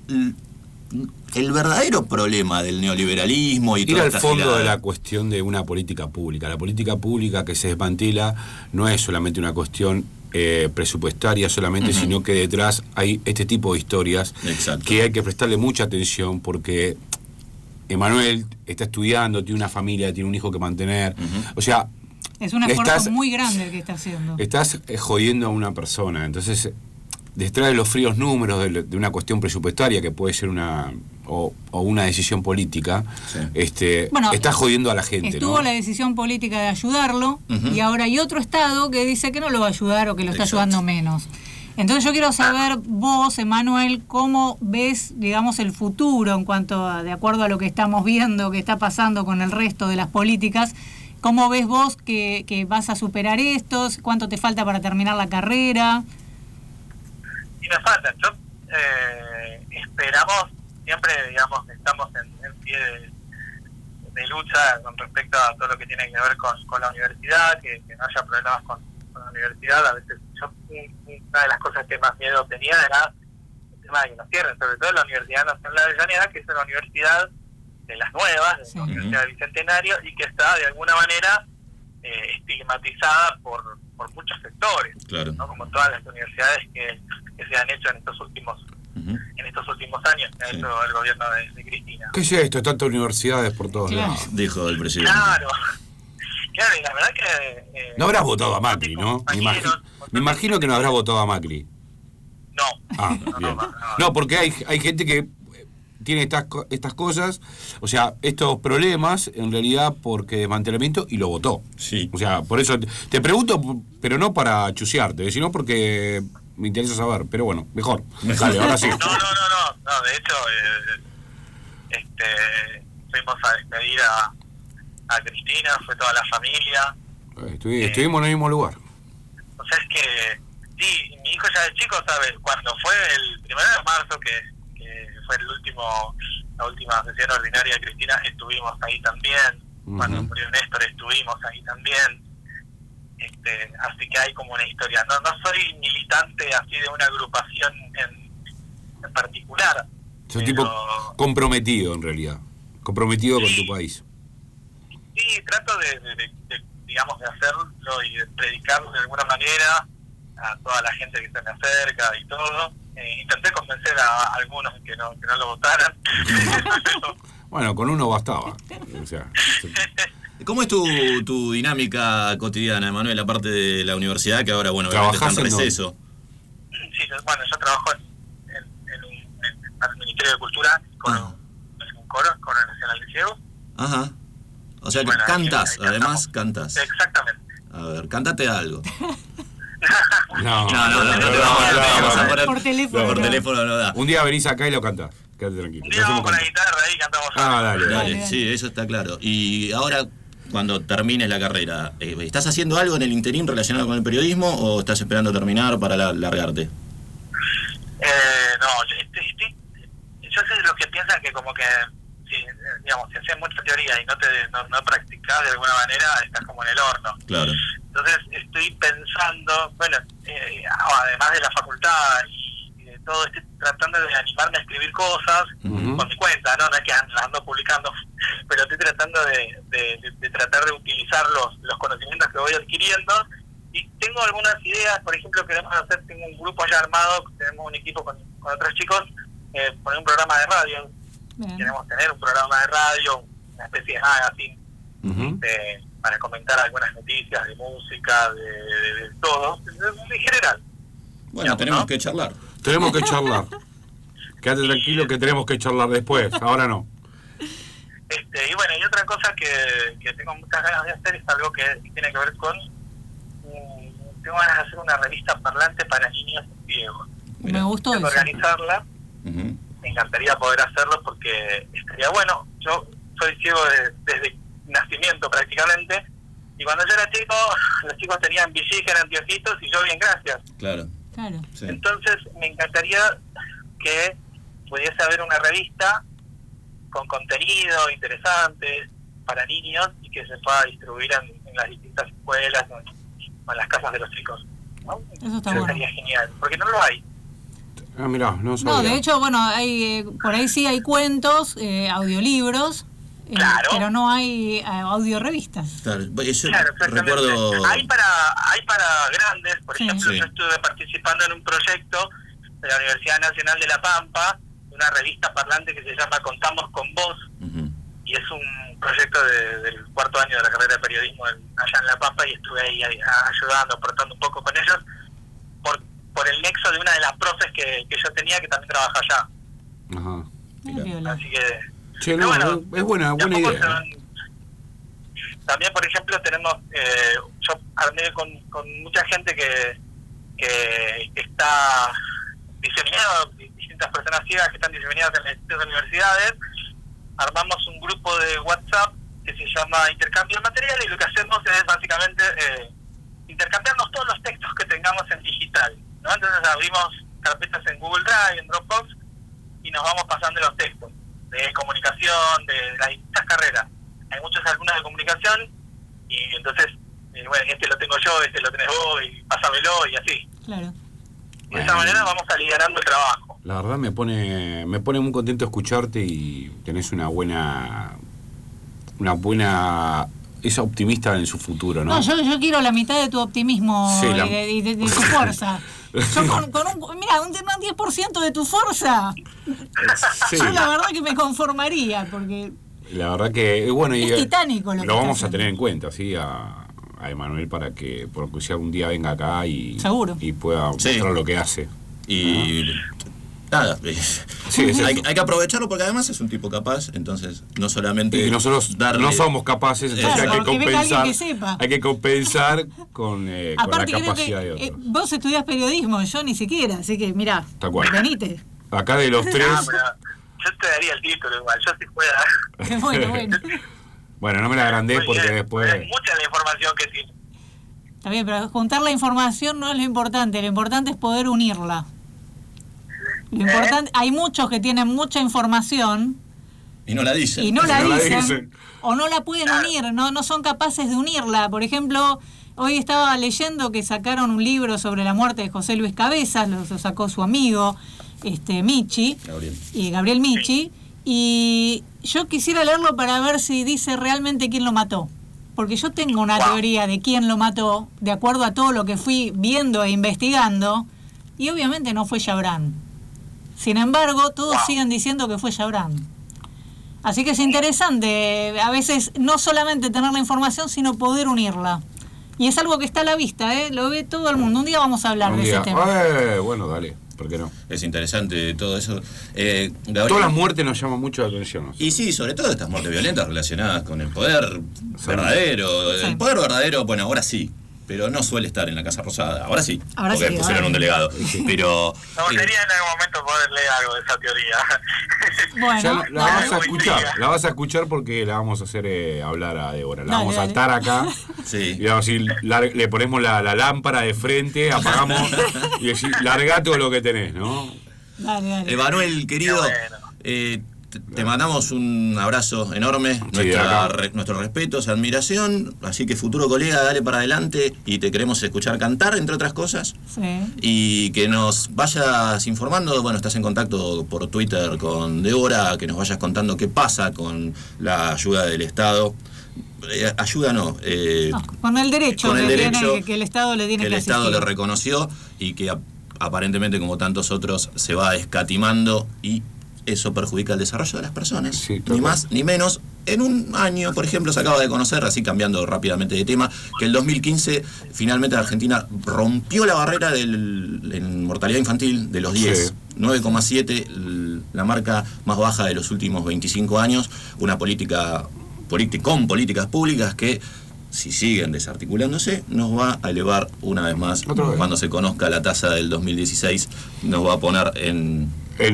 el verdadero problema del neoliberalismo y ir toda al esta fondo girada. de la cuestión de una política pública. La política pública que se desmantela no es solamente una cuestión eh, presupuestaria solamente, uh-huh. sino que detrás hay este tipo de historias. Exacto. Que hay que prestarle mucha atención, porque Emanuel está estudiando, tiene una familia, tiene un hijo que mantener. Uh-huh. O sea, es un esfuerzo estás, muy grande el que está haciendo. Estás eh, jodiendo a una persona. Entonces, detrás de los fríos números de, de una cuestión presupuestaria, que puede ser una o, o una decisión política, sí. este bueno, está jodiendo a la gente. Estuvo ¿no? la decisión política de ayudarlo, uh-huh. y ahora hay otro Estado que dice que no lo va a ayudar o que lo está Exacto. ayudando menos. Entonces yo quiero saber vos, Emanuel, cómo ves, digamos, el futuro en cuanto a, de acuerdo a lo que estamos viendo, que está pasando con el resto de las políticas. ¿Cómo ves vos que, que vas a superar estos? ¿Cuánto te falta para terminar la carrera? Y me falta, yo eh, esperamos, siempre digamos estamos en, en pie de, de lucha con respecto a todo lo que tiene que ver con, con la universidad, que, que no haya problemas con, con la universidad. A veces yo, una de las cosas que más miedo tenía era el tema de que nos cierren, sobre todo la Universidad Nacional de Avellaneda, que es una universidad de las nuevas, de sí. la Universidad del Bicentenario, y que está de alguna manera eh, estigmatizada por, por muchos sectores, claro. ¿no? Como todas las universidades que que se han hecho en estos últimos uh-huh. en estos últimos años que ha sí. hecho el gobierno de, de Cristina. ¿Qué es esto? Tantas universidades por todos claro. lados. Dijo el presidente. Claro, claro, y la verdad que... Eh, no habrás votado a Macri, ¿no? Me imagino, me imagino que no habrás votado a Macri. No. Ah, no, bien. No, no, no, porque hay, hay gente que tiene estas, estas cosas, o sea, estos problemas, en realidad, porque desmantelamiento, y lo votó. Sí. O sea, por eso te pregunto, pero no para chusearte, sino porque... me interesa saber, pero bueno, mejor. Dale, ahora sí. No, no, no, no, no de hecho, eh, este, fuimos a despedir a, a Cristina, fue toda la familia. Estuvi, eh, estuvimos en el mismo lugar. O sea, es que sí, mi hijo ya de chico sabe, cuando fue el primero de marzo, que, que fue el último, la última sesión ordinaria de Cristina, estuvimos ahí también. Uh-huh. Cuando murió Néstor estuvimos ahí también. Este, así que hay como una historia. No, no soy militante así de una agrupación en, en particular. Es un tipo comprometido en realidad, comprometido sí, con tu país. Sí, trato de, de, de, de, digamos, de hacerlo y de predicarlo de alguna manera a toda la gente que se me acerca y todo. Eh, intenté convencer a algunos que no, que no lo votaran. Bueno, con uno bastaba. O sea, ¿cómo es tu, tu dinámica cotidiana, Emanuel, aparte de la universidad, que ahora, bueno, obviamente está en receso? Sí, bueno, yo trabajo en, en, en, un, en el Ministerio de Cultura con, ah. en un coro, Coro Nacional de Ciegos. Ajá. O sea que bueno, cantas, ahí, ahí además cantas. Exactamente. A ver, cántate algo. No, no, no, no, no, te vamos a poner por teléfono. Por teléfono no da. Un día venís acá y lo cantás. Quédate tranquilo. Un día vamos con la guitarra ahí y cantamos. Ah, dale, dale, dale. Sí, eso está claro. Y ahora, cuando termines la carrera, ¿estás haciendo algo en el interín relacionado con el periodismo o estás esperando terminar para la, largarte? Eh, no, yo, estoy, estoy, yo sé de los que piensan que como que, si, digamos, si haces mucha teoría y no te no, no practicás de alguna manera, estás como en el horno. Claro. Entonces estoy pensando, bueno, eh, además de la facultad y de todo, estoy tratando de animarme a escribir cosas uh-huh. por mi cuenta, ¿no? No es que las ando publicando, pero estoy tratando de, de, de, de tratar de utilizar los, los conocimientos que voy adquiriendo. Y tengo algunas ideas, por ejemplo, queremos hacer, tengo un grupo allá armado, tenemos un equipo con, con otros chicos, eh, poner un programa de radio. Bien. Queremos tener un programa de radio, una especie de magazine, uh-huh. de, para comentar algunas noticias de música, de, de, de todo, en general. Bueno, digamos, tenemos ¿no? que charlar. Tenemos que charlar. Quédate tranquilo que tenemos que charlar después, ahora no. Este, y bueno, y otra cosa que, que tengo muchas ganas de hacer es algo que tiene que ver con... Um, tengo ganas de hacer una revista parlante para niños ciegos. Me gustó tengo eso. que organizarla. Uh-huh. Me encantaría poder hacerlo porque estaría bueno. Yo soy ciego de, desde nacimiento prácticamente, y cuando yo era chico, los chicos tenían villica, anteojitos y yo bien, gracias. Claro. Claro. Sí. Entonces me encantaría que pudiese haber una revista con contenido interesante para niños y que se pueda distribuir en, en las distintas escuelas o en, o en las casas de los chicos, ¿no? Eso está Eso bueno. sería genial, porque no lo hay. Ah, mirá, no sabía. No, de hecho, bueno, hay eh, por ahí sí hay cuentos, eh, audiolibros, eh, claro. pero no hay eh, audiorevistas. Claro, eso claro, exactamente. recuerdo... Hay para, hay para grandes, por Sí. ejemplo, Sí. yo estuve participando en un proyecto de la Universidad Nacional de La Pampa, una revista parlante que se llama Contamos con Vos, uh-huh. y es un proyecto de, del cuarto año de la carrera de periodismo en, allá en La Pampa, y estuve ahí, ahí ayudando, aportando un poco con ellos, por por el nexo de una de las profes que, que yo tenía, que también trabaja allá. Ajá. Mira. Así que... Che, no, bueno, es buena, buena idea. Son, también, por ejemplo, tenemos... Eh, yo armé con, con mucha gente que, que, que está diseminada, distintas personas ciegas que están diseminadas en las distintas universidades. Armamos un grupo de WhatsApp que se llama Intercambio de Material, y lo que hacemos es básicamente eh, intercambiarnos todos los textos que tengamos en digital, ¿no? Entonces abrimos carpetas en Google Drive, en Dropbox, y nos vamos pasando los textos de comunicación, de las distintas carreras. Hay muchos alumnos de comunicación, y entonces, eh, bueno, este lo tengo yo, este lo tenés vos, y pásamelo, y así. Claro. De esa manera vamos aligerando el trabajo. La verdad me pone me pone muy contento escucharte, y tenés una buena una buena esa optimista en su futuro, ¿no? No, yo, yo quiero la mitad de tu optimismo Sí, y, la... de, y de, de tu fuerza. Yo con, con un, mira, un diez por ciento de tu fuerza, Sí. yo la verdad que me conformaría, porque La verdad que, bueno, es y, titánico lo que lo vamos está a tener en cuenta, ¿sí? A, a Emanuel para que, porque si algún día venga acá y, Seguro. y pueda Sí. mostrar lo que hace. Y... Nada, Sí, es hay, eso. hay que aprovecharlo porque además es un tipo capaz, entonces no solamente Y nosotros darle... no somos capaces, entonces Claro, hay que porque venga alguien compensar, que sepa. hay que compensar con, eh, con la aparte creo capacidad que de otros. eh, vos estudiás periodismo, yo ni siquiera, así que mirá, Tal cual. venite. Acá de los tres, Ah, pero yo te daría el título igual, yo sí pueda. Bueno, bueno. bueno, no me la agrandes Muy porque bien, después... es mucha la información que tiene. Está bien, pero juntar la información no es lo importante, lo importante es poder unirla. Lo importante, hay muchos que tienen mucha información y no la dicen. Y no la, no dicen, la dicen. O no la pueden unir, no, no son capaces de unirla. Por ejemplo, hoy estaba leyendo que sacaron un libro sobre la muerte de José Luis Cabezas, lo, lo sacó su amigo este Michi, Gabriel. y Gabriel Michi, y yo quisiera leerlo para ver si dice realmente quién lo mató. Porque yo tengo una wow. teoría de quién lo mató, de acuerdo a todo lo que fui viendo e investigando, y obviamente no fue Chabrán. Sin embargo, todos wow. siguen diciendo que fue Chabrán. Así que es interesante, a veces, no solamente tener la información, sino poder unirla. Y es algo que está a la vista, ¿eh? Lo ve todo el mundo. Un día vamos a hablar Un de día. ese tema. Eh, bueno, dale. ¿Por qué no? Es interesante todo eso. Eh, Gabriel, Todas las muertes nos llaman mucho la atención. ¿No? Y sí, sobre todo estas muertes violentas relacionadas con el poder sí. verdadero. Sí. El poder verdadero, bueno, ahora sí, pero no suele estar en la Casa Rosada. Ahora sí, ahora porque sí, pusieron ahora. un delegado. Sí. Pero me gustaría eh, en algún momento poder leer algo de esa teoría. Bueno, ya la, la vas a escuchar, la vas a escuchar porque la vamos a hacer eh, hablar a Débora. La dale, vamos a saltar acá. Sí. Y vamos a decir, lar- le ponemos la, la lámpara de frente, apagamos y decir, larga todo lo que tenés, ¿no? Dale, dale. Emanuel, querido, bueno. eh, te, te mandamos un abrazo enorme, sí, nuestra, re, nuestros respetos, admiración, así que futuro colega, dale para adelante y te queremos escuchar cantar, entre otras cosas. Sí. Y que nos vayas informando, bueno, estás en contacto por Twitter con Débora, que nos vayas contando qué pasa con la ayuda del Estado. Eh, ayuda no, eh, no, con el derecho, con el que, derecho tiene, que el Estado le tiene que que el Estado asistir. le reconoció y que a, aparentemente, como tantos otros, se va escatimando y eso perjudica el desarrollo de las personas, sí, ni más ni menos. En un año, por ejemplo, se acaba de conocer, así cambiando rápidamente de tema, que el dos mil quince finalmente la Argentina rompió la barrera de la mortalidad infantil de los diez, sí. nueve coma siete, la marca más baja de los últimos veinticinco años, una política, política con políticas públicas que, si siguen desarticulándose, nos va a elevar una vez más. Cuando se conozca la tasa del dos mil dieciséis, nos va a poner en...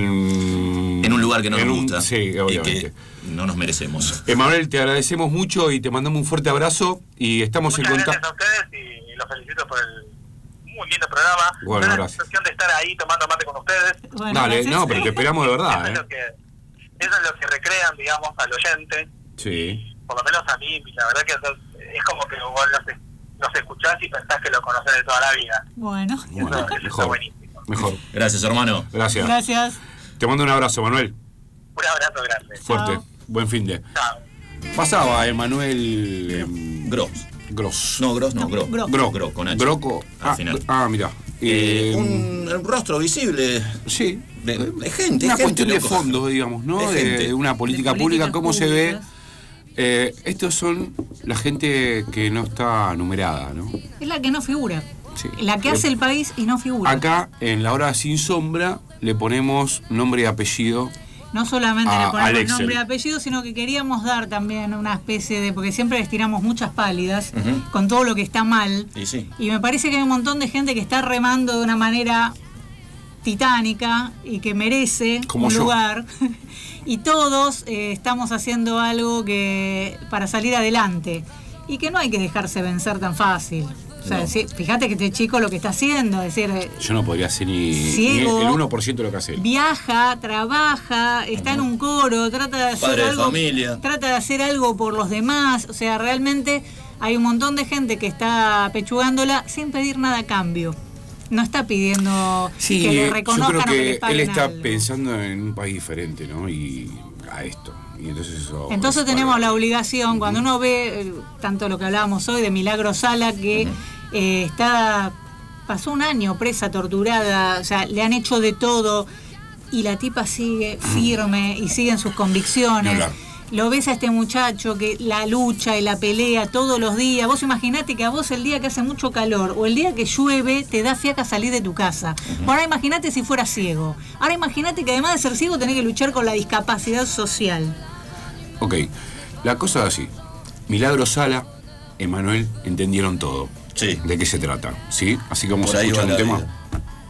En, en un lugar que no nos gusta un, sí, y que no nos merecemos. Emanuel, te agradecemos mucho y te mandamos un fuerte abrazo y estamos Muchas en contacto. Gracias a ustedes y los felicito por el muy lindo programa. Bueno, una gracias. sensación de estar ahí tomando mate con ustedes. Bueno, Dale, gracias. No, pero te esperamos de verdad. Eso, ¿eh? es lo que, eso es lo que recrean, digamos, al oyente. Sí. Por lo menos a mí, la verdad que es como que vos los, los escuchás y pensás que lo conocés de toda la vida. Bueno, bueno eso, eso mejor. está buenísimo. Mejor. Gracias, hermano. Gracias. Gracias. Te mando un abrazo, Manuel. Un abrazo grande. Fuerte. Chao. Buen fin de. Chao. Pasaba Emanuel eh, Gross. Gross. No, Gross no, Gro. Gro. Gro, Gro, con H. Groco. Al Ah, final. ah mira. Eh, Eh, un, un rostro visible. Sí. De, de gente. Una gente, cuestión de loco. fondo, digamos, ¿no? De De, gente. de una política De pública, políticas cómo se ve. públicas. Eh, estos son la gente que no está numerada, ¿no? Es la que no figura. Sí. La que hace el país y no figura. Acá, en la hora sin sombra, le ponemos nombre y apellido. No solamente a, le ponemos al Excel. nombre y apellido, sino que queríamos dar también una especie de... Porque siempre les tiramos muchas pálidas Uh-huh. con todo lo que está mal. Y sí. Y me parece que hay un montón de gente que está remando de una manera titánica y que merece Como un yo. lugar. Y todos eh, estamos haciendo algo que para salir adelante. Y que no hay que dejarse vencer tan fácil. O sea, No. si- fíjate que este chico lo que está haciendo, es decir, eh, Yo no podría hacer ni, ni el, Ciego. el uno por ciento de lo que hace él. viaja, trabaja, está en un coro, trata de hacer Padre de algo, familia. trata de hacer algo por los demás, o sea, realmente hay un montón de gente que está pechugándola sin pedir nada a cambio. No está pidiendo Sí, que le yo reconozcan creo o que que le él paguen está algo. pensando en un país diferente, ¿no? Y a esto. Y entonces eso. Entonces eso tenemos para- la obligación, cuando uno ve eh, tanto lo que hablábamos hoy de Milagro Sala, que eh, está pasó un año presa, torturada, o sea, le han hecho de todo y la tipa sigue firme y sigue en sus Ni convicciones. hablar. Lo ves a este muchacho que la lucha y la pelea todos los días. Vos imaginate que a vos el día que hace mucho calor o el día que llueve te da fiaca salir de tu casa. Ahora imagínate si fuera ciego. Ahora imagínate que además de ser ciego tenés que luchar con la discapacidad social. Ok, la cosa es así. Milagro Sala, Emanuel, entendieron todo. Sí. ¿De qué se trata? ¿Sí? Así que vamos Por a ahí escuchar va un la tema. vida.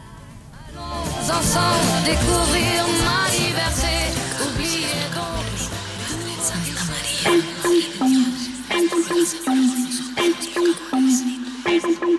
Ensemble découvrir ma liberté, oubliez donc Santa María.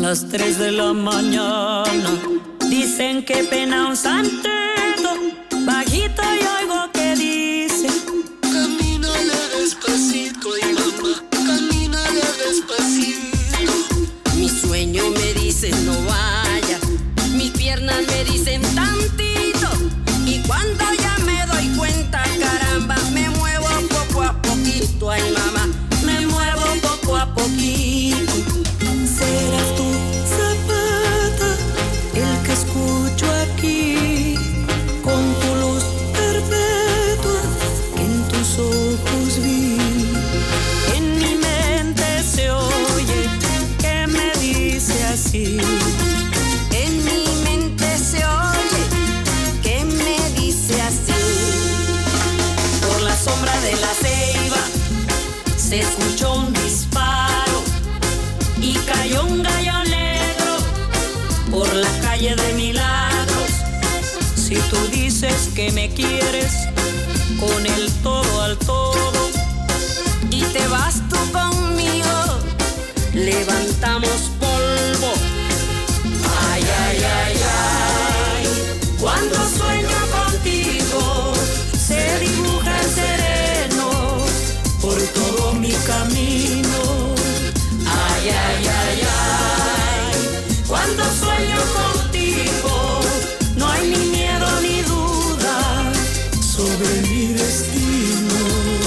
las tres de la mañana. Dicen que pena un santeto, bajito y oigo que dice: camínale despacito, ay mamá, camínale despacito. Mi sueño me dice no vaya, mis piernas me dicen tantito, y cuando ya me doy cuenta, caramba, me muevo poco a poquito, ay mamá, me muevo poco a poquito. Serás tú, Zapata, el que escucho aquí, con tu luz perpetua que en tus ojos vi. En mi mente se oye que me dice así. En mi mente se oye que me dice así. Por la sombra de la ceiba se escuchó un disparo y cayó un gallo negro por la calle de Milagros. Si tú dices que me quieres con el todo al todo y te vas tú conmigo, levantamos polvo. Ay, ay, ay, ay, cuando sueño contigo se dibuja el sereno por todo mi camino. Ay, ay, ay, ay, cuando sueño contigo no hay ni miedo ni duda sobre mi destino.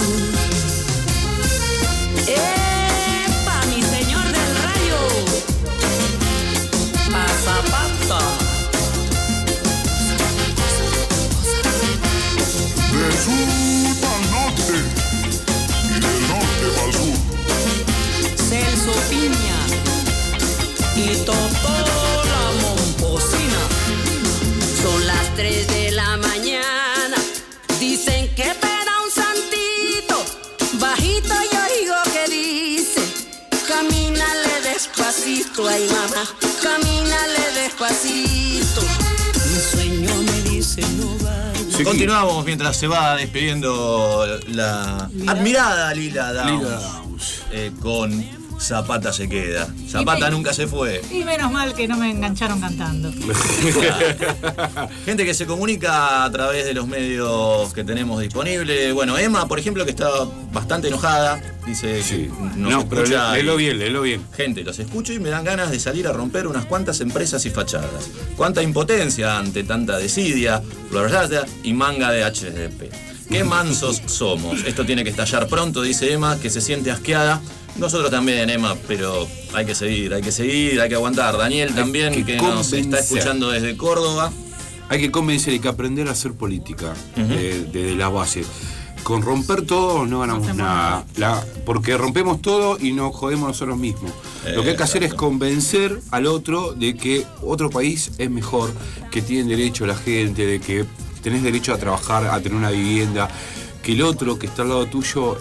¡Epa, mi señor del rayo! ¡Pasapata! Del sur al norte y del norte al sur. Celso Piña y Totó la Momposina. Son las tres de la mañana. Dicen que pena un santito. Bajito yo oigo que dice: camínale despacito, ay mamá, camínale despacito. Mi sueño me dice no vaya. Sí, continuamos mientras se va despidiendo la ¿Lila? admirada Lila Downs, Lila Downs. Eh, con Zapata se queda. Zapata me, nunca se fue. Y menos mal que no me engancharon cantando. Gente que se comunica a través de los medios que tenemos disponibles. Bueno, Emma, por ejemplo, que está bastante enojada. Dice sí. que nos no, escucha. Pero léelo bien, léelo bien. Gente, los escucho y me dan ganas de salir a romper unas cuantas empresas y fachadas. Cuánta impotencia ante tanta desidia, florada y manga de H D P. Qué mansos somos. Esto tiene que estallar pronto, dice Emma, que se siente asqueada. Nosotros también, Emma, pero hay que seguir, hay que seguir, hay que aguantar. Daniel también, que, que nos está escuchando desde Córdoba. Hay que convencer, hay que aprender a hacer política uh-huh. desde de la base. Con romper todo no ganamos no nada, la, porque rompemos todo y nos jodemos nosotros mismos. Eh, Lo que hay que exacto. hacer es convencer al otro de que otro país es mejor, que tienen derecho la gente, de que tenés derecho a trabajar, a tener una vivienda, que el otro que está al lado tuyo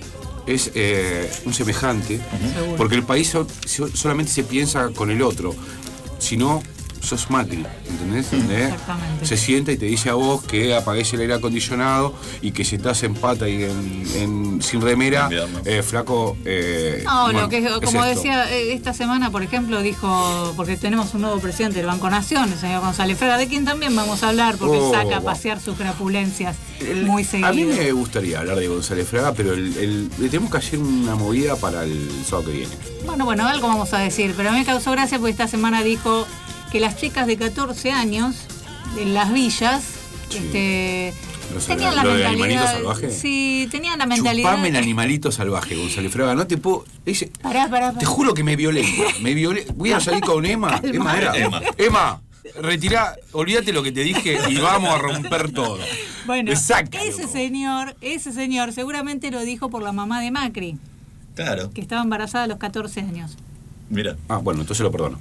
es eh, un semejante, uh-huh. porque el país so, so, solamente se piensa con el otro, si no sos Macri, ¿entendés? Exactamente. Se sienta y te dice a vos que apagues el aire acondicionado y que si estás en pata y en, en, sin remera, eh, flaco... Eh, no, bueno, lo que, como es decía, esta semana, por ejemplo, dijo, porque tenemos un nuevo presidente del Banco Nación, el señor González Fraga, de quien también vamos a hablar, porque oh, saca a pasear sus crapulencias el, muy seguido. A mí me gustaría hablar de González Fraga, pero el, el, le tenemos que hacer una movida para el sábado que viene. Bueno, bueno, algo vamos a decir, pero a mí me causó gracia porque esta semana dijo que las chicas de catorce años en las villas sí. este, Los, tenían la lo mentalidad. ¿El animalito salvaje? Sí, tenían la mentalidad. Chupame el animalito salvaje, González Fraga. No te puedo. Ese, pará, pará, pará. Te juro que me violenta. Me violé. Voy a salir con Emma. Calma. Emma era. Emma. Emma. Retirá, olvídate lo que te dije y vamos a romper todo. Bueno, Exacto, ese loco. señor, ese señor seguramente lo dijo por la mamá de Macri. Claro. Que estaba embarazada a los catorce años. Mira. Ah, bueno, entonces lo perdono.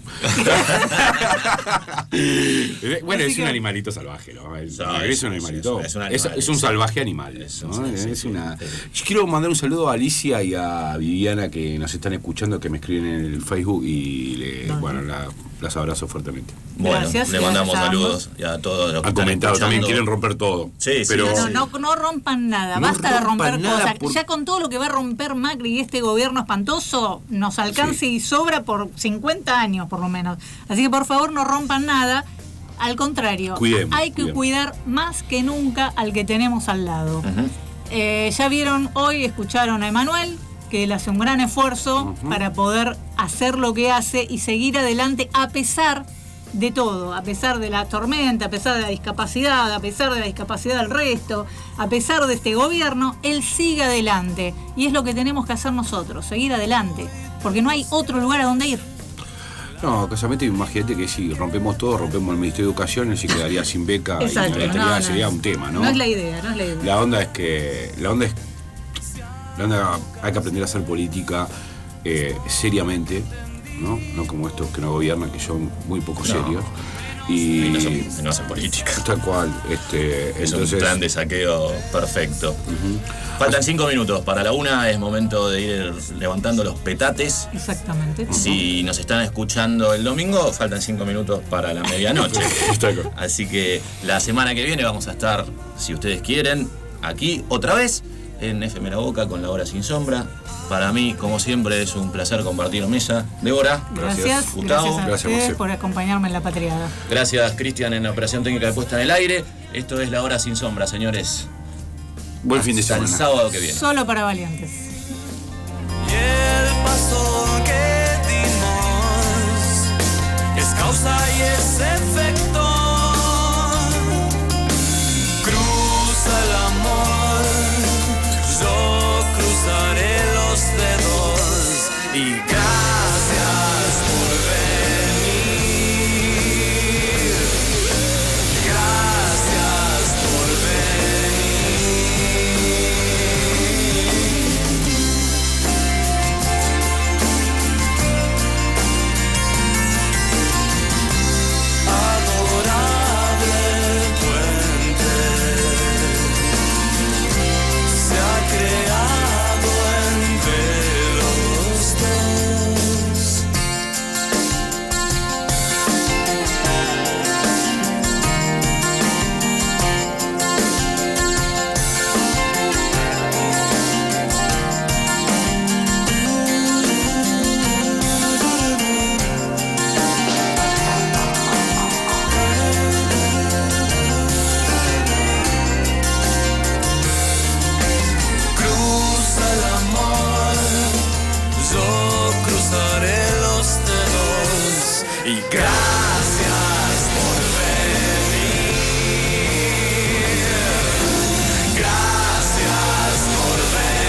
Bueno, Así es que... un animalito salvaje, ¿no? Es, no, es, es un animalito. Es, es, un, animal, es, es un salvaje animal. Es, ¿no? sí, sí, es una... Yo quiero mandar un saludo a Alicia y a Viviana que nos están escuchando, que me escriben en el Facebook y le, no, bueno, la, las abrazo fuertemente. Bueno, Gracias, le mandamos gracias a saludos y a todos los que Han están comentado, también escuchando. quieren romper todo. Sí, sí, pero No, no, no rompan nada, No basta de romper rompan nada cosas. por- Ya con todo lo que va a romper Macri y este gobierno espantoso, nos alcanza y sobra por cincuenta años por lo menos. Así que por favor no rompan nada. Al contrario, Cuidemos, hay que cuidemos. cuidar más que nunca al que tenemos al lado. Eh, ya vieron hoy, escucharon a Emanuel, que él hace un gran esfuerzo Ujú. para poder hacer lo que hace y seguir adelante a pesar de todo, a pesar de la tormenta, a pesar de la discapacidad, a pesar de la discapacidad del resto, a pesar de este gobierno, él sigue adelante. Y es lo que tenemos que hacer nosotros, seguir adelante, porque no hay otro lugar a donde ir. No, casualmente imagínate que si rompemos todo, rompemos el Ministerio de Educación, él se quedaría sin beca Exacto, y la no, no, sería no. un tema, ¿no? No es la idea, no es la idea. La onda es que. La onda es. La onda hay que aprender a hacer política eh, seriamente, ¿no? No como estos que no gobiernan, que son muy poco No. serios. Y, Y no son- no hacen política. Tal cual. Este, Es entonces, un plan de saqueo perfecto. Faltan cinco minutos para la una, es momento de ir levantando los petates. Exactamente. Si nos están escuchando el domingo, faltan cinco minutos para la medianoche. Así que la semana que viene vamos a estar, si ustedes quieren, aquí otra vez en F M La Boca con La Hora Sin Sombra. Para mí, como siempre, es un placer compartir mesa. Débora, Gracias, Gustavo. gracias a ustedes por acompañarme en la patriada. Gracias, Cristian, en la operación técnica de puesta en el aire. Esto es La Hora Sin Sombra, señores. Buen fin de Hasta semana. el sábado que viene. Solo para valientes. El paso que dimos es causa y es efecto. Cruza el amor, yo cruzaré los dedos y gracias por venir. Gracias por adorable puente se ha creado entre los dos. Cruza el amor, yo cruzaré los dedos y gracias por venir. Gracias por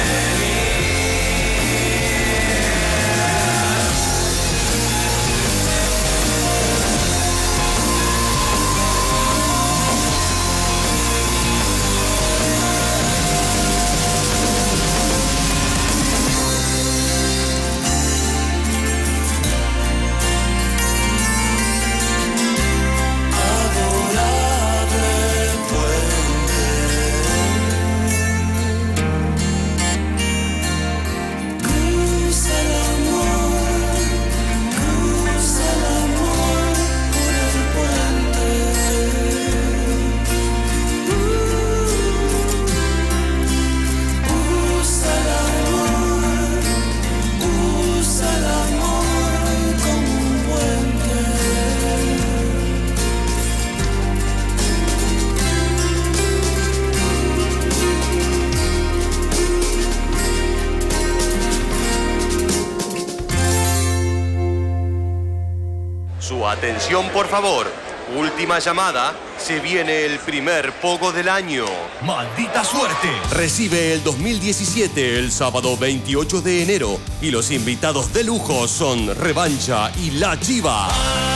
adorable puente. Cruza el amor, cruza el amor por el puente. Usa el amor, usa el amor como un puente. Su atención, por favor. Última llamada. Se viene el primer pogo del año. ¡Maldita suerte! Recibe el dos mil diecisiete el sábado veintiocho de enero. Y los invitados de lujo son Revancha y La Chiva.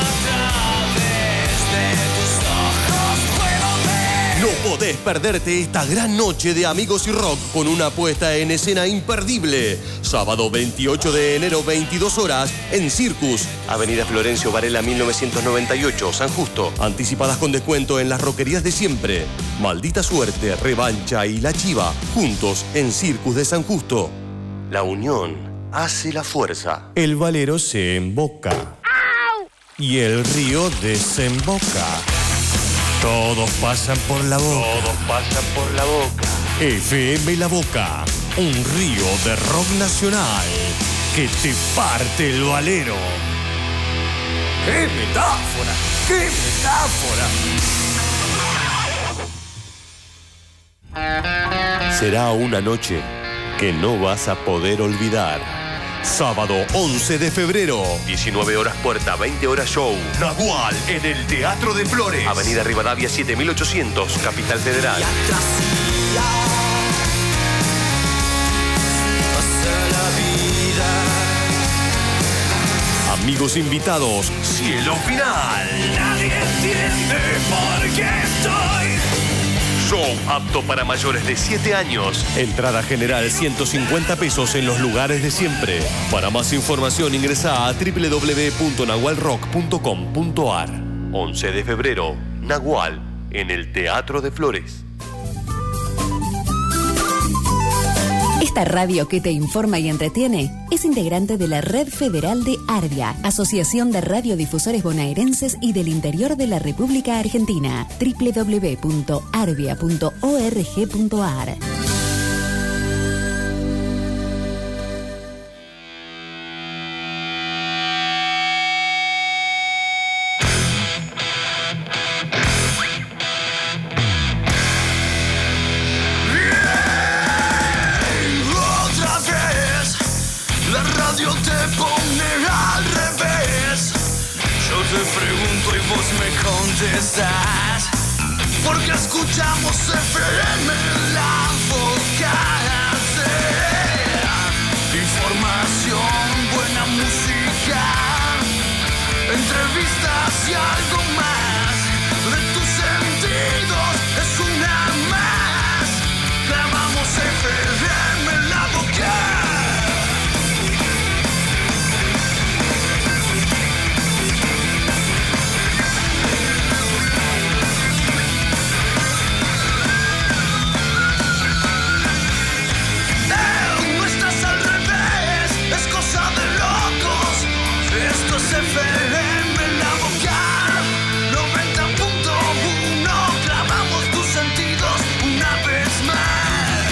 No podés perderte esta gran noche de amigos y rock con una puesta en escena imperdible. Sábado veintiocho de enero, veintidós horas, en Circus, Avenida Florencio Varela mil novecientos noventa y ocho, San Justo. Anticipadas con descuento en las roquerías de siempre. Maldita Suerte, Revancha y La Chiva, juntos en Circus de San Justo. La unión hace la fuerza. El valero se emboca. y el río desemboca. Todos pasan por la boca. Todos pasan por la boca. F M La Boca, un río de rock nacional que te parte el valero. ¡Qué metáfora! ¡Qué metáfora! Será una noche que no vas a poder olvidar. Sábado once de febrero, diecinueve horas puerta, veinte horas show. Nagual en el Teatro de Flores. Avenida Rivadavia siete mil ochocientos, Capital Federal. Amigos invitados, cielo final. Nadie entiende por qué estoy. Show apto para mayores de siete años. Entrada general ciento cincuenta pesos en los lugares de siempre. Para más información ingresa a doble u doble u doble u punto nagual rock punto com punto a r. once de febrero, Nagual en el Teatro de Flores. Esta radio que te informa y entretiene es integrante de la Red Federal de Ardia, Asociación de Radiodifusores Bonaerenses y del Interior de la República Argentina. doble u doble u doble u punto ardia punto org punto a r. Porque escuchamos F M La Boca. Información, buena música, entrevistas y algo más. De tus sentidos es una más. Grabamos F M La Boca. F M La Boca noventa punto uno. Clavamos tus sentidos una vez más.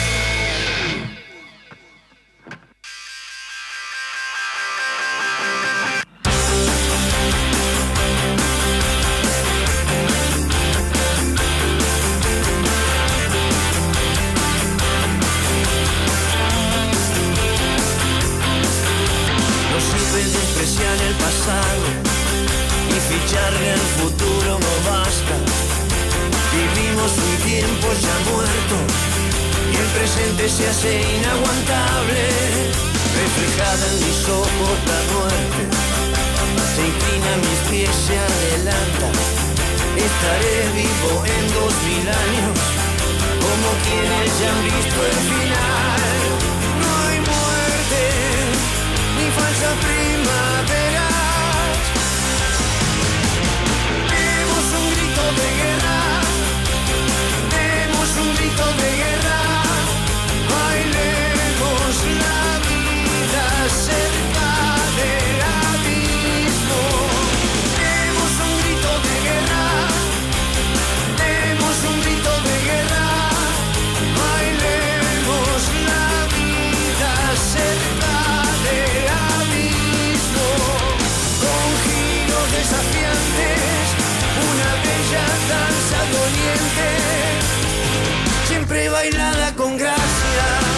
No sirve despreciar el pasado y ficharle al futuro no basta. Vivimos un tiempo ya muerto y el presente se hace inaguantable. Reflejada en mis ojos la muerte, se inclina mis pies, se adelanta. Estaré vivo en dos mil años, como quienes ya han visto el final. No hay muerte ni falsas primaveras. Demos un grito de guerra, demos un grito de guerra. Bailemos la vida cerca del abismo. Demos un grito de guerra, demos un grito de guerra. Bailemos la vida cerca del abismo. Con giros desafiantes, una bella danza doliente, siempre bailada con gracia.